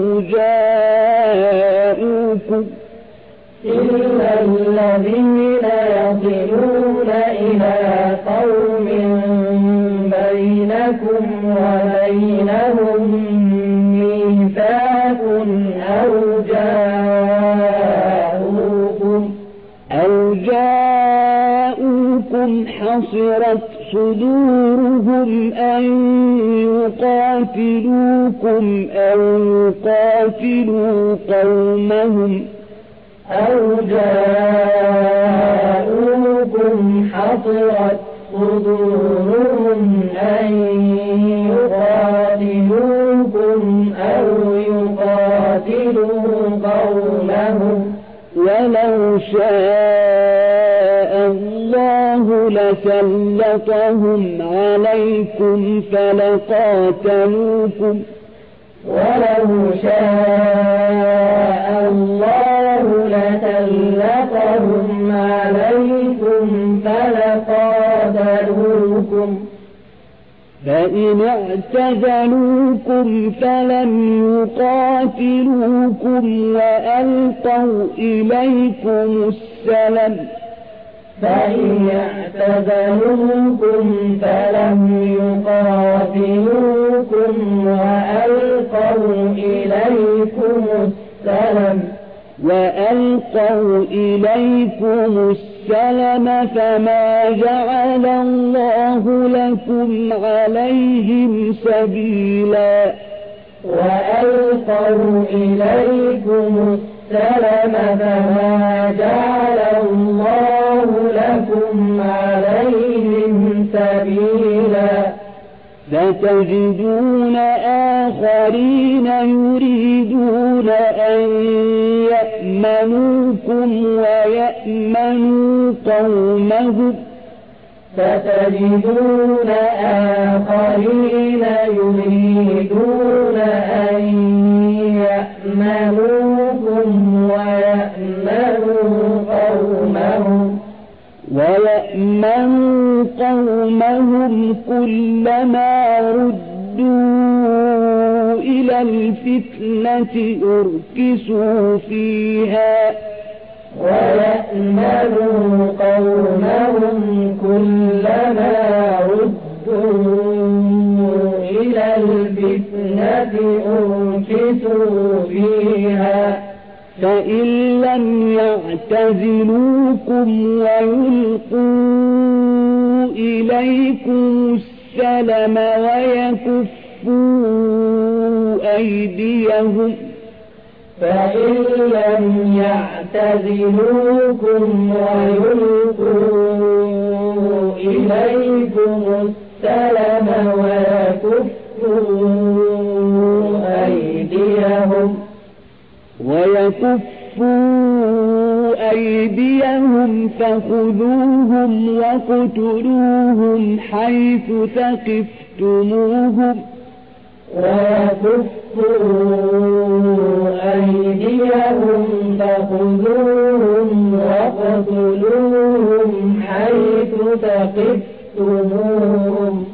جاءوكم إلا الذين يصلون إلى قوم بينكم وبينهم ميثاق أو جاءوكم أو جاءوكم حصرت صدورهم أن يقاتلوكم أو يقاتلوا قومهم أو جاءوكم حصرت صدورهم أن يقاتلوكم أو يقاتلوا قومهم ولو شاء الله لسلطهم عليكم فلقاتلوكم ولو شاء الله لسلطهم عليكم فلقاتلوكم فإن اعتزلوكم فلم يقاتلوكم وألقوا إليكم السلم فإن اعتزلوكم فلم يقاتلوكم وألقوا إليكم السلم وألقوا إليكم السلم فما جعل الله لكم عليهم سبيلا وألقوا إليكم السلم فما جعل الله لكم عليهم سبيلا ستجدون آخرين يريدون أن يأمنوكم ويأمنوا قومهم ستجدون آخرين يريدون أن يأمنوكم ويأمنوا قومهم ويأمنوا قومهم كلما ردوا إلى الفتنة أركسوا فيها ويأمنوا قومهم كلما ردوا إلى الفتنة أركسوا فيها فإن لم يعتزلوكم ويلقوا إليكم السلم ويكفوا أيديهم فإن لم يعتزلوكم ويلقوا إليكم السلم ويكفوا أيديهم ويكفوا أيديهم فخذوهم وقتلوهم حيث ثقفتموهم ويكفوا أيديهم فخذوهم وقتلوهم حيث ثقفتموهم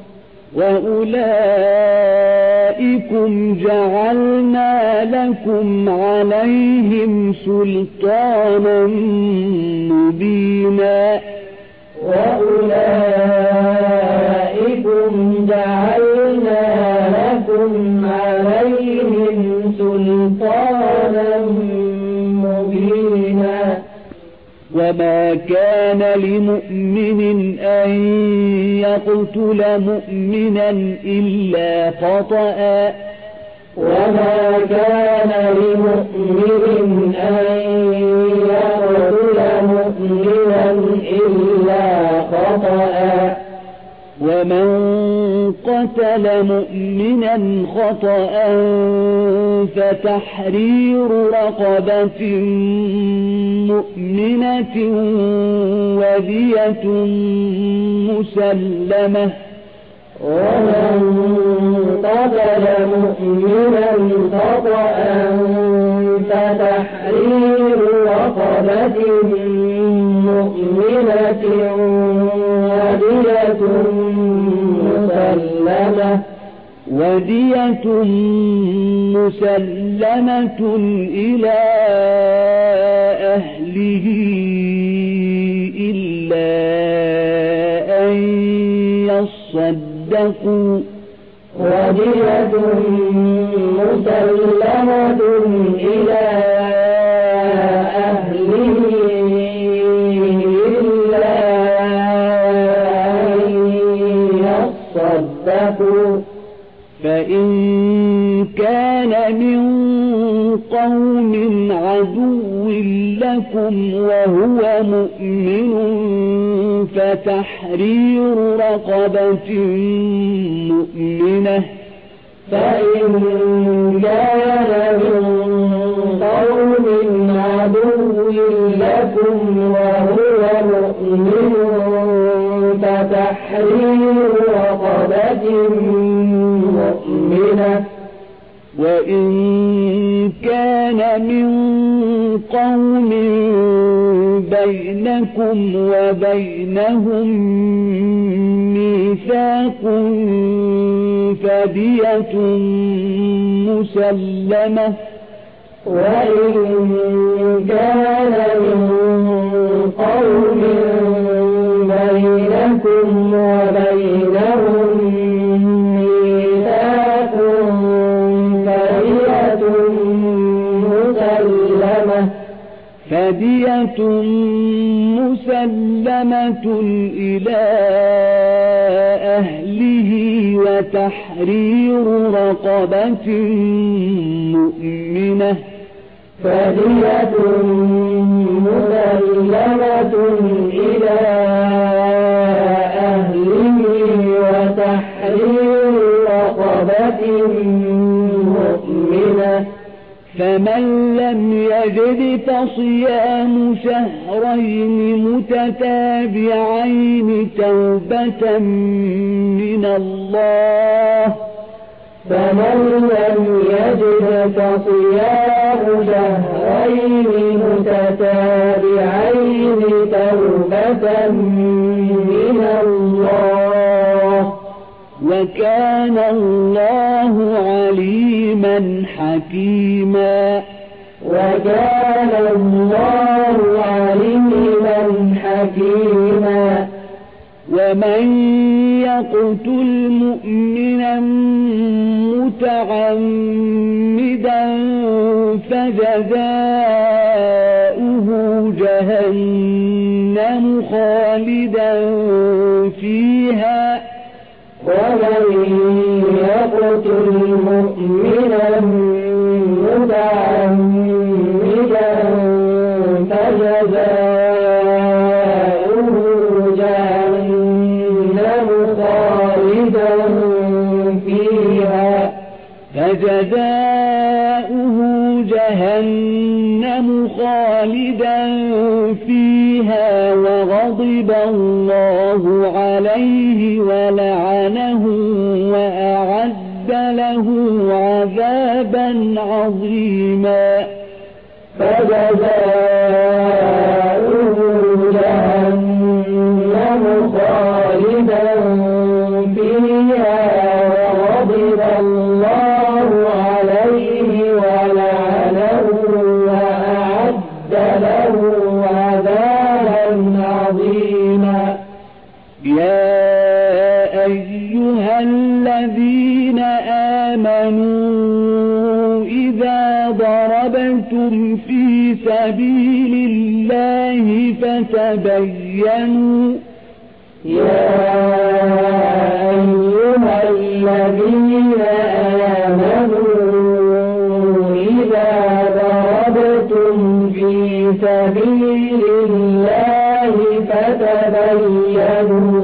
وأولئكم جعلنا لكم عليهم سلطانا مبينا وأولئكم جعلنا لكم عليهم سلطانا مبينا وما كان لمؤمن أن يقتل مؤمنا إلا خطأ وما كان لمؤمن أن يقتل مؤمنا إلا خطأ ومن قتل مؤمنا خطأ فتحرير رقبة مؤمنة ودية مسلمة ومن قتل مؤمنا خطأ فتحرير رقبة مؤمنة ودية مسلمة ودية مسلمة إلى أهله إلا أن يصدقوا ودية مسلمة إلى أهله إلا أن يصدقوا فإن كان من قوم عدو لكم وهو مؤمن فتحرير رقبة مؤمنة فإن كان من قوم عدو لكم وهو مؤمن فتحرير رقبة مؤمنة وإن كان من قوم بينكم وبينهم ميثاق فدية مسلمة وإن كان من قوم بينكم وبينهم ميثاق فدية مسلمة فدية مسلمة نظرة إلى أهله وتحرير رقبة مؤمنة فدية مسلمة إلى أهله وتحرير رقبة مؤمنة فمن لم يجد فصيام شهرين متتابعين توبة من الله فمن لم يجد فصيام شهرين متتابعين توبة من الله وكان الله عليما حكيما وكان الله عليما حكيما ومن يقتل مؤمنا متعمدا فجزاؤه جهنم خالدا فيها ومن يقتل مؤمنا متعمدا فجزاؤه جهنم خالدا فيها فجزاؤه جهنم خالدا فيها وغضب الله عليه ولعنه وأعد له عذابا عظيما فجزاؤه جهنم خالدا فيها وغضب الله عليه ولعنه وأعد له عذابا عظيما يا أيها الذين آمنوا إذا ضربتم في سبيل الله فتبينوا يا أيها الذين آمنوا إذا ضربتم في سبيل الله فتبينوا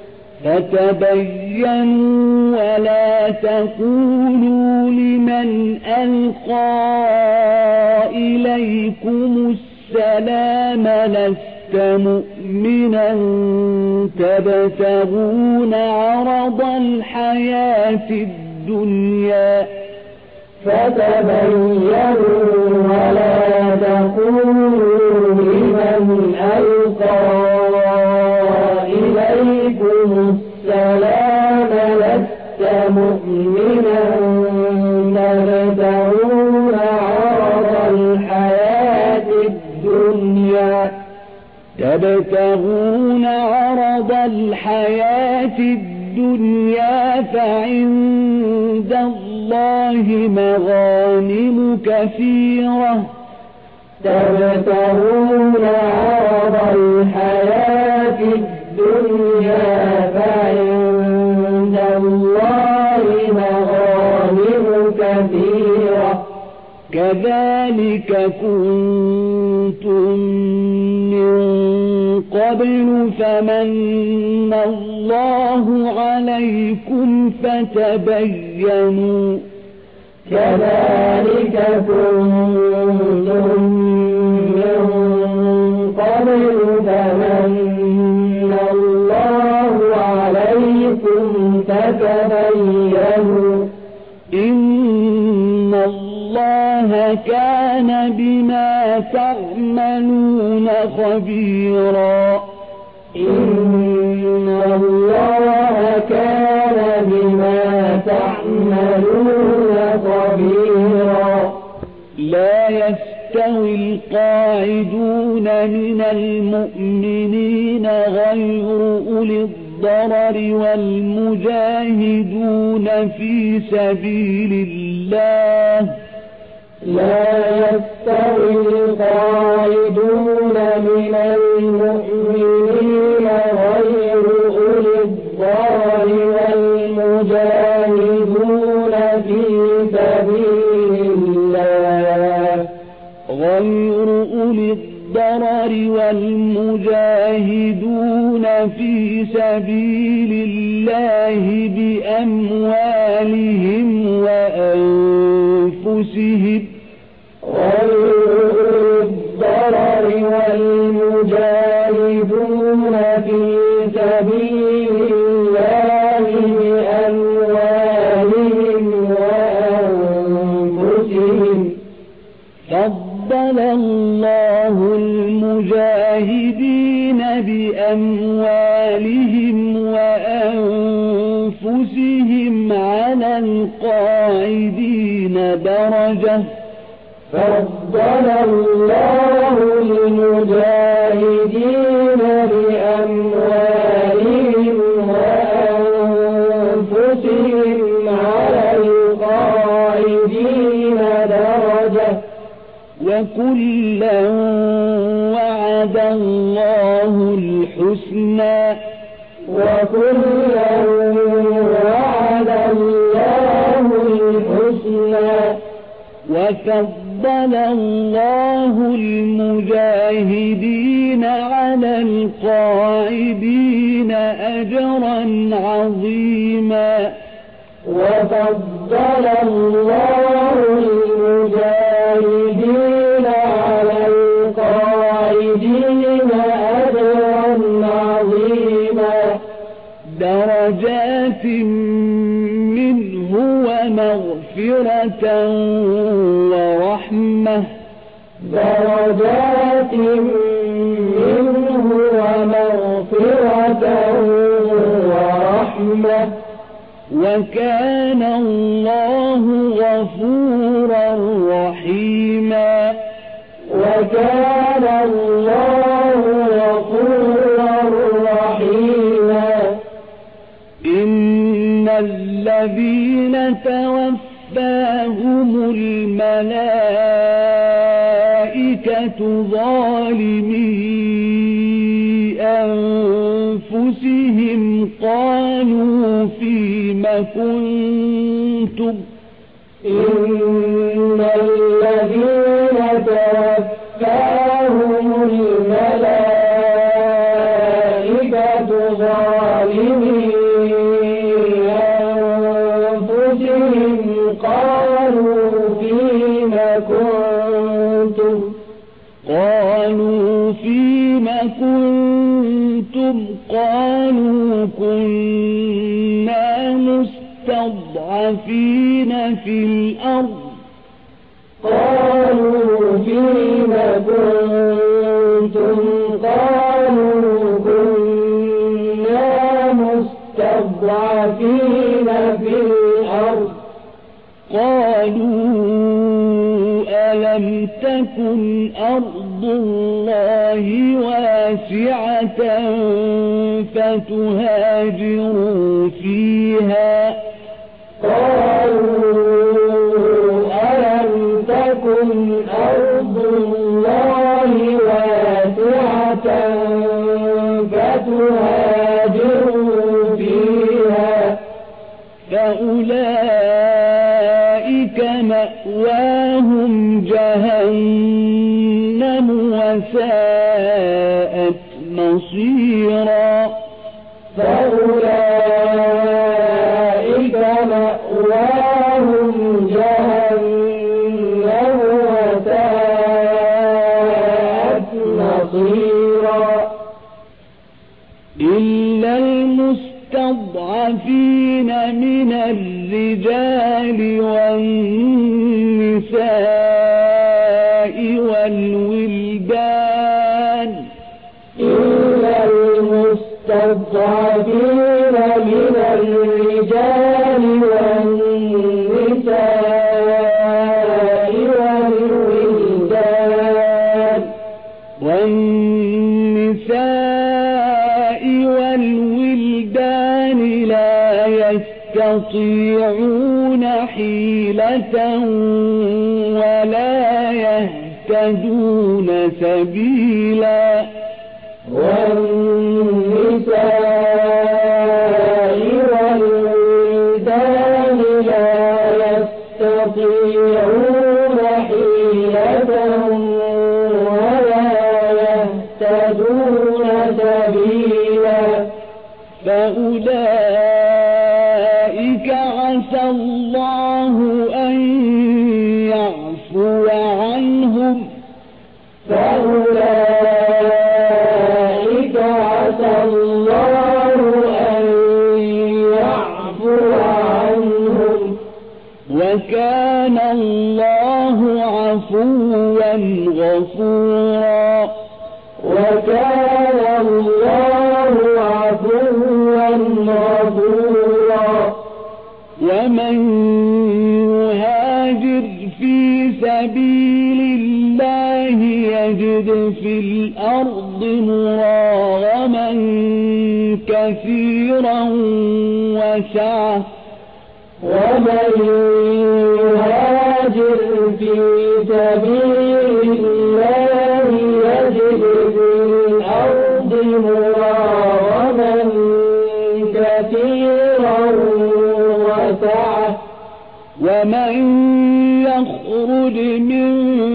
فتبينوا ولا تقولوا لمن ألقى إليكم السلام لست مؤمنا تبتغون عرض الحياة الدنيا فتبينوا ولا تقولوا لمن ألقى إليكم السلام لست مؤمنا تبتغون عرض الحياة الدنيا تبتغون عرض الحياة الدنيا فعند الله مغانم كثيرة تبتغون عرض الحياة الدنيا فعند الله مغانم كثيرة كذلك كنتم من قبل فمن الله عليكم فتبينوا كذلك كنتم من قبل فمن الله عليكم فتبينوا إن الله كان بما تعملون خبيرا إن الله كان بما تعملون خبيرا لا يستوي القاعدون من المؤمنين غير أولي الضرر والمجاهدون في سبيل الله لا يستوي القاعدون من المؤمنين في سبيل الله بأموالهم وأنفسهم والضرر والمجاهدون في سبيل الله بأموالهم وأنفسهم فضل الله المجاهدين بأموالهم وأنفسهم على القاعدين درجة فضل الله المجاهدين بأموالهم وأنفسهم على القاعدين درجة وكلا وعد الله الحسنى وكلا وعد الله الحسنى وفضل الله المجاهدين على القاعدين أجرا عظيما وفضل الله المجاهدين على القاعدين أجرا عظيما درجات منه ومغفرة ورحمة درجات منه ومغفرة ورحمة وكان الله غفورا رحيما وكان الله غفورا رحيما إن الذين توفاهم الملائكة ظالمي أنفسهم قالوا فيم كنتم إن الذين توفاهم الملائكة ظالمي أنفسهم قالوا فيم كنتم قالوا فيم كنتم قالوا كنا مستضعفين في الأرض قالوا فيم كنتم قالوا كنا مستضعفين في الأرض قالوا ألم تكن أرض الله واسعة فتهاجروا فيها قالوا ألم تكن أرض الله واسعة فتهاجروا فيها فأولئك مأواهم جهنم وساءت مصيرا فأولئك مأواهم جهنم وساءت مصيرا إلا المستضعفين من الرجال والنساء والولدان إلا المستضعفين من الرجال والنساء والولدان والنساء والولدان لا يستطيعون حيلة ولا يهتدون سبيلا والنساء والولدان لا يستطيعون حيلة ولا يهتدون سبيلا فأولئك عسى الله أن يعفو عنهم فأولئك عسى الله أن يعفو عنهم وكان الله عفوا غفورا وكان الله عفوا غفورا ومن يهاجر في سبيل الله يجد في الأرض مراغما كثيرا وسعة ومن يهاجر في سبيل الله يجد في الأرض مراغما كثيرا وسعة ومن يخرج من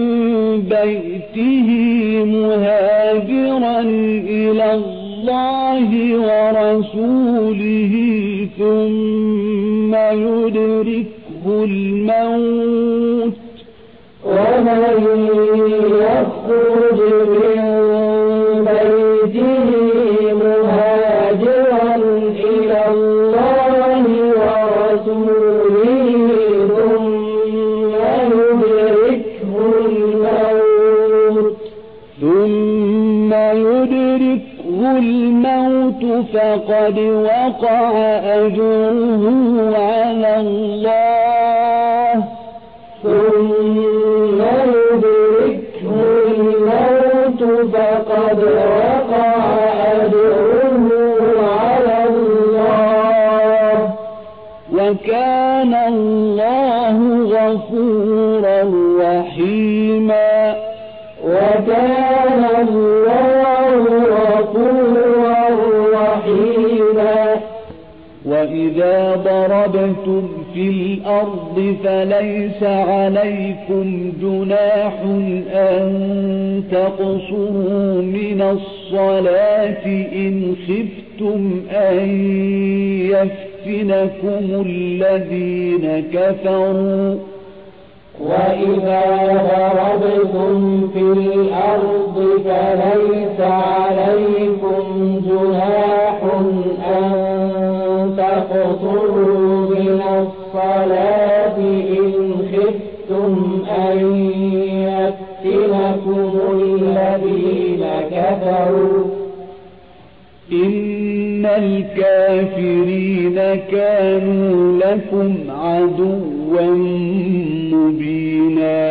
بيته مهاجرا إلى الله ورسوله ثم يدركه الموت ومن يخرج من بيته مهاجرا إلى الله ورسوله ثم يدركه الموت ثم يدركه الموت فقد وقع أجره على الله ثم يدركه الموت فقد وقع أجره على الله وكان الله غفورا رحيما وكان الله غفورا رحيما وإذا ضربتم في الأرض فليس عليكم جناح أن تقصروا من الصلاة إن خفتم أن يفتنكم الذين كفروا وإذا ضربتم في الأرض فليس عليكم جناح أن تقصروا من الصلاة إن خفتم أن يفتنكم الذين كفروا إن الكافرين كانوا لكم عدوا مبينا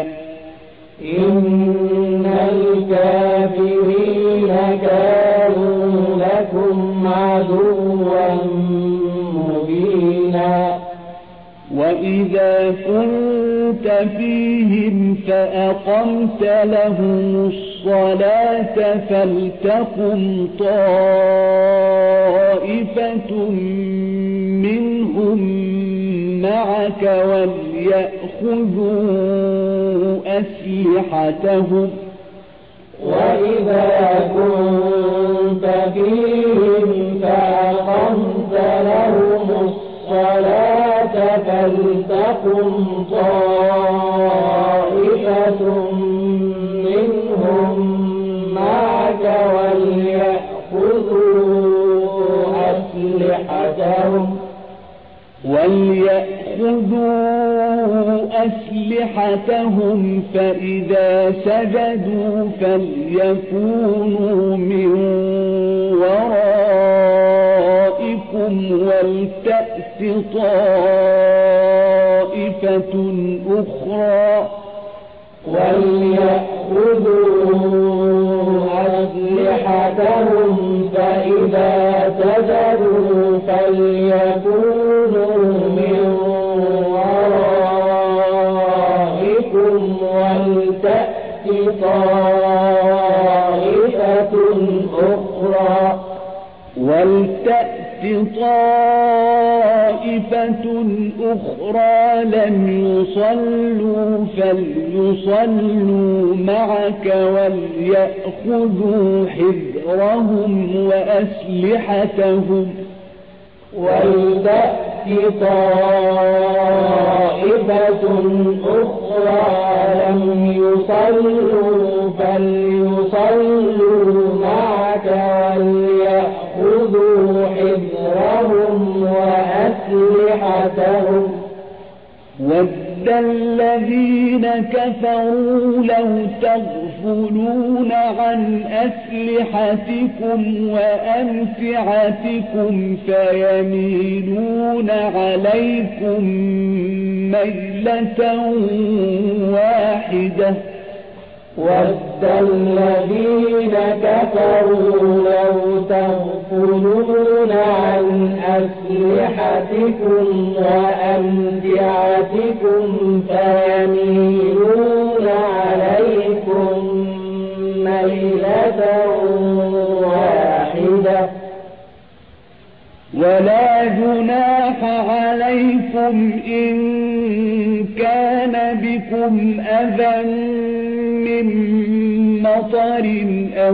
إن الكافرين كانوا لكم عدوا مبينا وإذا كنت فيهم فأقمت لهم الصلاة فلتقم طائفة منهم معك وليأخذوا أسلحتهم وإذا كنت فيهم فأقمت لهم الصلاة فلتقم طائفة منهم معك وليأخذوا أسلحتهم وليأخذوا أسلحتهم فإذا سجدوا فليكونوا من ورائكم ولتأت طائفة أخرى وليأخذوا أسلحتهم فإذا سجدوا فليكونوا من ورائكم ولتأت طائفة أخرى ولتأت طائفة أخرى لم يصلوا فليصلوا معك وليأخذوا حذرهم وأسلحتهم ولتأت طائفة أخرى لم يصلوا فليصلوا معك وليأخذوا حذرهم وأسلحتهم. ود الذين كفروا لو تغفلون عن أسلحتكم وأمتعتكم فيميلون عليكم ميلة واحدة. ود الذين كفروا لو تغفلون عن أسلحتكم وأمتعتكم فيميلون عليكم ميلة واحدة. ولا جناح عليكم إن كان بكم أذى من مطر أو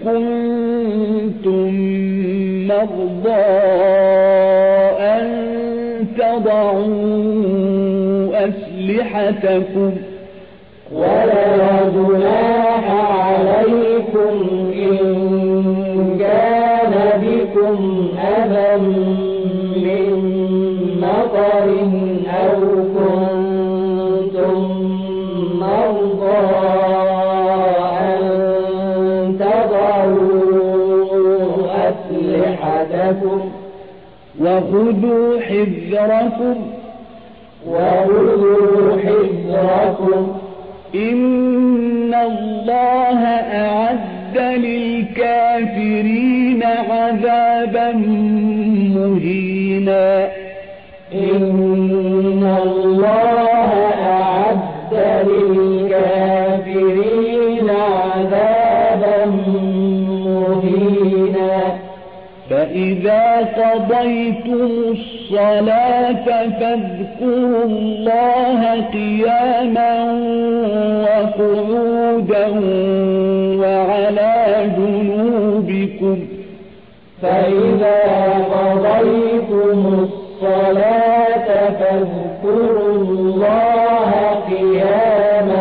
كنتم مرضى أن تضعوا أسلحتكم. ولا جناح عليكم إن كان بكم أذى من مطر أو كنتم مرضى أن تضعوا أسلحتكم. وخذوا حذركم وخذوا حذركم. إن الله أعد للكافرين عذابا مهينا. إن الله أعد للكافرين عذابا مهينا. فإذا قضيتم الصلاة فاذكروا الله قياما وقعودا وعلى جنوبكم. فإذا قضيتم الصلاة فاذكروا الله قياما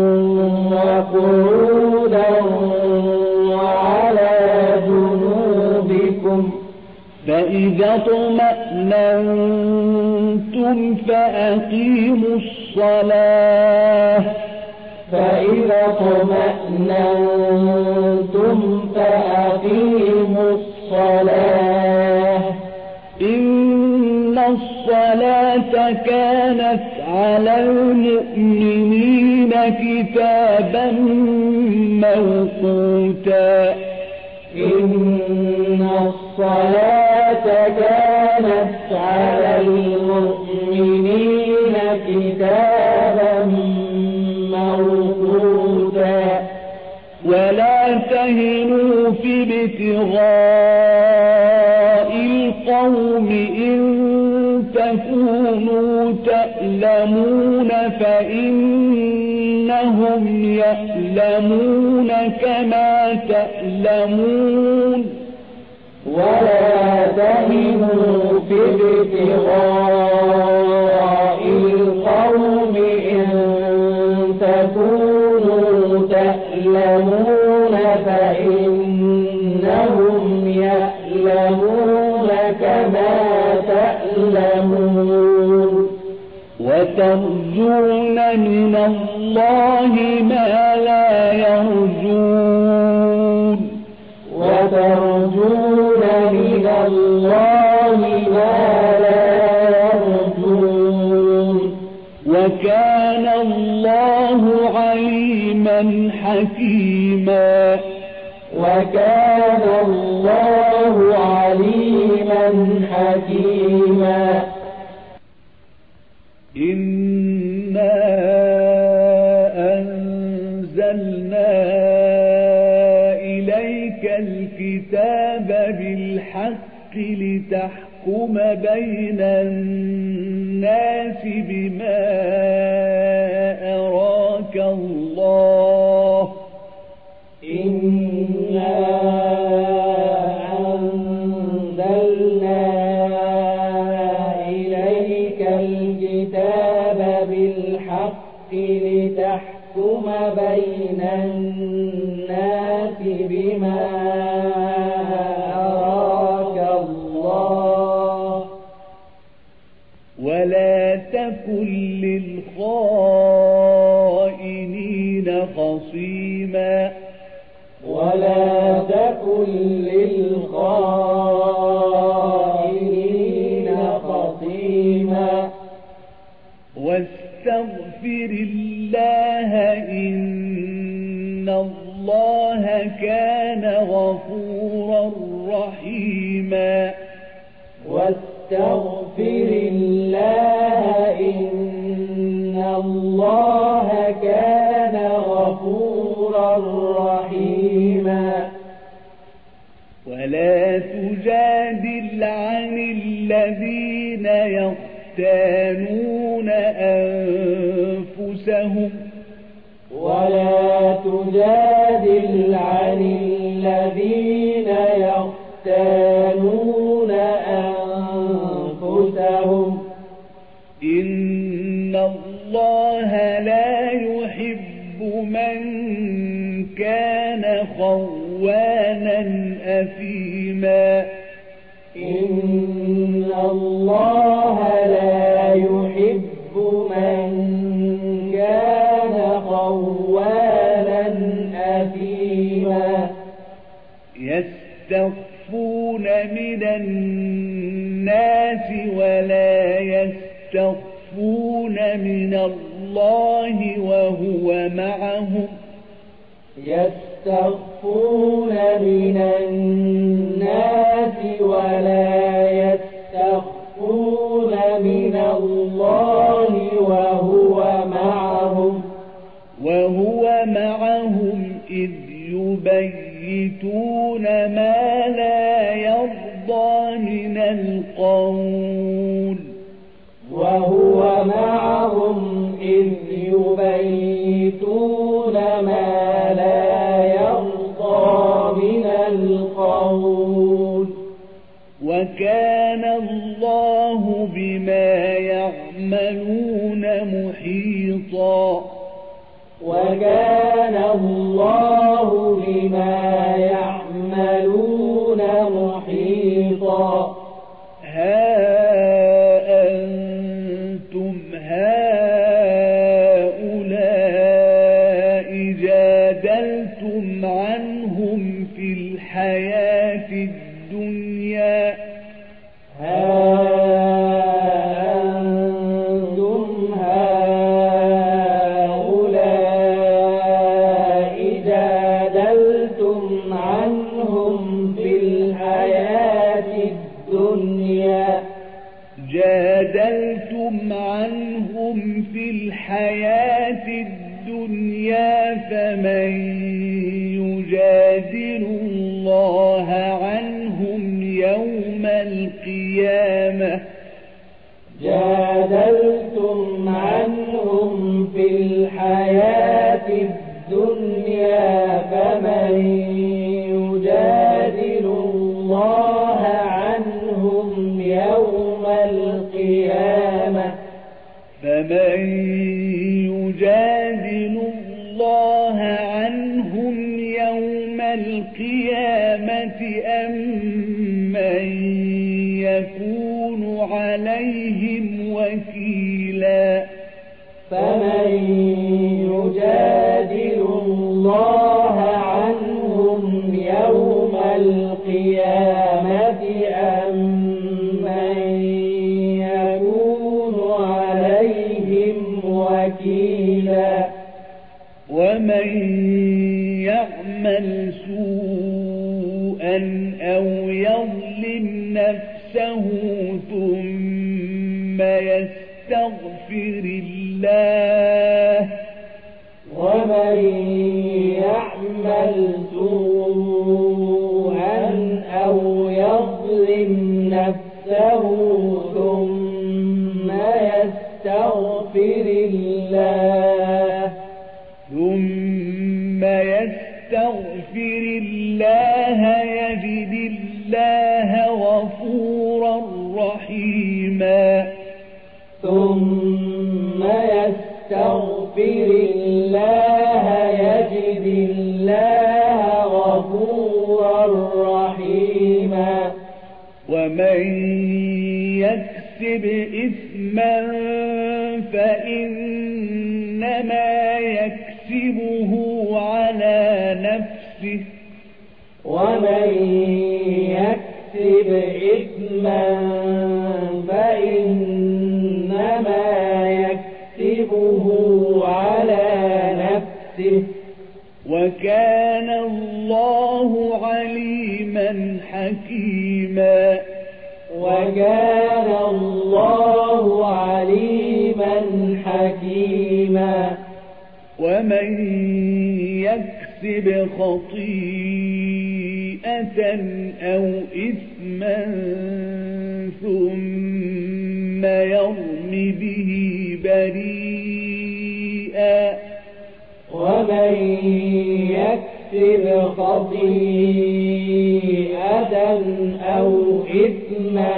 وقعودا وعلى جنوبكم. فإذا اطمأننتم فأقيموا الصلاة فإذا اطمأننتم فأقيموا الصلاة. إن الصلاة كانت على المؤمنين كتابا موقوتا. إن الصلاة كانت على المؤمنين كتابا موقوتا. ولا تهنوا في ابتغاء القوم إن تكونوا تألمون فإنهم يألمون كما تألمون. ولا تهنوا في ابتغاء القوم إن تكونوا تألمون فإنهم يألمون كما تألمون. وترجون من الله ما لا يرجون. وترجون من الله ما لا يرجون. وكان الله عليما حكيما. وكان الله عليما حكيما. إنا أنزلنا إليك الكتاب بالحق لتحكم بين الناس بما أراك الله. إنا أنزلنا تكن للخائنين خصيما ولا تكن للخائنين خصيما واستغفر الله إن الله كان غفورا رحيما واستغفر الله إن الله كان غفورا رحيما ولا تجادل عن الذين يختانون أنفسهم ولا تجادل عن الذين يختانون أنفسهم إن الله لا يحب من كان خوانا أثيما إن الله لا يحب من كان خوانا أثيما يستخفون من الناس ولا يستخفون من الله وهو معهم يستخفون من الناس ولا يستخفون من الله وهو معهم وهو معهم إذ يبيتون ما لا يرضى من القول وهو معهم إذ يبيتون ما لا يرضى من القول وكان الله بما يعملون محيطا وكان الله بما يعملون محيطا ها أنتم هؤلاء جادلتم عنهم في الحياة الدنيا ها أنتم هؤلاء جادلتم عنهم في الحياة الدنيا جادلتم عنهم في الحياة الدنيا فمن يجادل الله عنهم يوم القيامة جادلتم عنهم في الحياة الدنيا فمن يجادل الله عنهم يوم القيامة فمن يجادل الله عنهم يوم القيامة أم من يكون عليهم وكيلا فمن يجادل الله عنهم يوم القيامة أم من يكون عليهم وكيلا ومن يعمل سوءا أو يظلم نفسه ثم يستغفر الله ومن يعمل سوءا أو يظلم نفسه ثم يستغفر الله ثم يستغفر الله يجد الله غفورا رحيما ثم يستغفر الله يجد الله غفورا رحيما ومن يكسب يكسب إثما فإنما يكسبه على نفسه ومن يكسب إثما فإنما يكسبه على نفسه وكان الله عليما حكيما وكان الله عليما حكيما ومن يكسب خطيئة أو إثما ثم يرم به بريئا ومن يكسب خطيئة أو إثما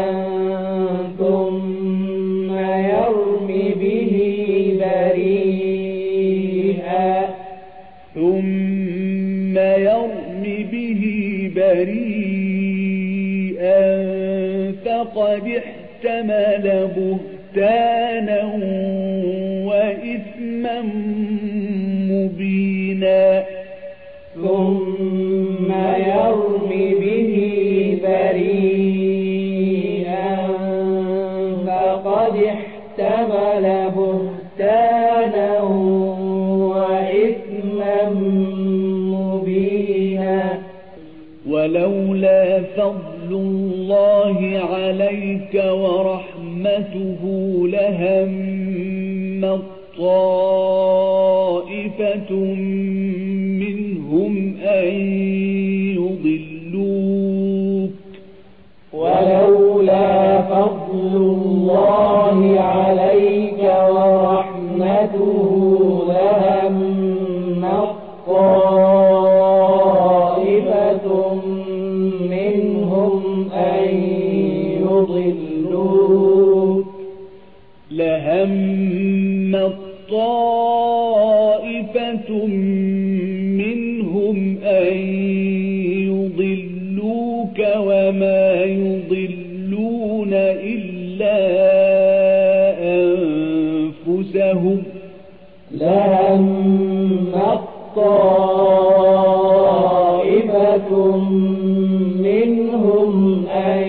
ثم يرم به بريئا ثم يرم به بريئا فقد احتمل بهتانا وإثما مبينا ثم يرم به بريئا فقد احتمل بهتانا وإثما مبينا ولولا فضل الله عليك ورحمته لهم طائفة منهم أن يضلوك ولولا فضل الله عليك ورحمته لهم طائفة منهم أن يضلوك لهم طائفة منهم أن يضلوك وما يضلون إلا أنفسهم لهم طائفة منهم أن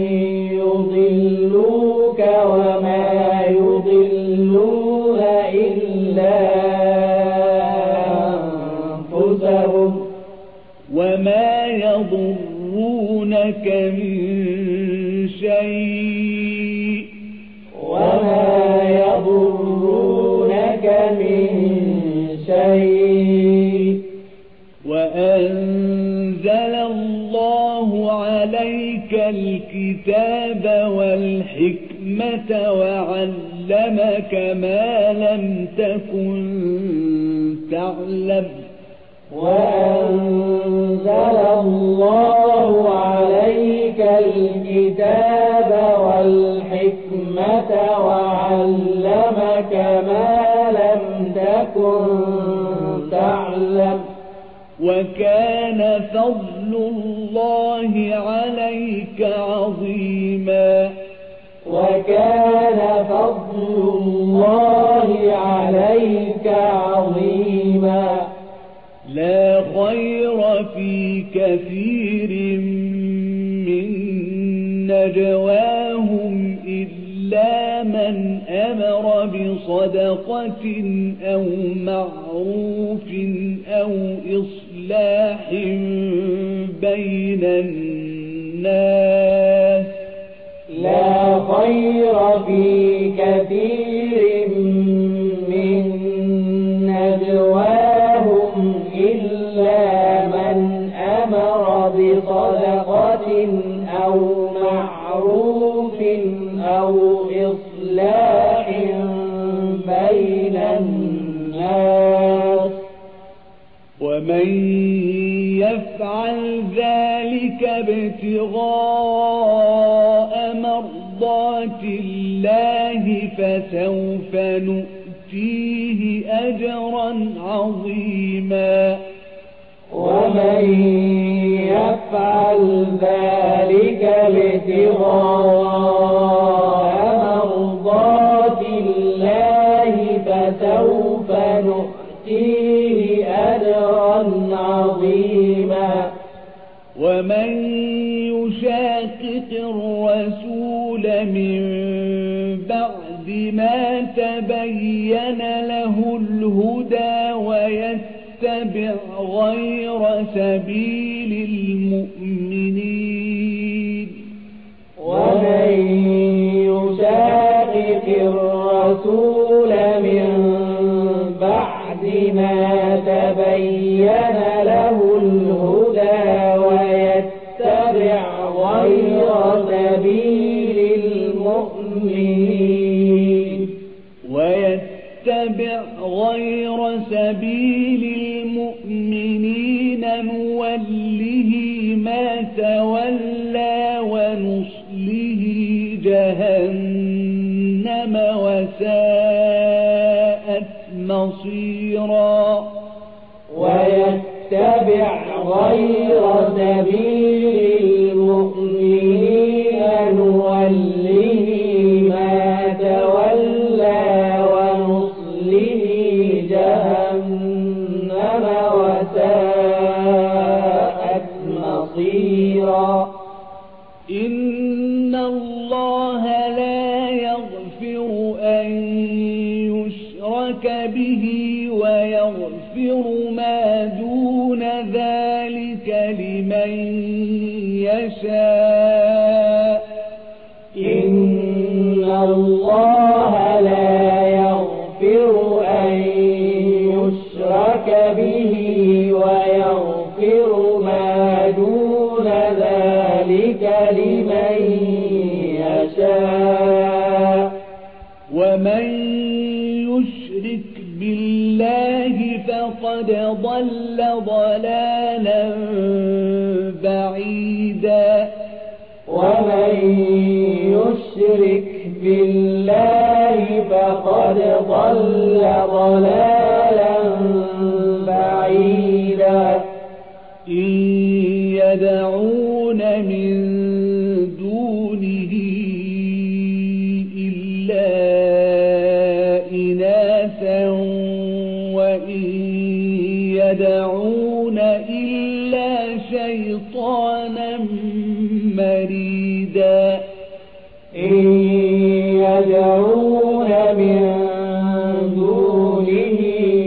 يضلوك وما يضلون إلا أنفسهم وما يضرونك من شيء وما يضرونك من شيء وأنزل الله عليك الكتاب والحكمة وعلمك ما لم تكن تعلم وأنزل الله عليك الكتاب والحكمة وعلمك ما لم تكن تعلم وكان فضل الله عليك عظيما وكان فضل الله عليك عظيما لا خير في كثير من نجواهم إلا من أمر بصدقة أو معروف أو إصلاح بين الناس لا خير في كثير من نجواهم إلا من أمر بصدقة أو معروف أو إصلاح بين الناس ومن يفعل ذلك ابتغاء مرضات الله فسوف نؤتيه أجرا عظيما ومن يفعل ذلك ابتغاء الرسول من بعد ما تبين له الهدى ويتبع غير سبيل المؤمنين ومن يشاقق الرسول من بعد ما تبين له الهدى ويتبع غير سبيل المؤمنين ويتبع غير سبيل المؤمنين نوله ما تولى ونصله جهنم وساءت مصيرا ويتبع غير سبيل المؤمنين نوله ما تولى ونصله جهنم وساءت مصيرا إن الله لا يغفر أن يشرك به ويغفر ما دون ذلك لمن يشاء إن الله لا يغفر أن يشرك به ويغفر ما دون ذلك لمن يشاء ومن يشرك بالله فقد ضل ضلالا بعيدا ومن يشرك بالله فقد ضل ضلالا بعيدا إن يدعون من دونه إلا إناثا وإن يدعون إلا شيطانا مريدا إن يدعون من دونه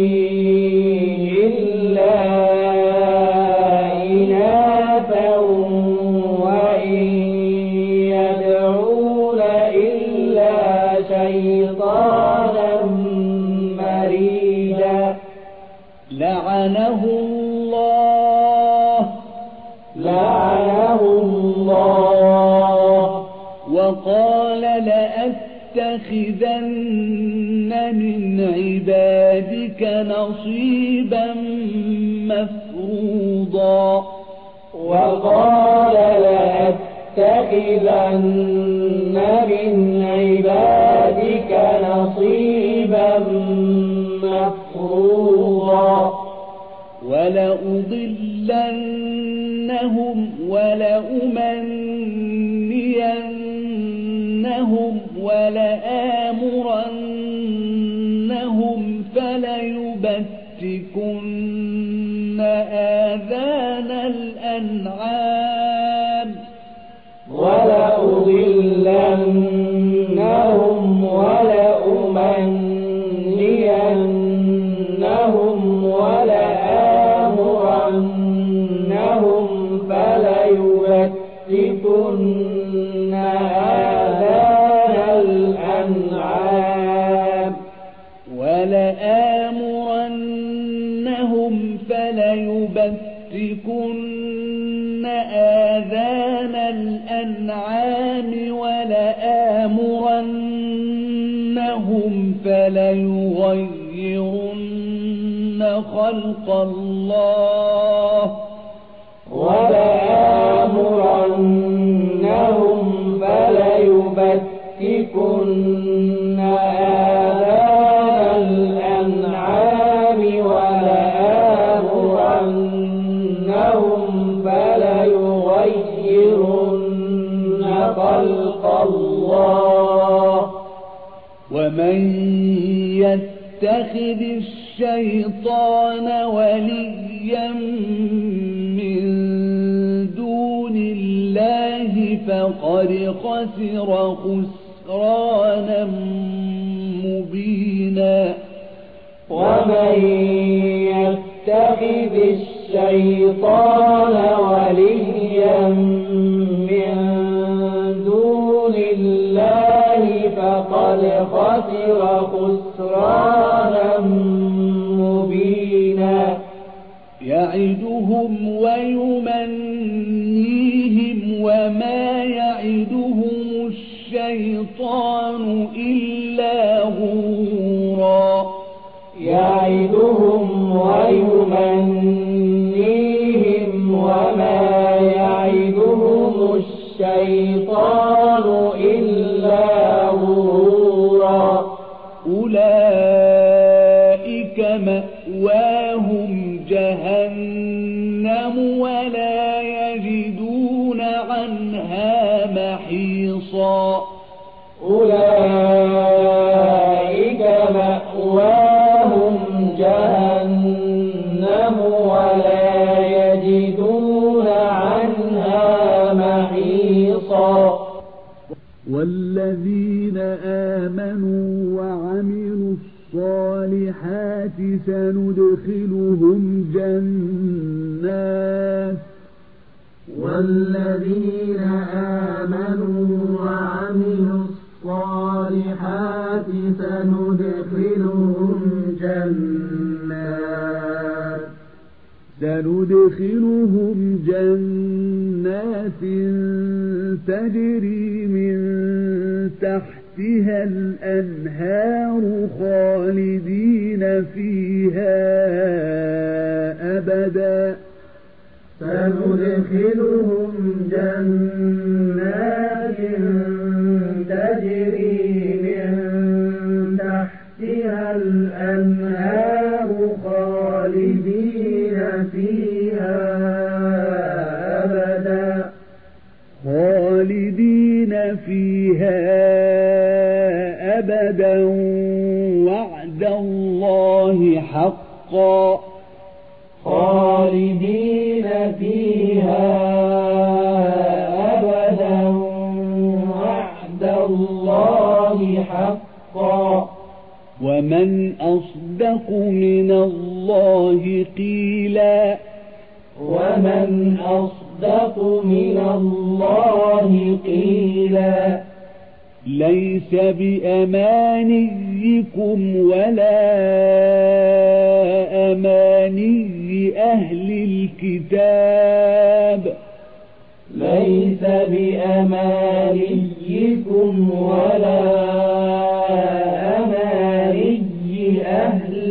إلا إناثا وإن يدعون إلا شيطانا مريدا لعنه الله لعنه الله وقال لأتخذن من عبادك نصيبا مفروضا وقال لأتخذن من عبادك نصيبا مفروضا ولأضلنهم ولأمنينهم ولآمرنهم فليبتكن آذان الأنعام ولأضلنهم ولأمنينهم ولآمرنهم فليبتكن آذان الأنعام ولآمرنهم فليبتكن آذان الأنعام ولآمرنهم فليغيرن خلق الله ولآمرنهم فليبتكن آذان الأنعام ولآمرنهم فليغيرن خلق الله ومن يتخذ الشيطان وليا من دون الله فقد خسر خسرانا مبينا. ومن يتخذ الشيطان وليا من دون الله فقد خسر خسرانا مبينا. يعدهم ويمنيهم وما يعدهم الشيطان إلا غرورا. يعدهم ويمنيهم وما يعدهم الشيطان إلا غرورا. أولئك مأواهم جهنم ولا يجدون عنها محيصا. أولئك مأواهم جهنم ولا يجدون عنها محيصا. والذين آمنوا وعملوا الصالحات سندخلهم جنات والذين آمنوا وعملوا الصالحات سندخلهم جنات سندخلهم جنات تجري من تحتها الأنهار خالدين فيها أبدا. سندخلهم جنات تجري من تحتها الأنهار خالدين فيها أبدا. خالدين فيها أبدا وعد الله حقا. خالدين فيها أبدا وعد الله حقا. ومن أصدق من الله قيلا. ومن أصدق من الله قيلا. ليس بأمانيكم ولا أماني أهل الكتاب. ليس بأمانيكم ولا أماني أهل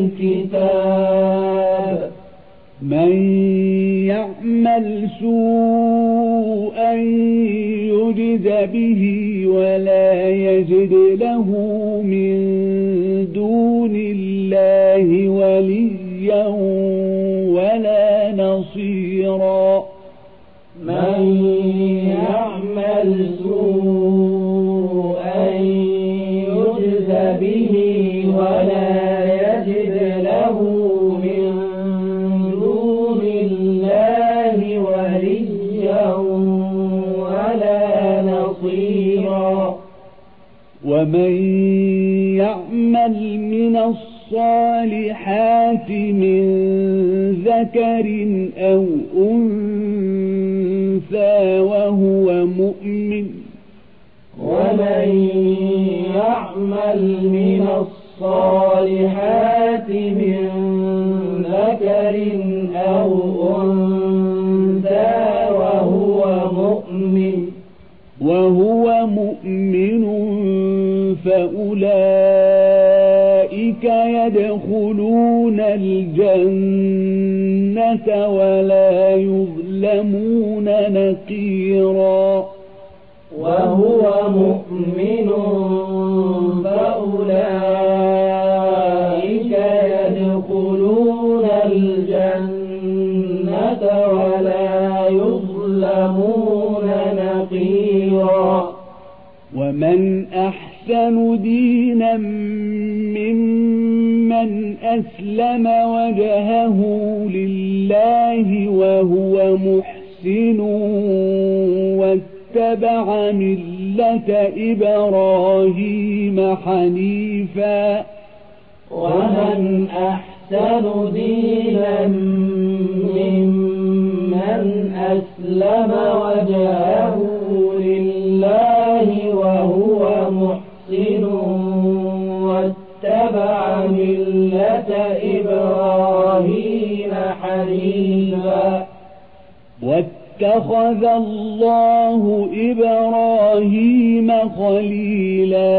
الكتاب. من يعمل سوءا يجز به ولا يجد له من دون الله وليا ولا نصيرا. من يعمل سوءا يجز به ولا يجد له من دون الله وليا ولا نصيرا. ومن يعمل من الصالحات من ذكر أو أنثى وهو مؤمن. ومن يعمل من الصالحات من ذكر أو أنثى وهو مؤمن وهو مؤمن فأولئك يدخلون الجنة ولا يظلمون نقيرا. وهو مؤمن فأولئك يدخلون الجنة ولا يظلمون نقيرا. ومن أحسن دينا ممن أسلم وجهه لله وهو محسن واتبع ملة إبراهيم حنيفا ومن أحسن دينا ممن أسلم وجهه لله وهو محسن واتبع ملة إبراهيم حنيفا واتخذ الله إبراهيم خليلا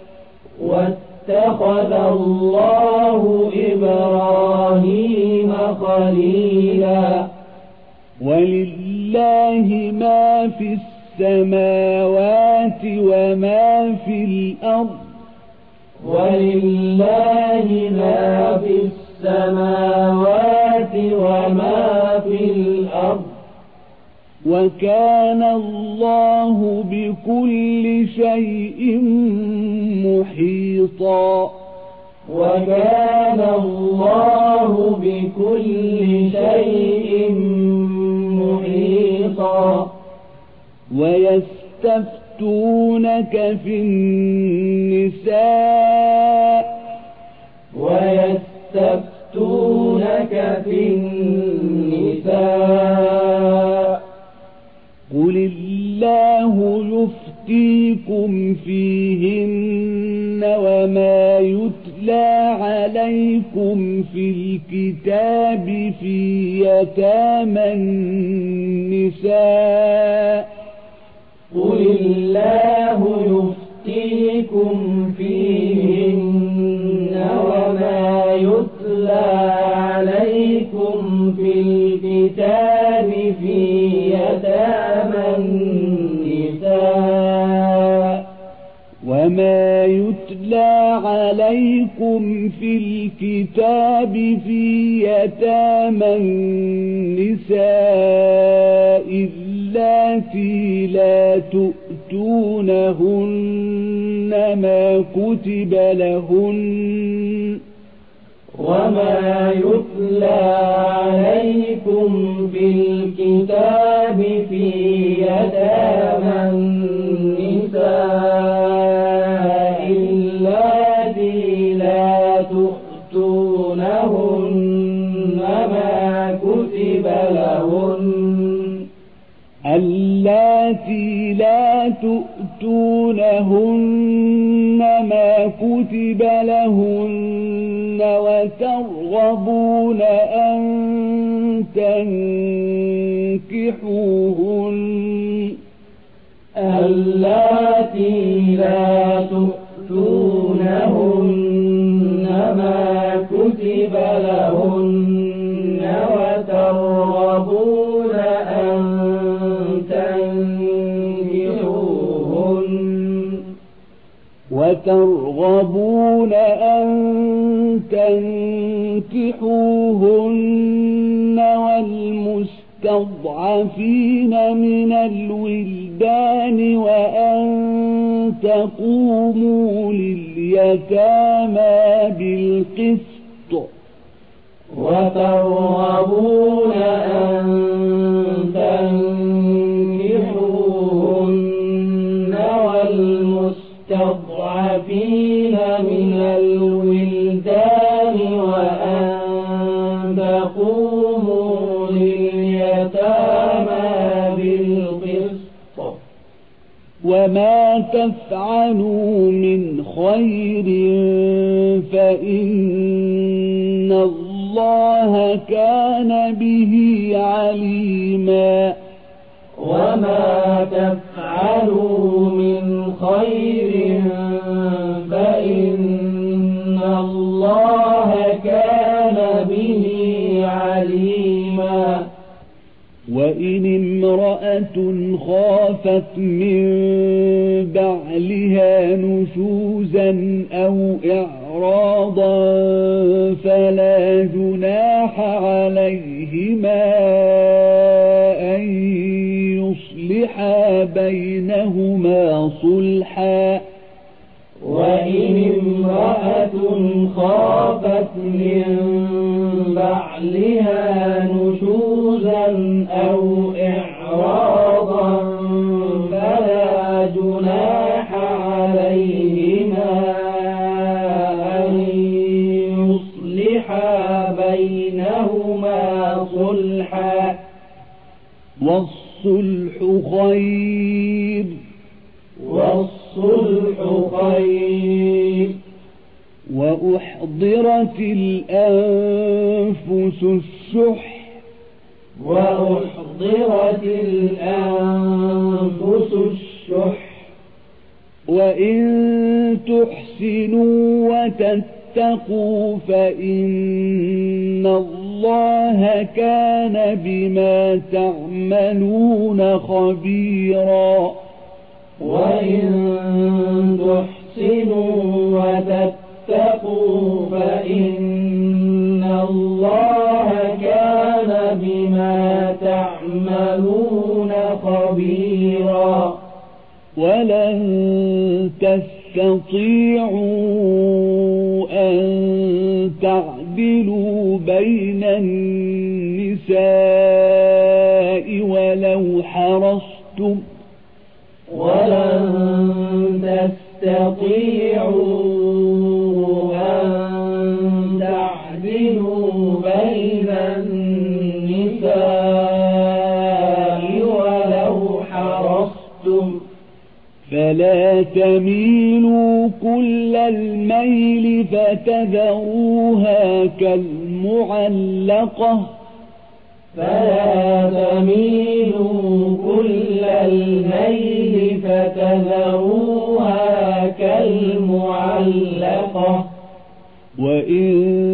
واتخذ الله إبراهيم خليلا ولله ما في السماوات وما في الأرض ولله ما في السماوات وما في الأرض وكان الله بكل شيء محيطا وكان الله بكل شيء محيطا ويستفتونك في النساء ويستفتونك في النساء قل الله يفتيكم فيهن وما يتلى عليكم في الكتاب في يتامى النساء قل الله يفتيكم فيهن وما يتلى عليكم في الكتاب في يتامى النساء وما يتلى عليكم في الكتاب في يتامى النساء اللاتي لا تؤتونهن ما كتب لهن وما يتلى عليكم في الكتاب في يتامى النساء اللاتي لا تؤتونهن ما كتب لهن اللاتي لا تؤتونهن ما كتب لهن وترغبون أن تنكحوهن اللاتي لا تؤتونهن ما كتب لهن وترغبون أن تنكحوهن وترغبون أن تنكحوهن والمستضعفين من الولدان وأن تقوموا لليتامى بالقسط وترغبون أن تنكحوهن والمستضعفين من الولدان وأن تقوموا لليتامى بالقسط وما تفعلوا من خير فإن الله كان به عليما وما تفعلوا من خير فإن الله كان به عليما وإن امرأة خافت من بعلها نشوزا أو إعراضا فلا جناح عليهما أن يصلحا بينهما صلحا وإن امرأة خافت من بعلها نشوزا أو إعراضا جناح عليهما أن يصلحا بينهما صلحا والصلح خير والصلح خير وأحضرت الأنفس الشح وأحضرت الأنفس الشح وإن تحسنوا وتتقوا فإن الله كان بما تعملون خبيرا وإن تحسنوا وتتقوا فإن الله كان بما تعملون خبيرا ولن تستطيعوا أن تعدلوا بين النساء ولو حرصتم ولن تستطيعوا أن تعدلوا بين النساء ولو حرصتم فلا تميلوا كل الميل فتذروها كالمعلقة فلا تميلوا كل الميل فتذروها كالمعلقة وإن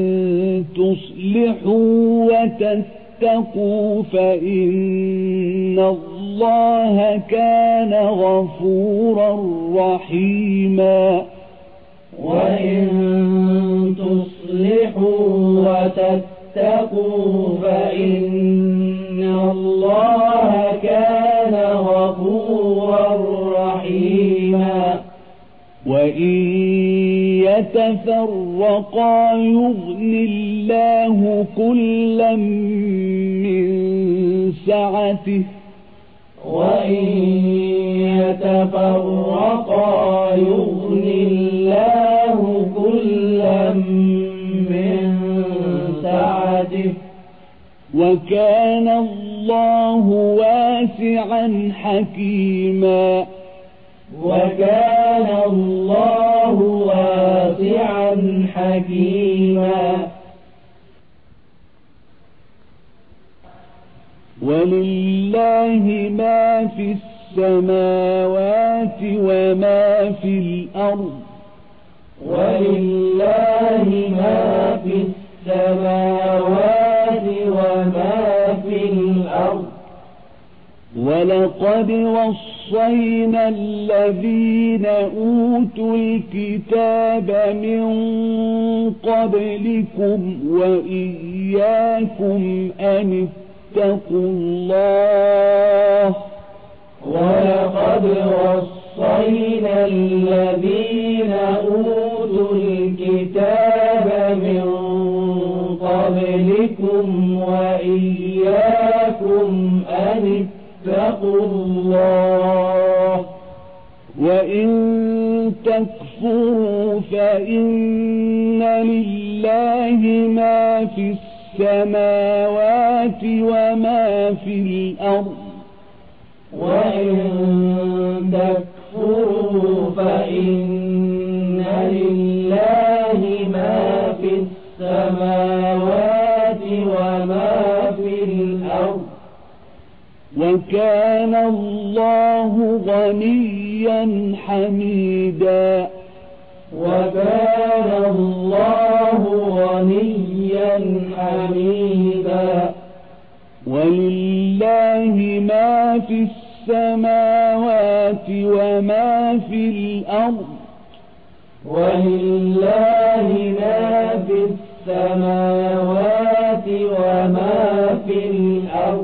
تصلحوا وتتقوا فإن الله كان غفورا رحيما وإن تصلحوا وتتقوا فإن الله كان غفورا رحيما وإن يتفرقا يغن الله كلا من سعته وإن يتفرقا يغن الله كلا من سعته وكان الله واسعا حكيما وكان الله واسعا حكيما ولله ما في السماوات وما في الأرض ولله ما في السماوات وما في الأرض ولقد وصينا الذين أوتوا الكتاب من قبلكم وإياكم أن اتقوا الله ولقد وصينا الذين أوتوا الكتاب من قبلكم وإياكم أن اتقوا الله وإن تكفروا فإن لله ما في السماوات وما في الأرض وإن تكفروا فإن لله ما في السماوات وما في الأرض وكان الله غنيا حميدا وكان الله غنيا حميدا ولله ما في السماوات وما في الأرض ولله ما في السماوات وما في الأرض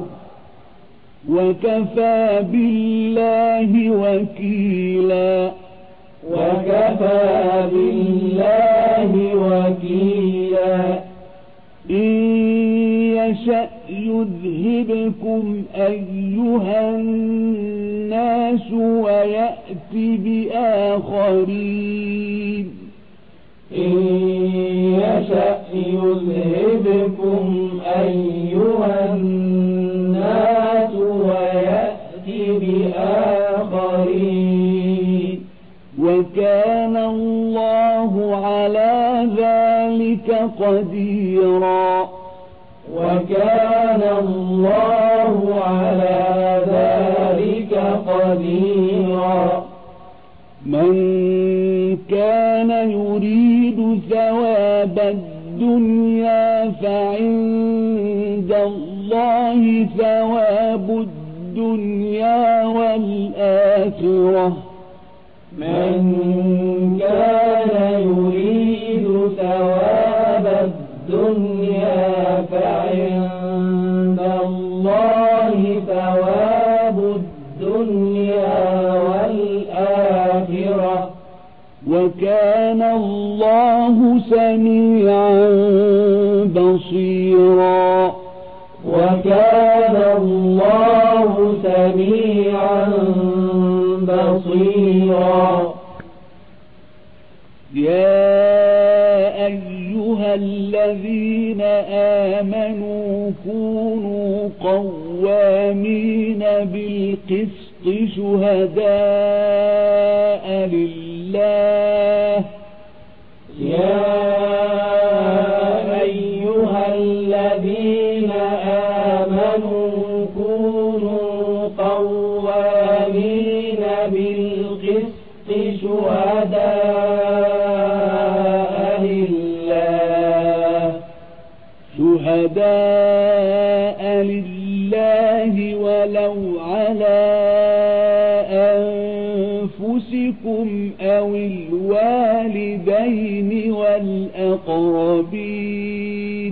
وكفى بالله وكيلا وكفى بالله وكيلا إن يشأ يذهبكم يذهبكم أيها الناس ويأت بآخرين إن يشأ يذهبكم أيها الناس ويأت بآخرين وكان الله على ذلك قديرا وكان الله على ذلك قديرا من كان يريد ثواب الدنيا فعند الله ثواب الدنيا والآخرة من كان يريد ثواب الدنيا فعند الله ثواب الدنيا والآخرة وكان الله سميعا بصيرا وكان الله سميعا بصيرا يا أيها الذين آمنوا كونوا قوامين بالقسط شهداء لله يا أيها الذين آمنوا كونوا قوامين بالقسط شهداء لله شهداء لله ولو على أنفسكم أو الوالدين والأقربين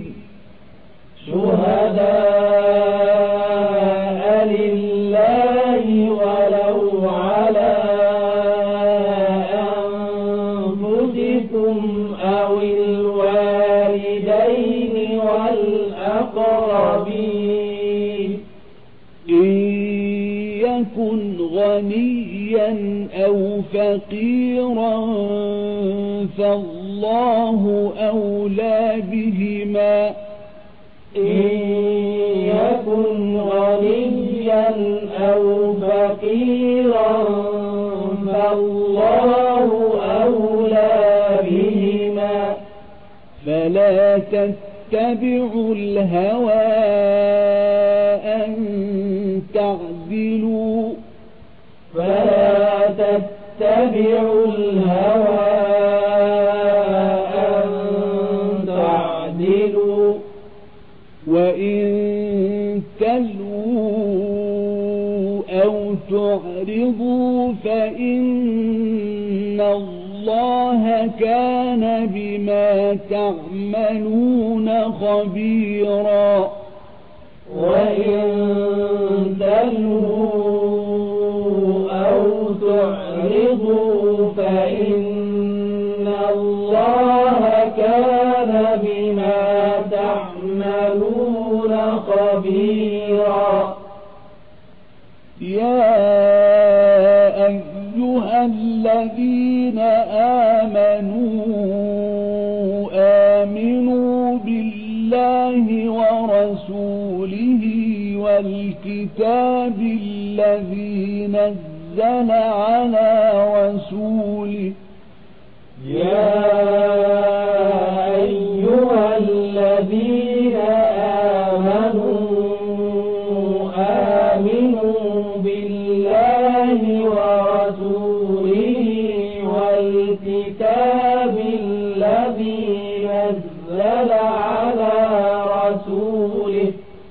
شهداء لله ولو على أنفسكم أو الوالدين والأقربين إن يكن غنيا أو فقيرا فالله أولى بهما إن يكن غنيا أو فقيرا فالله أولى بهما فلا تتبعوا الهوى أن تعدلوا فلا تتبعوا الهوى أن تعدلوا وإن تلووا أو تعرضوا فإن الله كان بما تعملون خبيرا وإن تلووا أو تعرضوا فإن الله كان بما تعملون خبيرا يا أيها الذين آمنوا آمنوا بالله ورسوله والكتاب الذي نزل على رسوله يا أيها الذين آمنوا آمنوا بالله ورسوله والكتاب الذي نزل على رسوله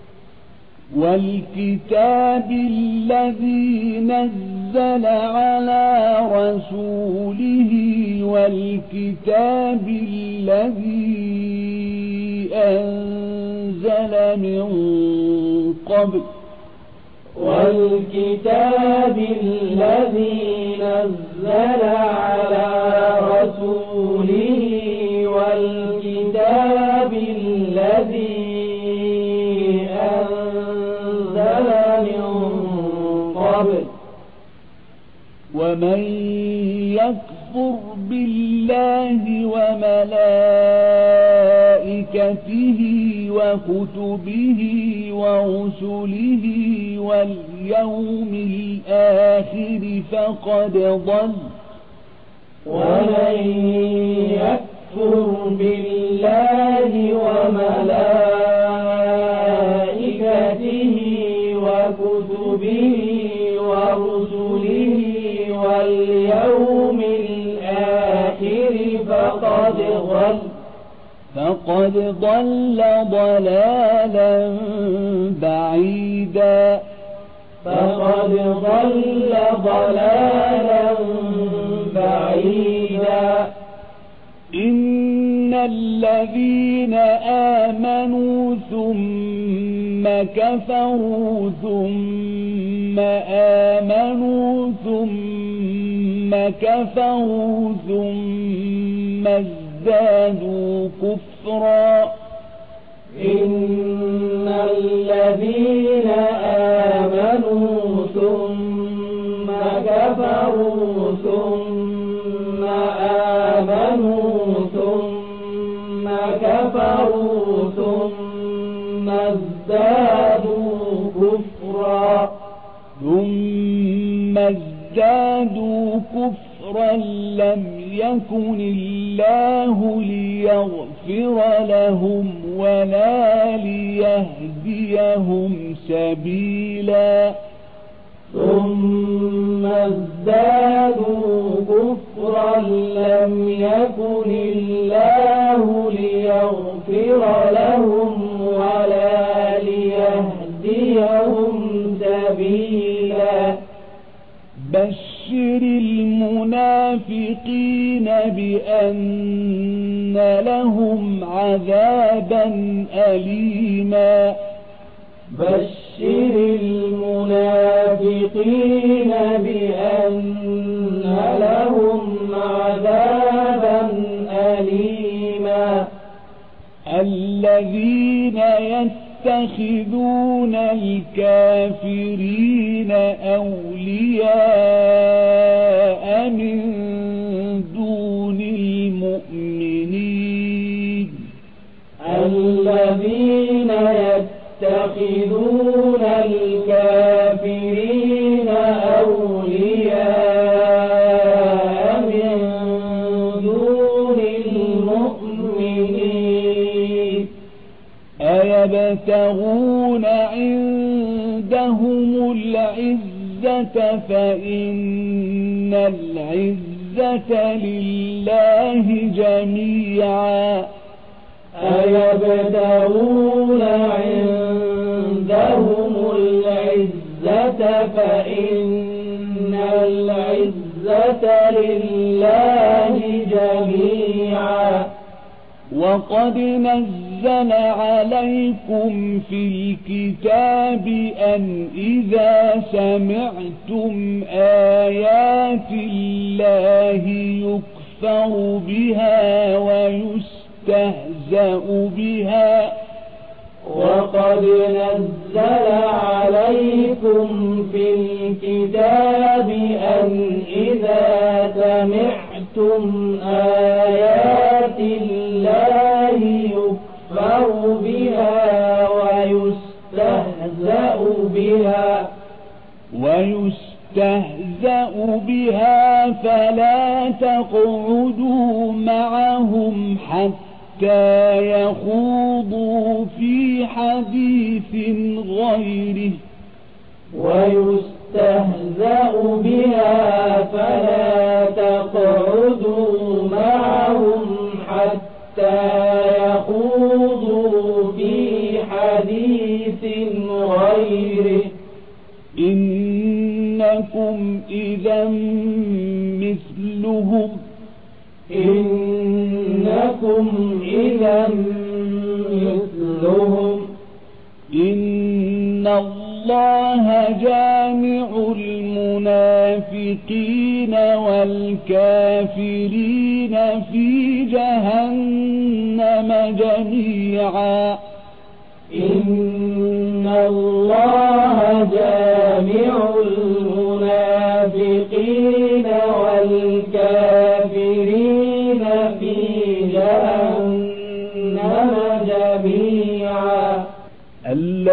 والكتاب الذي نزل على رسوله والكتاب الذي أنزل من قبل والكتاب الذي نزل على رسوله والكتاب الذي أنزل يكفر بالله وملائكته وكتبه ورسله واليوم الآخر فقد ضل ومن يكفر بالله وملائكته وكتبه ورسله واليوم الآخر فقد ضل فقد ضل ضلالا بعيدا فقد ضل ضلالا بعيدا إن الذين آمنوا ثم كفروا ثم آمنوا ثم كفروا ثم ازدادوا كفرا إن الذين آمنوا ثم كفروا ثم آمنوا ثم كفروا ثم ازدادوا كفرا ثم ازدادوا كفرا لم يكن الله ليغفر لهم ولا ليهديهم سبيلا ثم ازدادوا كفرا لم يكن الله ليغفر لهم ولا ليهديهم سبيلا بشر المنافقين بأن لهم عذابا أليما بشر المنافقين بأن لهم عذابا أليما الذين يتخذون الكافرين أولياء من دون المؤمنين الذين يتخذون الكافرين أولياء من دون المؤمنين أيبتغون عندهم العزة فإن العزة لله جميعا أيبتغون عندهم العزة فإن العزة لله جميعا وقد نزل عليكم في الكتاب أن إذا سمعتم آيات الله يكفر بها ويستهزأ بها وقد نزل عليكم في الكتاب أن إذا سمعتم آيات الله يكفر بها ويستهزأ بها ويستهزأ بها فلا تقعدوا معهم حتى يخوضوا في حديث غيره ويستهزأ بها فلا تقعدوا معهم حتى يخوضوا في حديث غيره إنكم إذا مثلهم إنكم إذا مثلهم إن الله جامع المنافقين والكافرين في جهنم جميعا إن الله جامع المنافقين والكافرين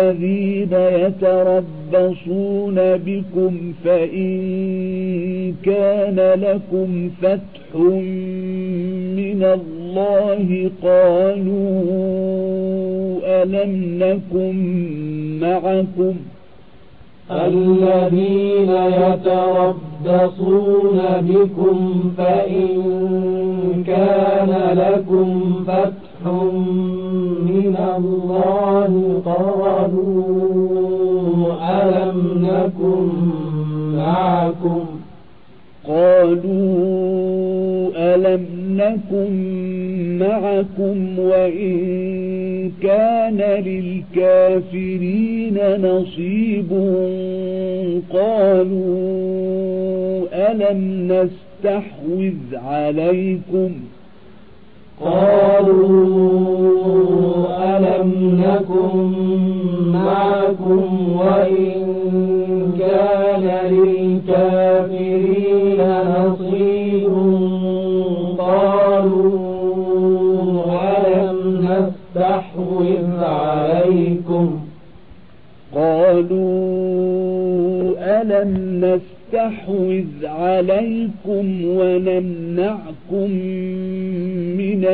الذين يتربصون بكم فإن كان لكم فتح من الله قالوا ألم نكن معكم الذين يتربصون بكم فإن كان لكم فتح من الله قالوا ألم نكن معكم قالوا ألم نكن معكم وإن كان للكافرين نصيب قالوا ألم نستحوذ عليكم قالوا ألم نكن معكم وإن كان للكافرين نصيب قالوا ألم نستحوذ عليكم قالوا ألم نستحوذ عليكم ونمنعكم من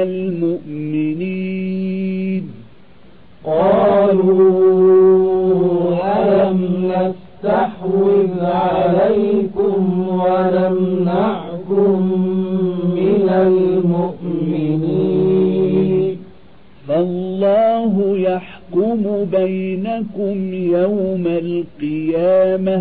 المؤمنين قالوا ألم نستحوذ عليكم ونمنعكم من المؤمنين فالله يحكم بينكم يوم القيامة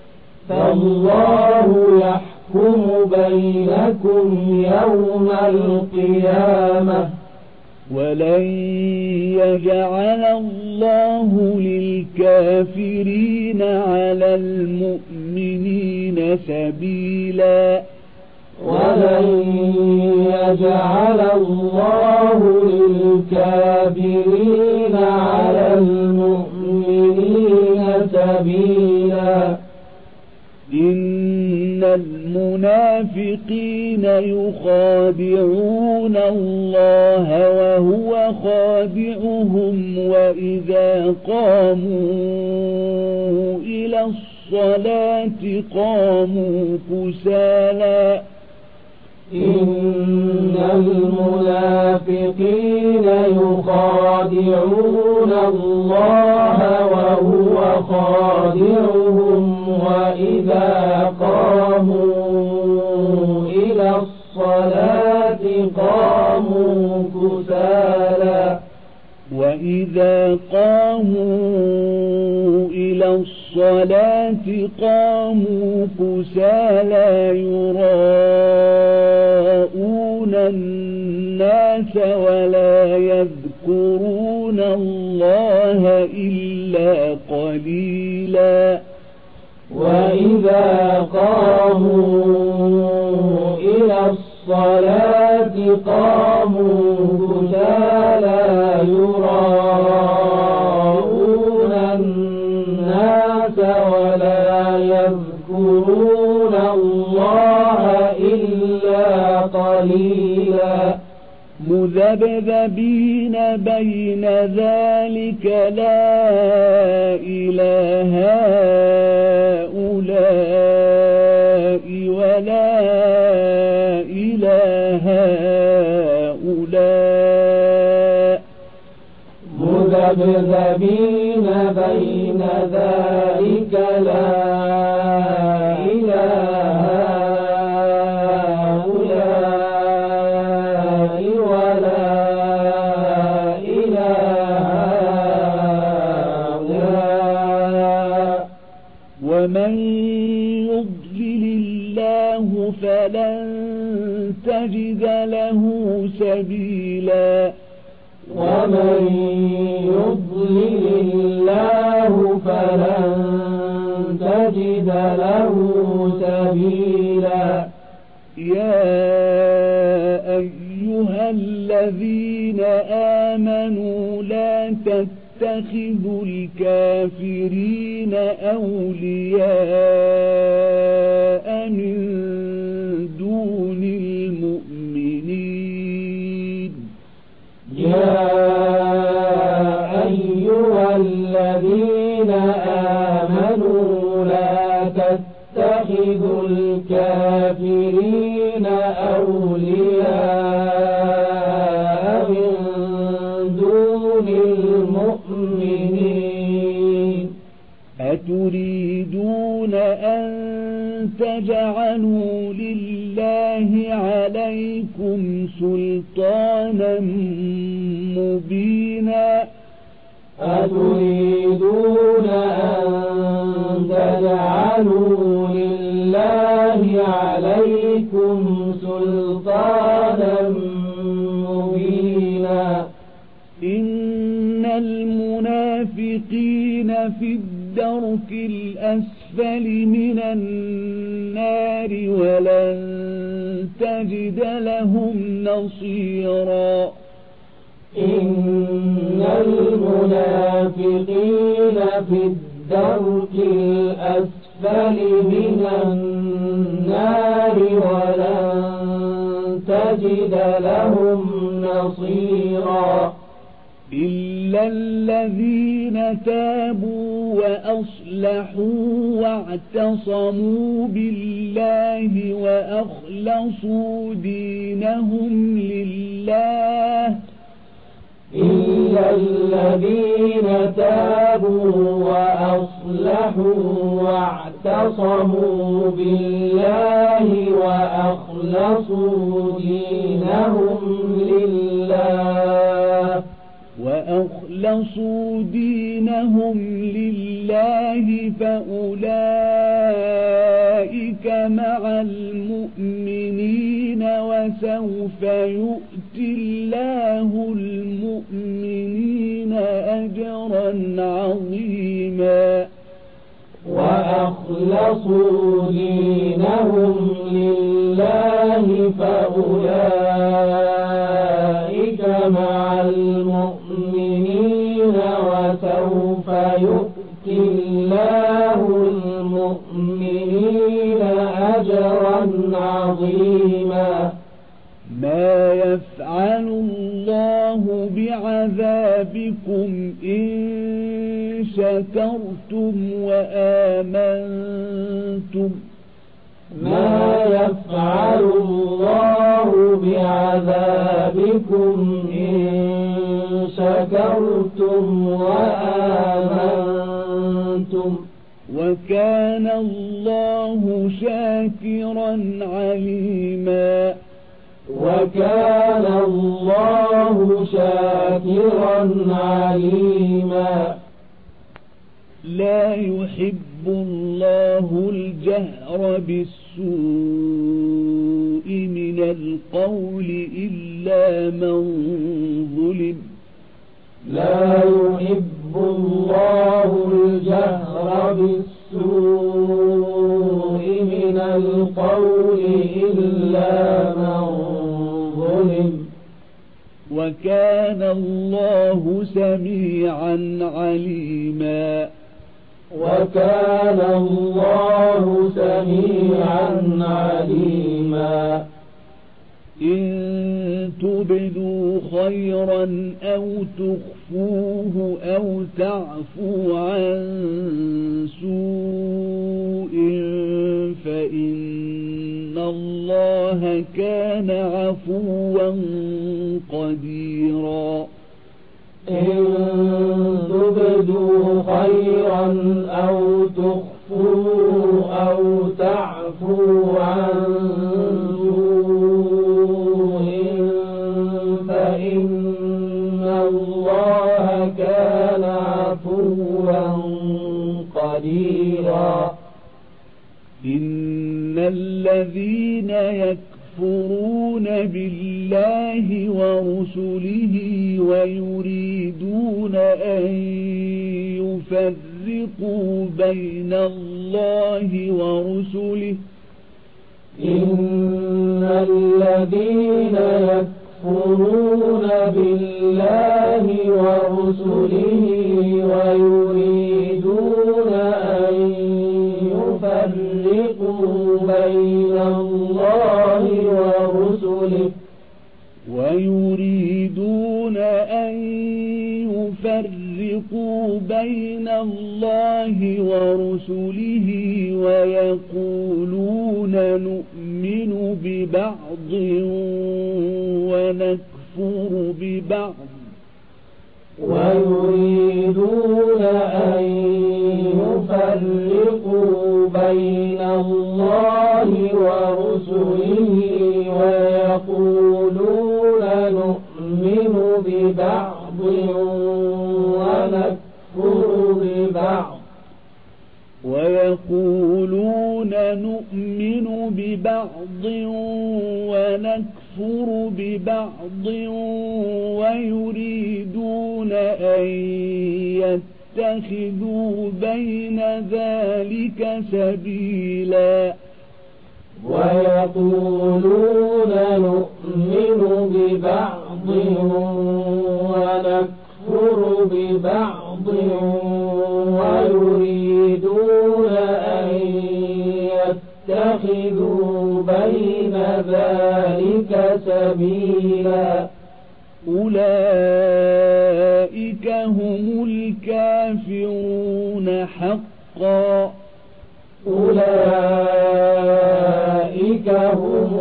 فالله يحكم بينكم يوم القيامة ولن يجعل الله للكافرين على المؤمنين سبيلا ولن يجعل الله للكافرين على المؤمنين سبيلا إن المنافقين يخادعون الله وهو خادعهم وإذا قاموا إلى الصلاة قاموا كسالى إن المنافقين يخادعون الله وهو خادعهم وإذا قاموا إلى الصلاة قاموا كسالى وإذا قاموا إلى الصلاة قاموا كسالى يراءون الناس ولا يذكرون الله إلا قليلا وإذا قاموا إلى الصلاة قاموا كسالى يراءون الناس ولا يذكرون الله إلا قليلا مذبذبين بين ذلك لا إله هؤلاء ولا إله هؤلاء مذبذبين بين ذلك لا إله هؤلاء ولا إله هؤلاء ومن يضلل الله فلن تجد له سبيلا ومن يضلل الله فلن تجد له سبيلا يا أيها الذين آمنوا لا تتخذوا الكافرين أولياء من دون المؤمنين يا أيها الذين أولياء من دون المؤمنين أتريدون أن تجعلوا لله عليكم سلطانا مبينا أتريدون أن تجعلوا لله عليكم سلطانا مبينا إن المنافقين في الدرك الأسفل من النار ولن تجد لهم نصيرا إن المنافقين في الدرك الأسفل من النار ولن تجد لهم نصيرا إلا الذين تابوا وأصلحوا واعتصموا بالله وأخلصوا دينهم لله إلا الذين تابوا وأصلحوا واعتصموا بالله وأخلصوا دينهم لله وأخلصوا دينهم لله فأولئك مع المؤمنين وسوف يؤتي الله المؤمنين أجرا عظيما وأخلصوا دينهم لله فأولئك مع المؤمنين وسوف يؤتي الله المؤمنين أجرا عظيما ما يفعل الله بعذابكم إن شكرتم وآمنتم ما يفعل الله بعذابكم إن شكرتم وآمنتم وكان الله شاكرا عليما وكان الله شاكرا عليما لا يحب الله الجهر بالسوء من القول إلا من ظلم لا يحب الله الجهر بالسوء من القول إلا من ظلم وكان الله سميعا عليما وكان الله سميعا عليما إن تبدوا خيرا أو تخفوه أو تعفوا عن سوء فإن الله كان عفوا قديرا إن تبدوا خيرا أو تخفوه أو تعفوا عن سوء فإن الله كان عفوا قديرا إن الذين يكفرون بالله ورسله ويريدون أن يفرقوا بين الله ورسله إن الذين يكفرون بالله ورسله ويريدون أن يفرقوا بين الله ورسله ويريدون أن يفرقوا بين الله ورسله ويقولون نؤمن ببعض ونكفر ببعض ويريدون أن يفرقوا بين الله ورسله ويقولون نؤمن ببعض ونكفر ببعض ويقولون نؤمن ببعض ونكفر ببعض ويريدون أن يتخذوا بين ذلك سبيلا ويقولون نؤمن ببعض ونكفر ببعض ويريدون أن يتخذوا بين ذلك سبيلا أولئك هم الكافرون حقا أولئك هم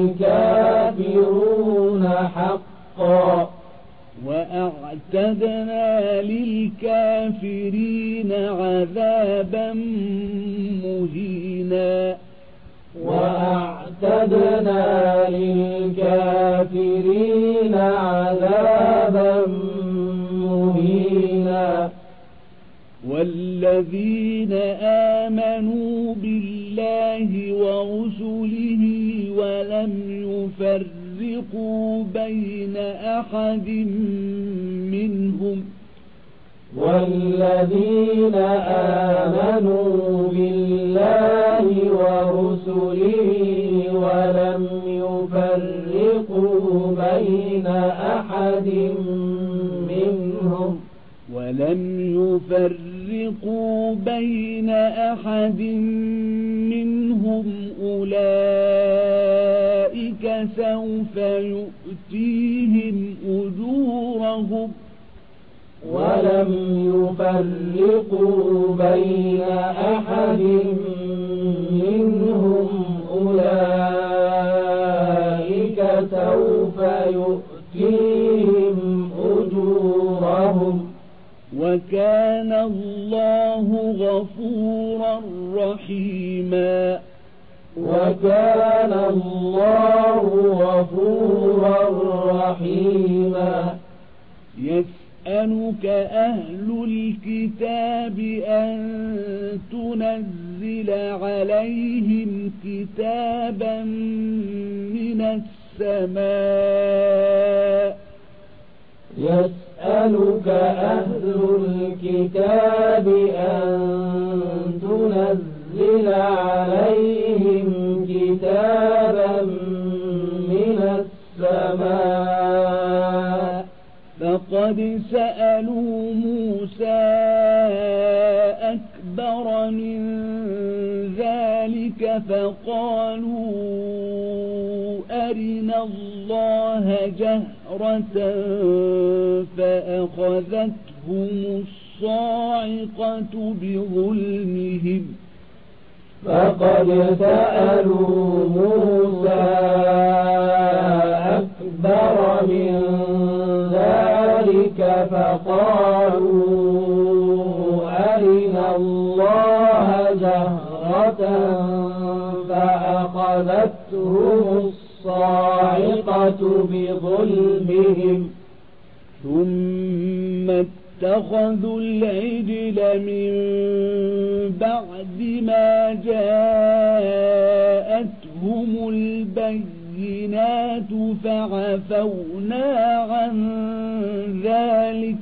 الكافرون حقا وأعتدنا للكافرين عذابا مهينا وأعتدنا للكافرين عذابا مهينا والذين آمنوا بالله ورسله ولم يفرقوا بين أحد منهم والذين آمنوا بالله ورسله ولم يفرقوا بين أحد منهم ولم يفرقوا بين أحد منهم أولئك سوف يؤتيهم أجورهم ولم يفرقوا بين أحد منهم أولئك سوف يؤتيهم أجورهم وكان الله غفورا رحيما وكان الله غفورا رحيما يسألك أهل الكتاب أن تنزل عليهم كتابا من السماء يسألك أهل الكتاب أن تنزل عليهم كتابا من السماء فقد سألوا موسى أكبر من ذلك فقالوا أرنا الله جهرة فأخذتهم الصاعقة بظلمهم فقد سألوا موسى أكبر من ذلك فقالوا أرنا الله جهرة فأخذتهم الصاعقة بظلمهم ثم اتخذوا العجل من بعد ما جاءتهم البينات فعفونا عن ذلك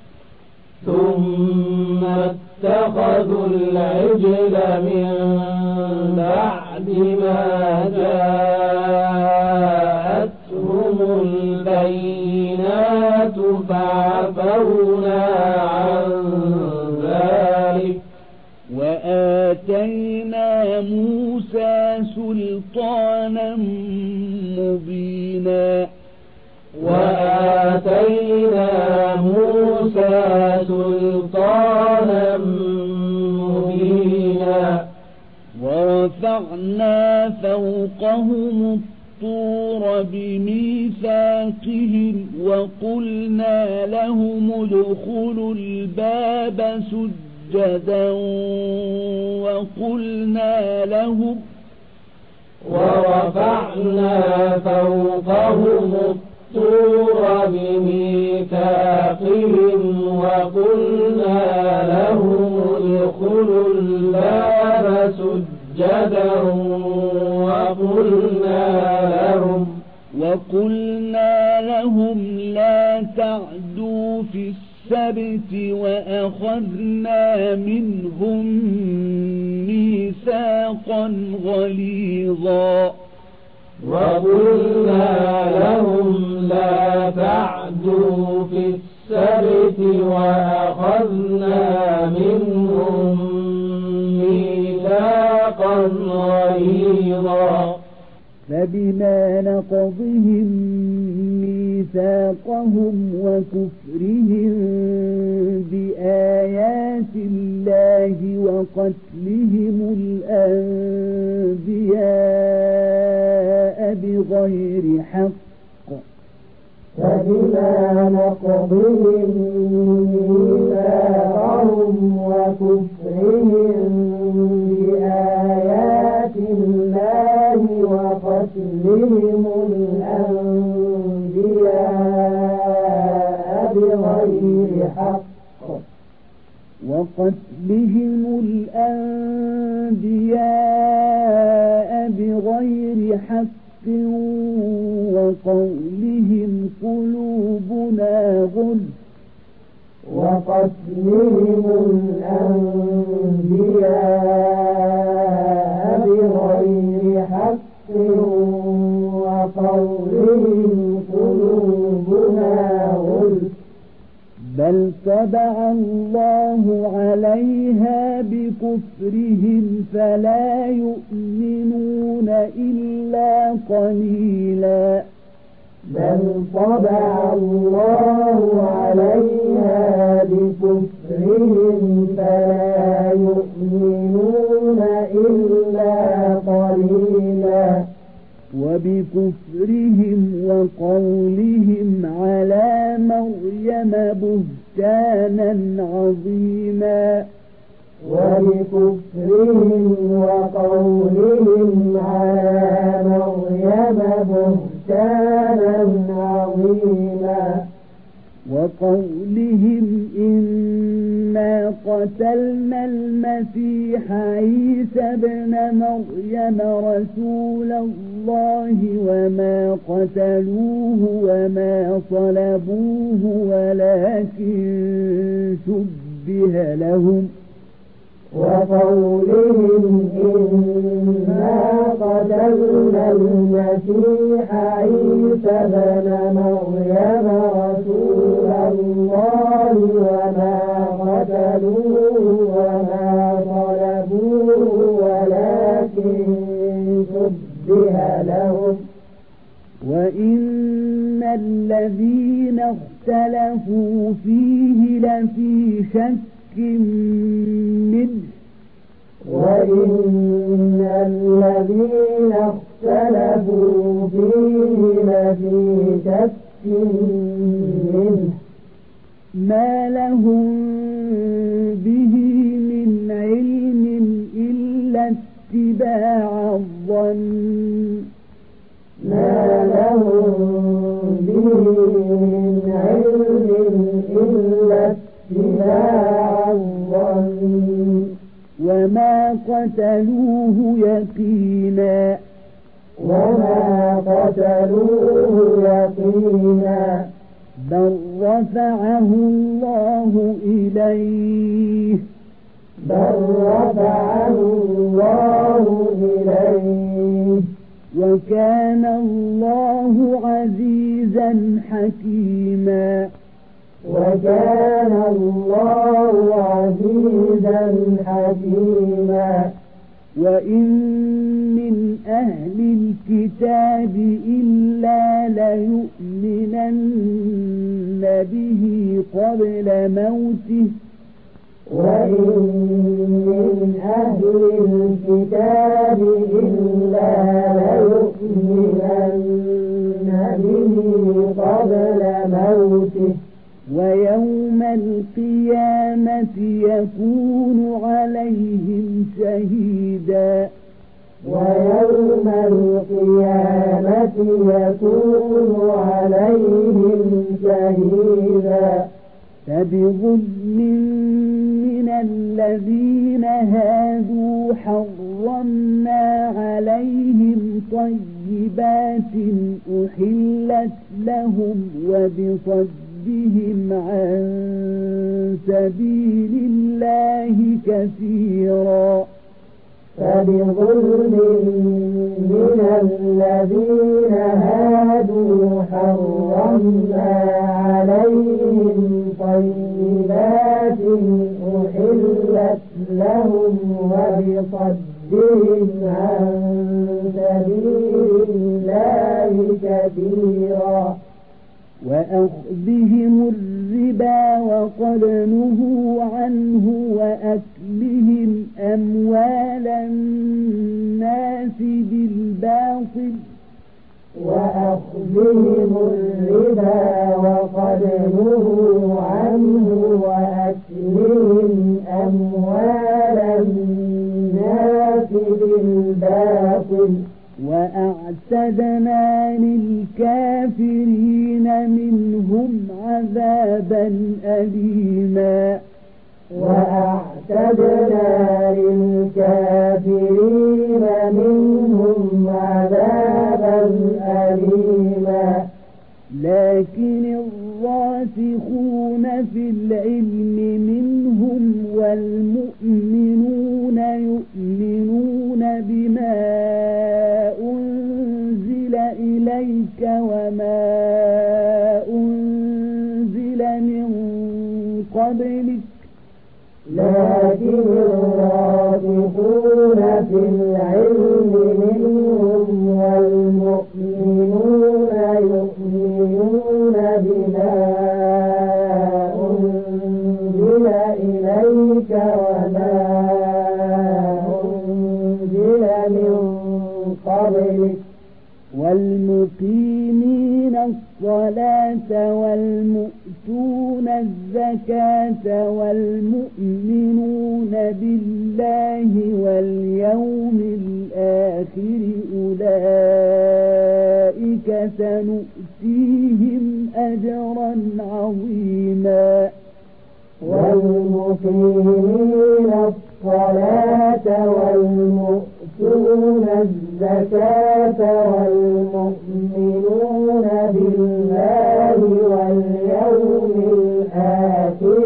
ثم اتخذوا العجل من بعد ما جاءتهم البينات فعفونا عن ذلك وآتينا موسى سلطانا مبينا وآتينا موسى سلطانا مبينا ورفعنا فوقهم الطور بميثاقهم وقلنا لهم ادخلوا الباب سجدا وقلنا لهم ورفعنا فوقهم الطور بميثاقهم وقلنا لهم ادخلوا الباب سجدا وقلنا لهم وقلنا لهم لا تعدوا في السبت وأخذنا منهم ميثاقا غليظا وقلنا لهم لا تعدوا في السبت وأخذنا منهم ميثاقا غليظا فبما نقضهم ميثاقهم وكفرهم بآيات الله وقتلهم الأنبياء بغير حق فبما نقضهم ميثاقهم وكفرهم بآيات الله وقتلهم الأنبياء بغير حق وقتلهم الأنبياء بغير حق وقولهم قلوبنا غلف وقتلهم الأنبياء بغير حق وقولهم قلوبنا غلف بل طبع الله عليها بكفرهم فلا يؤمنون إلا قليلا بل طبع الله عليها بكفرهم فلا يؤمنون إلا قليلا وبكفرهم وقولهم على مريم بهتانا عظيما وبكفرهم وقولهم على مريم بهتانا عظيما وقولهم إنا قتلنا المسيح عيسى ابن مريم رسول الله وما قتلوه وما صلبوه ولكن شبه لهم وقولهم إنا قتلنا المسيح عيسى ابن مريم رسول الله وما قتلوه وما صلبوه ولكن شبه لهم وإن الذين اختلفوا فيه لفي شك منه وإن الذين اختلفوا فيه لفي شك منه ما لهم به من علم إلا اتباع الظن ما لهم به من علم إلا اتباع الظن وما قتلوه يقينا وما قتلوه يقينا بل رفعه الله إليه بل رفعه الله إليه وكان الله عزيزا حكيما وكان الله عزيزا حكيما وإن من أهل الكتاب إلا ليؤمنن به قبل موته وإن من أهل الكتاب إلا ليؤمنن به قبل موته ويوم القيامة يكون عليهم شهيدا ويوم القيامة يكون عليهم شهيدا فبظلم من الذين هادوا حرمنا عليهم طيبات أحلت لهم وبصدهم عن سبيل الله كثيرا فبظلم من الذين هادوا حرمنا عليهم طيبات أحلت لهم وبصدهم عن سبيل الله كثيرا وأخذهم الربا وقد نهوا عنه وأكلهم أموال الناس بالباطل وأخذهم الربا وقد نهوا عنه وأكلهم أموال الناس بالباطل وأعتدنا للكافرين منهم عذابا أليما وأعتدنا للكافرين منهم عذابا أليما لكن الراسخون في العلم منهم والمؤمنون يؤمنون بما أنزل إليك وما أنزل من قبلك لكن الراسخون في العلم منهم والمؤمنون يؤمنون بما أنزل إليك وما أنزل من قبلك والمقيمين الصلاة والمؤتون الزكاة والمؤمنون بالله واليوم الآخر أولئك سنؤتيهم أجرا عظيما والمقيمين الصلاة والمؤتون الزكاة والمؤمنون بالله واليوم الآخر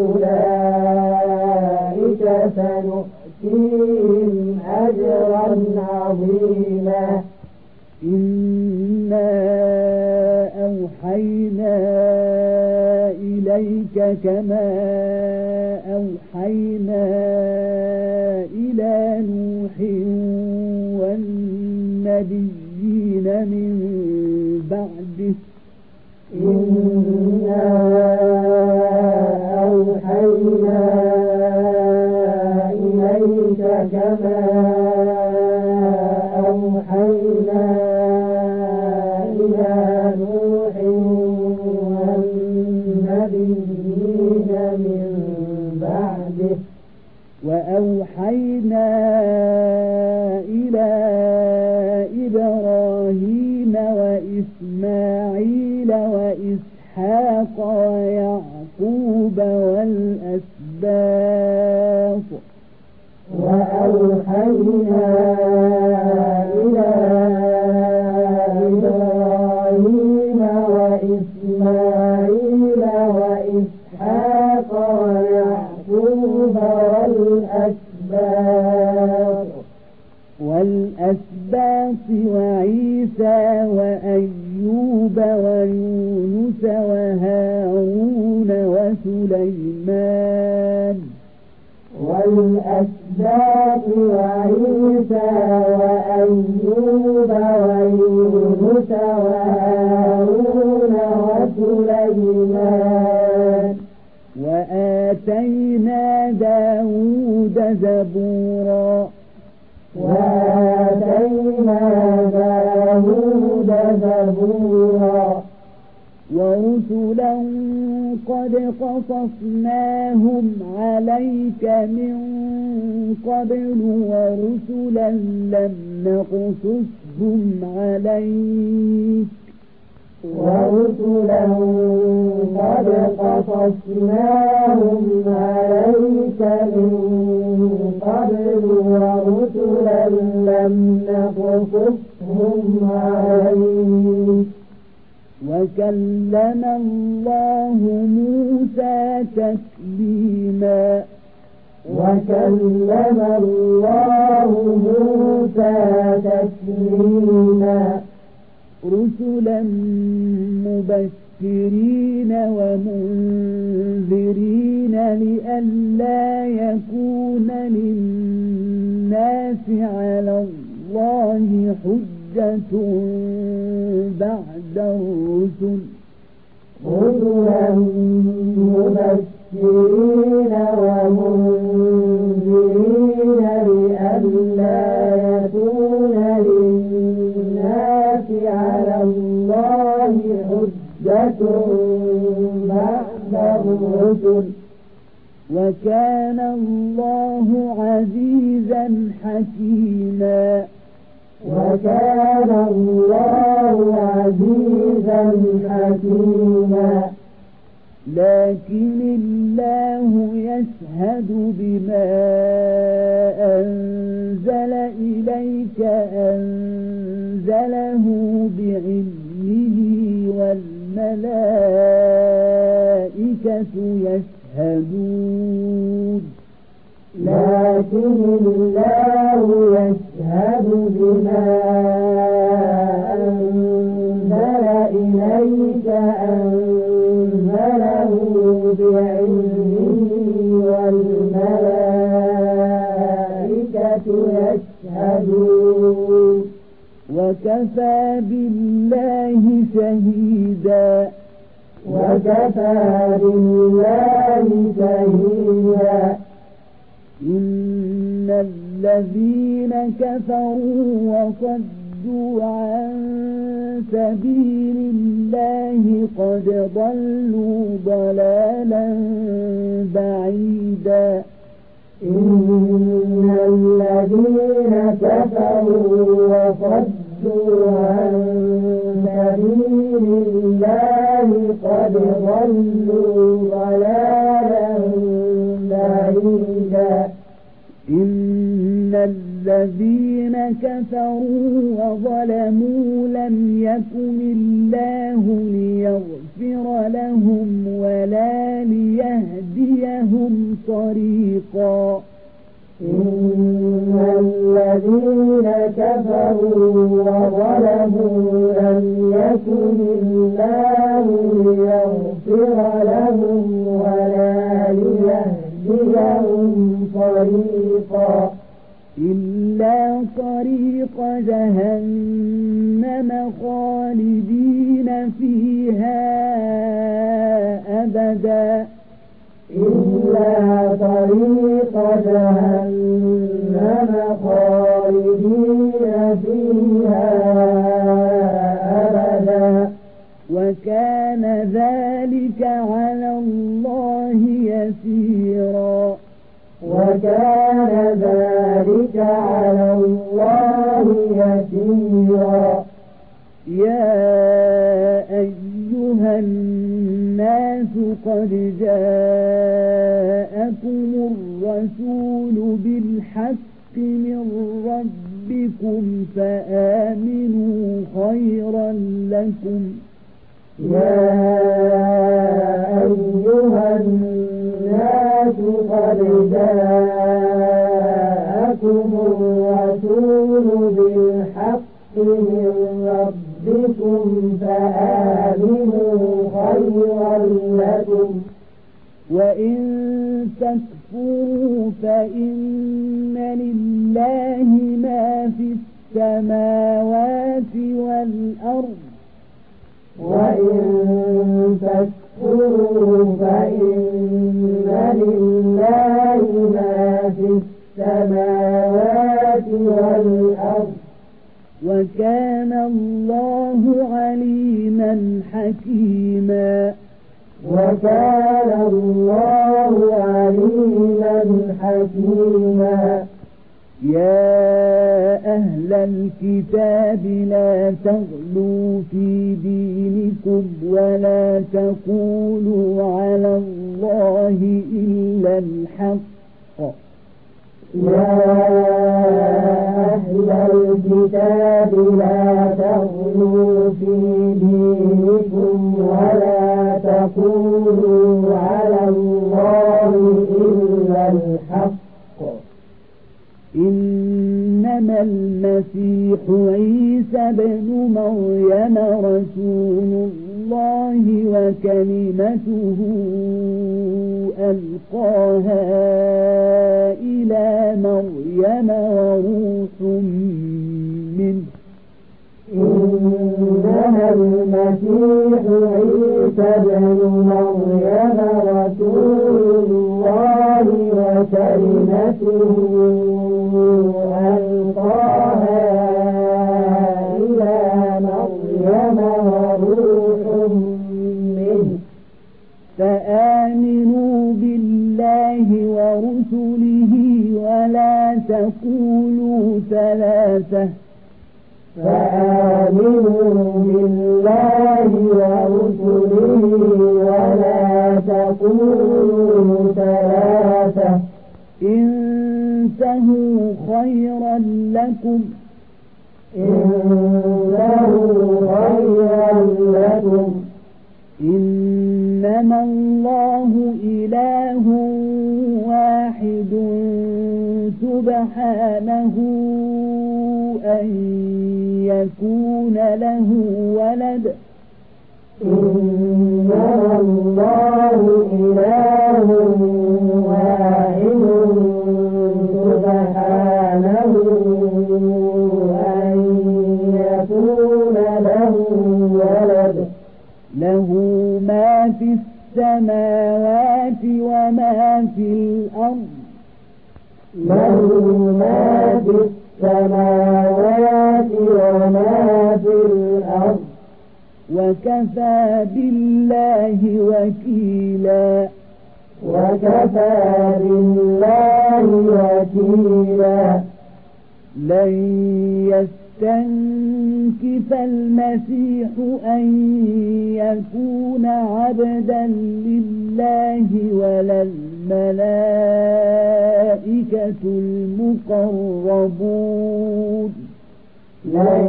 أولئك سنؤتيهم أجرا عظيما إنا أوحينا إليك كما أوحينا إلى نوح والنبيين من بعده إنا أوحينا إليك كما أوحينا إلى نوح والنبيين من بعده وأوحينا إلى إبراهيم وإسماعيل وإسحاق ويعقوب والأسباط وأوحينا إلى إبراهيم وإسماعيل وإسحاق ويعقوب والأسباط والأسباط وعيسى وأيوب ويونس وهارون وسليمان والأسباط وعيسى وأيوب ويونس وهارون وسليمان وآتينا داود زبورا وآتينا داود حقا ورسلا قد قصصناهم عليك من قبل ورسلا لم نقصصهم عليك ورسلا قد قصصناهم عليك من قبل ورسلا لم نقصصهم عليك وكلم الله موسى تكليما وكلم الله موسى تكليما رسلا مبشرين ومنذرين لئلا يكون للناس على الله حجة بعد الرسل رسلا مبشرين ومنذرين لئلا يكون للناس على الله حجة بعد الرسل وكان الله عزيزا حكيما وكان الله عزيزا حكيما لكن الله يشهد بما أنزل إليك أنزله بعلمه والملائكة يشهدون لكن الله يشهد بما أنزل إليك أنزله بعلمه والملائكة يشهدون وكفى بالله شهيدا وكفى بالله شهيدا إن الذين كفروا وصدوا عن سبيل الله قد ضلوا ضلالا بعيدا إن الذين كفروا وصدوا عن سبيل الله قد ضلوا ضلالا بعيدا إن الذين كفروا وظلموا لم يكن الله ليغفر لهم ولا ليهديهم طريقا إن الذين كفروا وظلموا لم يكن الله ليغفر لهم ولا ليهديهم طريقا إلا طريق جهنم خالدين فيها أبدا إلا طريق جهنم خالدين فيها أبدا وكان ذلك على الله يسيرا وكان ذلك على الله يسيرا يا أيها الناس قد جاءكم الرسول بالحق من ربكم فآمنوا خيرا لكم يا أيها الناس قد جاءكم الرسول بالحق من ربكم فآمنوا خيرا لكم وإن تكفروا فإن لله ما في السماوات والأرض وإن تكفروا فإن لله ما في السماوات والأرض وكان الله عليما عليما حكيما. وكان الله عليما حكيما. يا أهل الكتاب لا تغلوا في دينكم ولا تقولوا على الله إلا الحق. يا أهل الكتاب لا تغلوا في دينكم ولا تقولوا على الله إلا الحق. إنما المسيح عيسى بن مريم رسول الله وكلمته ألقاها إلى مريم وروح منه. إنما المسيح عيسى بن مريم رسول الله وكلمته ألقاها إلى مريم وروح منه. فآمنوا بالله ورسله ولا تقولوا ثلاثة. فآمنوا بالله ورسله ولا تقولوا ثلاثة. انتهوا خيرا لكم. انتهوا خيرا لكم. إنما الله إله واحد سبحانه أن يكون له ولد. إنما الله إله واحد سبحانه أن يكون له ولد. له ما في السماوات وما في الأرض. له ما في السماوات وما في الأرض. وكفى بالله وكيلا. وكفى بالله وكيلا. لن يستنكف المسيح أن يكون عبدا لله ولا الملائكة المقربون. لن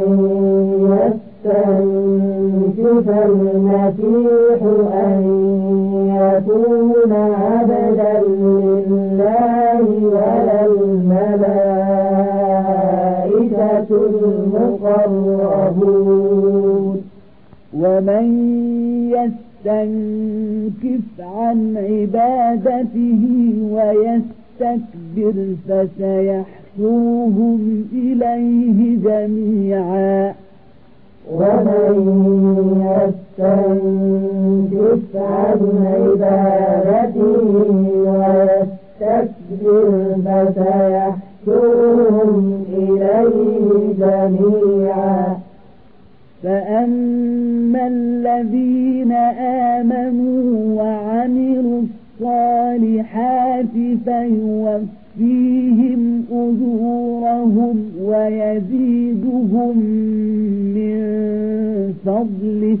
يستنكف المسيح أن يكون عبدا لله ولا الملائكة المقربون. ومن يستنكف عن عبادته ويستكبر فسيحشرهم إليه جميعا. ومن يستنكف عن عبادته ويستكبر فسيحشرهم إليه جميعا. فأما الذين آمنوا وعملوا الصالحات فيوفيهم أجورهم ويزيدهم من فضله.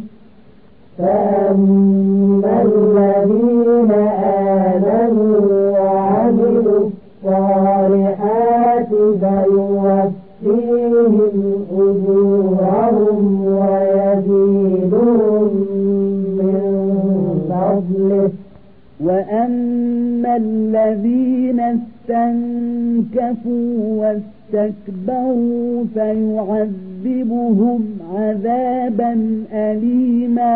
فأما الذين آمنوا وعملوا الصالحات فيوفيهم أجورهم ويزيدهم من فضله. وأما الذين استنكفوا واستكبروا فيعذبهم عذابا أليما.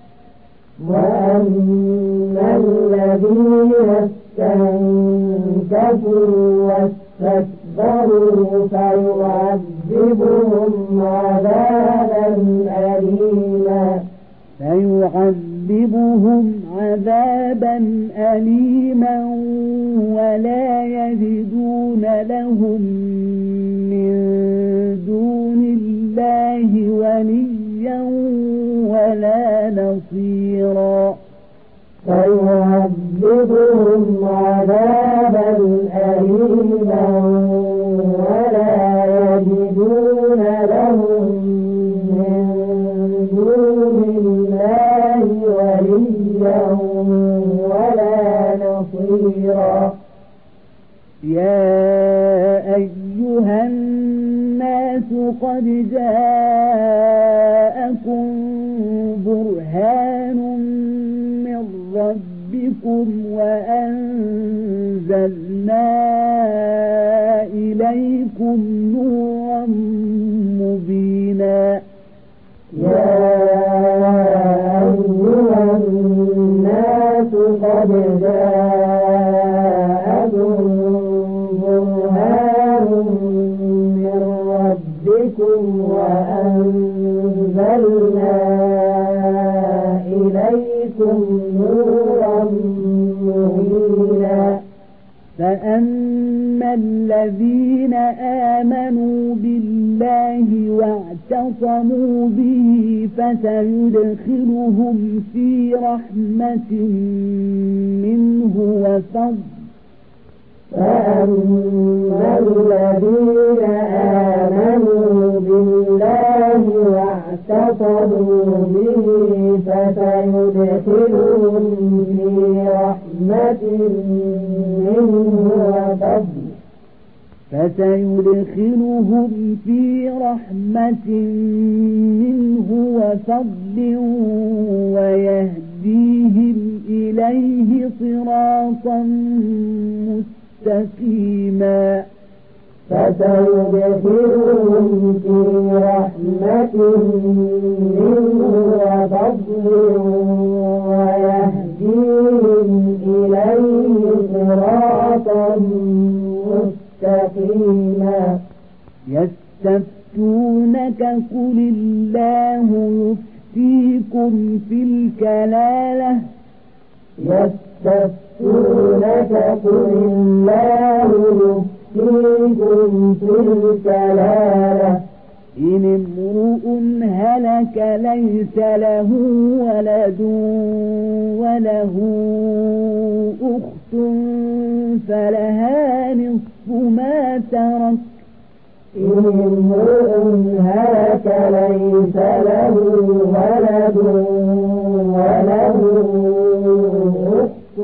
وأما الذين استنكفوا واستكبروا فيعذبهم عذابا أليما. فيعذبهم عذابا أليما ولا يجدون لهم من دون الله وليا ولا ولا نصيرا فيعذبهم عذابا أليما ولا يجدون لهم من دون الله وليا ولا نصيرا. يا أيها الناس قد جاءكم برهان من ربكم وأنزلنا إليكم نورا مبينا. يا أيها الناس قد جاءكم برهان من ربكم وأنزلنا إليكم نورا مبينا. فأما الذين آمنوا بالله واعتصموا به فسيدخلهم في رحمة منه وفضل. فأما الذين آمنوا بالله واعتصموا به فسيدخلهم في رحمة منه وفضل. فسيدخلهم في رحمة منه وفضل ويهديهم إليه صراطا مستقيما. فسيدخلهم في رحمة منه وفضل ويهديهم إليه صراطا مستقيما. يستفتونك قل الله يفتيكم في الكلالة. يستفتونك قل الله يفتيكم في الكلالة. إن امرؤ هلك ليس له ولد وله أخت فلها نصف ما ترك. إن امرؤ هلك ليس له ولد وله أخت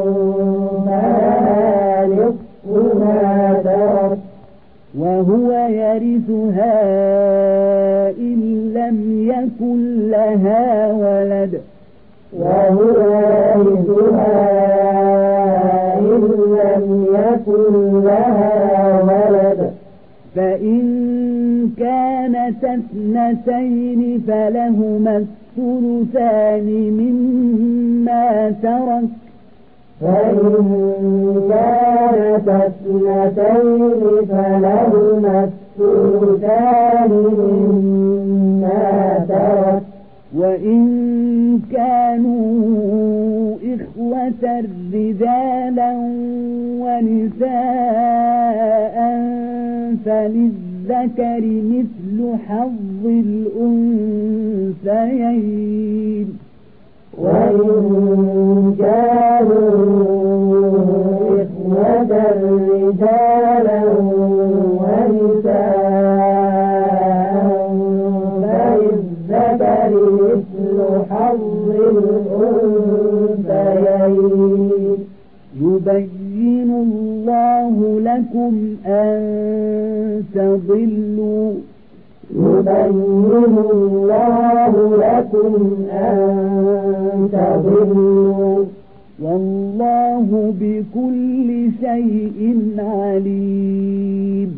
فلها نصف ما ترك وهو يرثها إن لم يكن لها ولد. وهو يرثها إن لم يكن لها ولد. فإن كانت اثنتين فلهما الثلثان مما ترك. فإن كانت اثنتين فلهما الثلثان مما ترك. وإن كانوا إخوة رجالا ونساء فللذكر مثل حظ الأنثيين. وإن كانوا إخوة رجالا ونساء فللذكر مثل حظ الأنثيين. يبين الله لكم أن تضلوا. يبين الله لكم أن تضلوا والله بكل شيء عليم.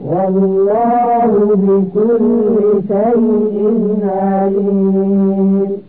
والله بكل شيء عليم.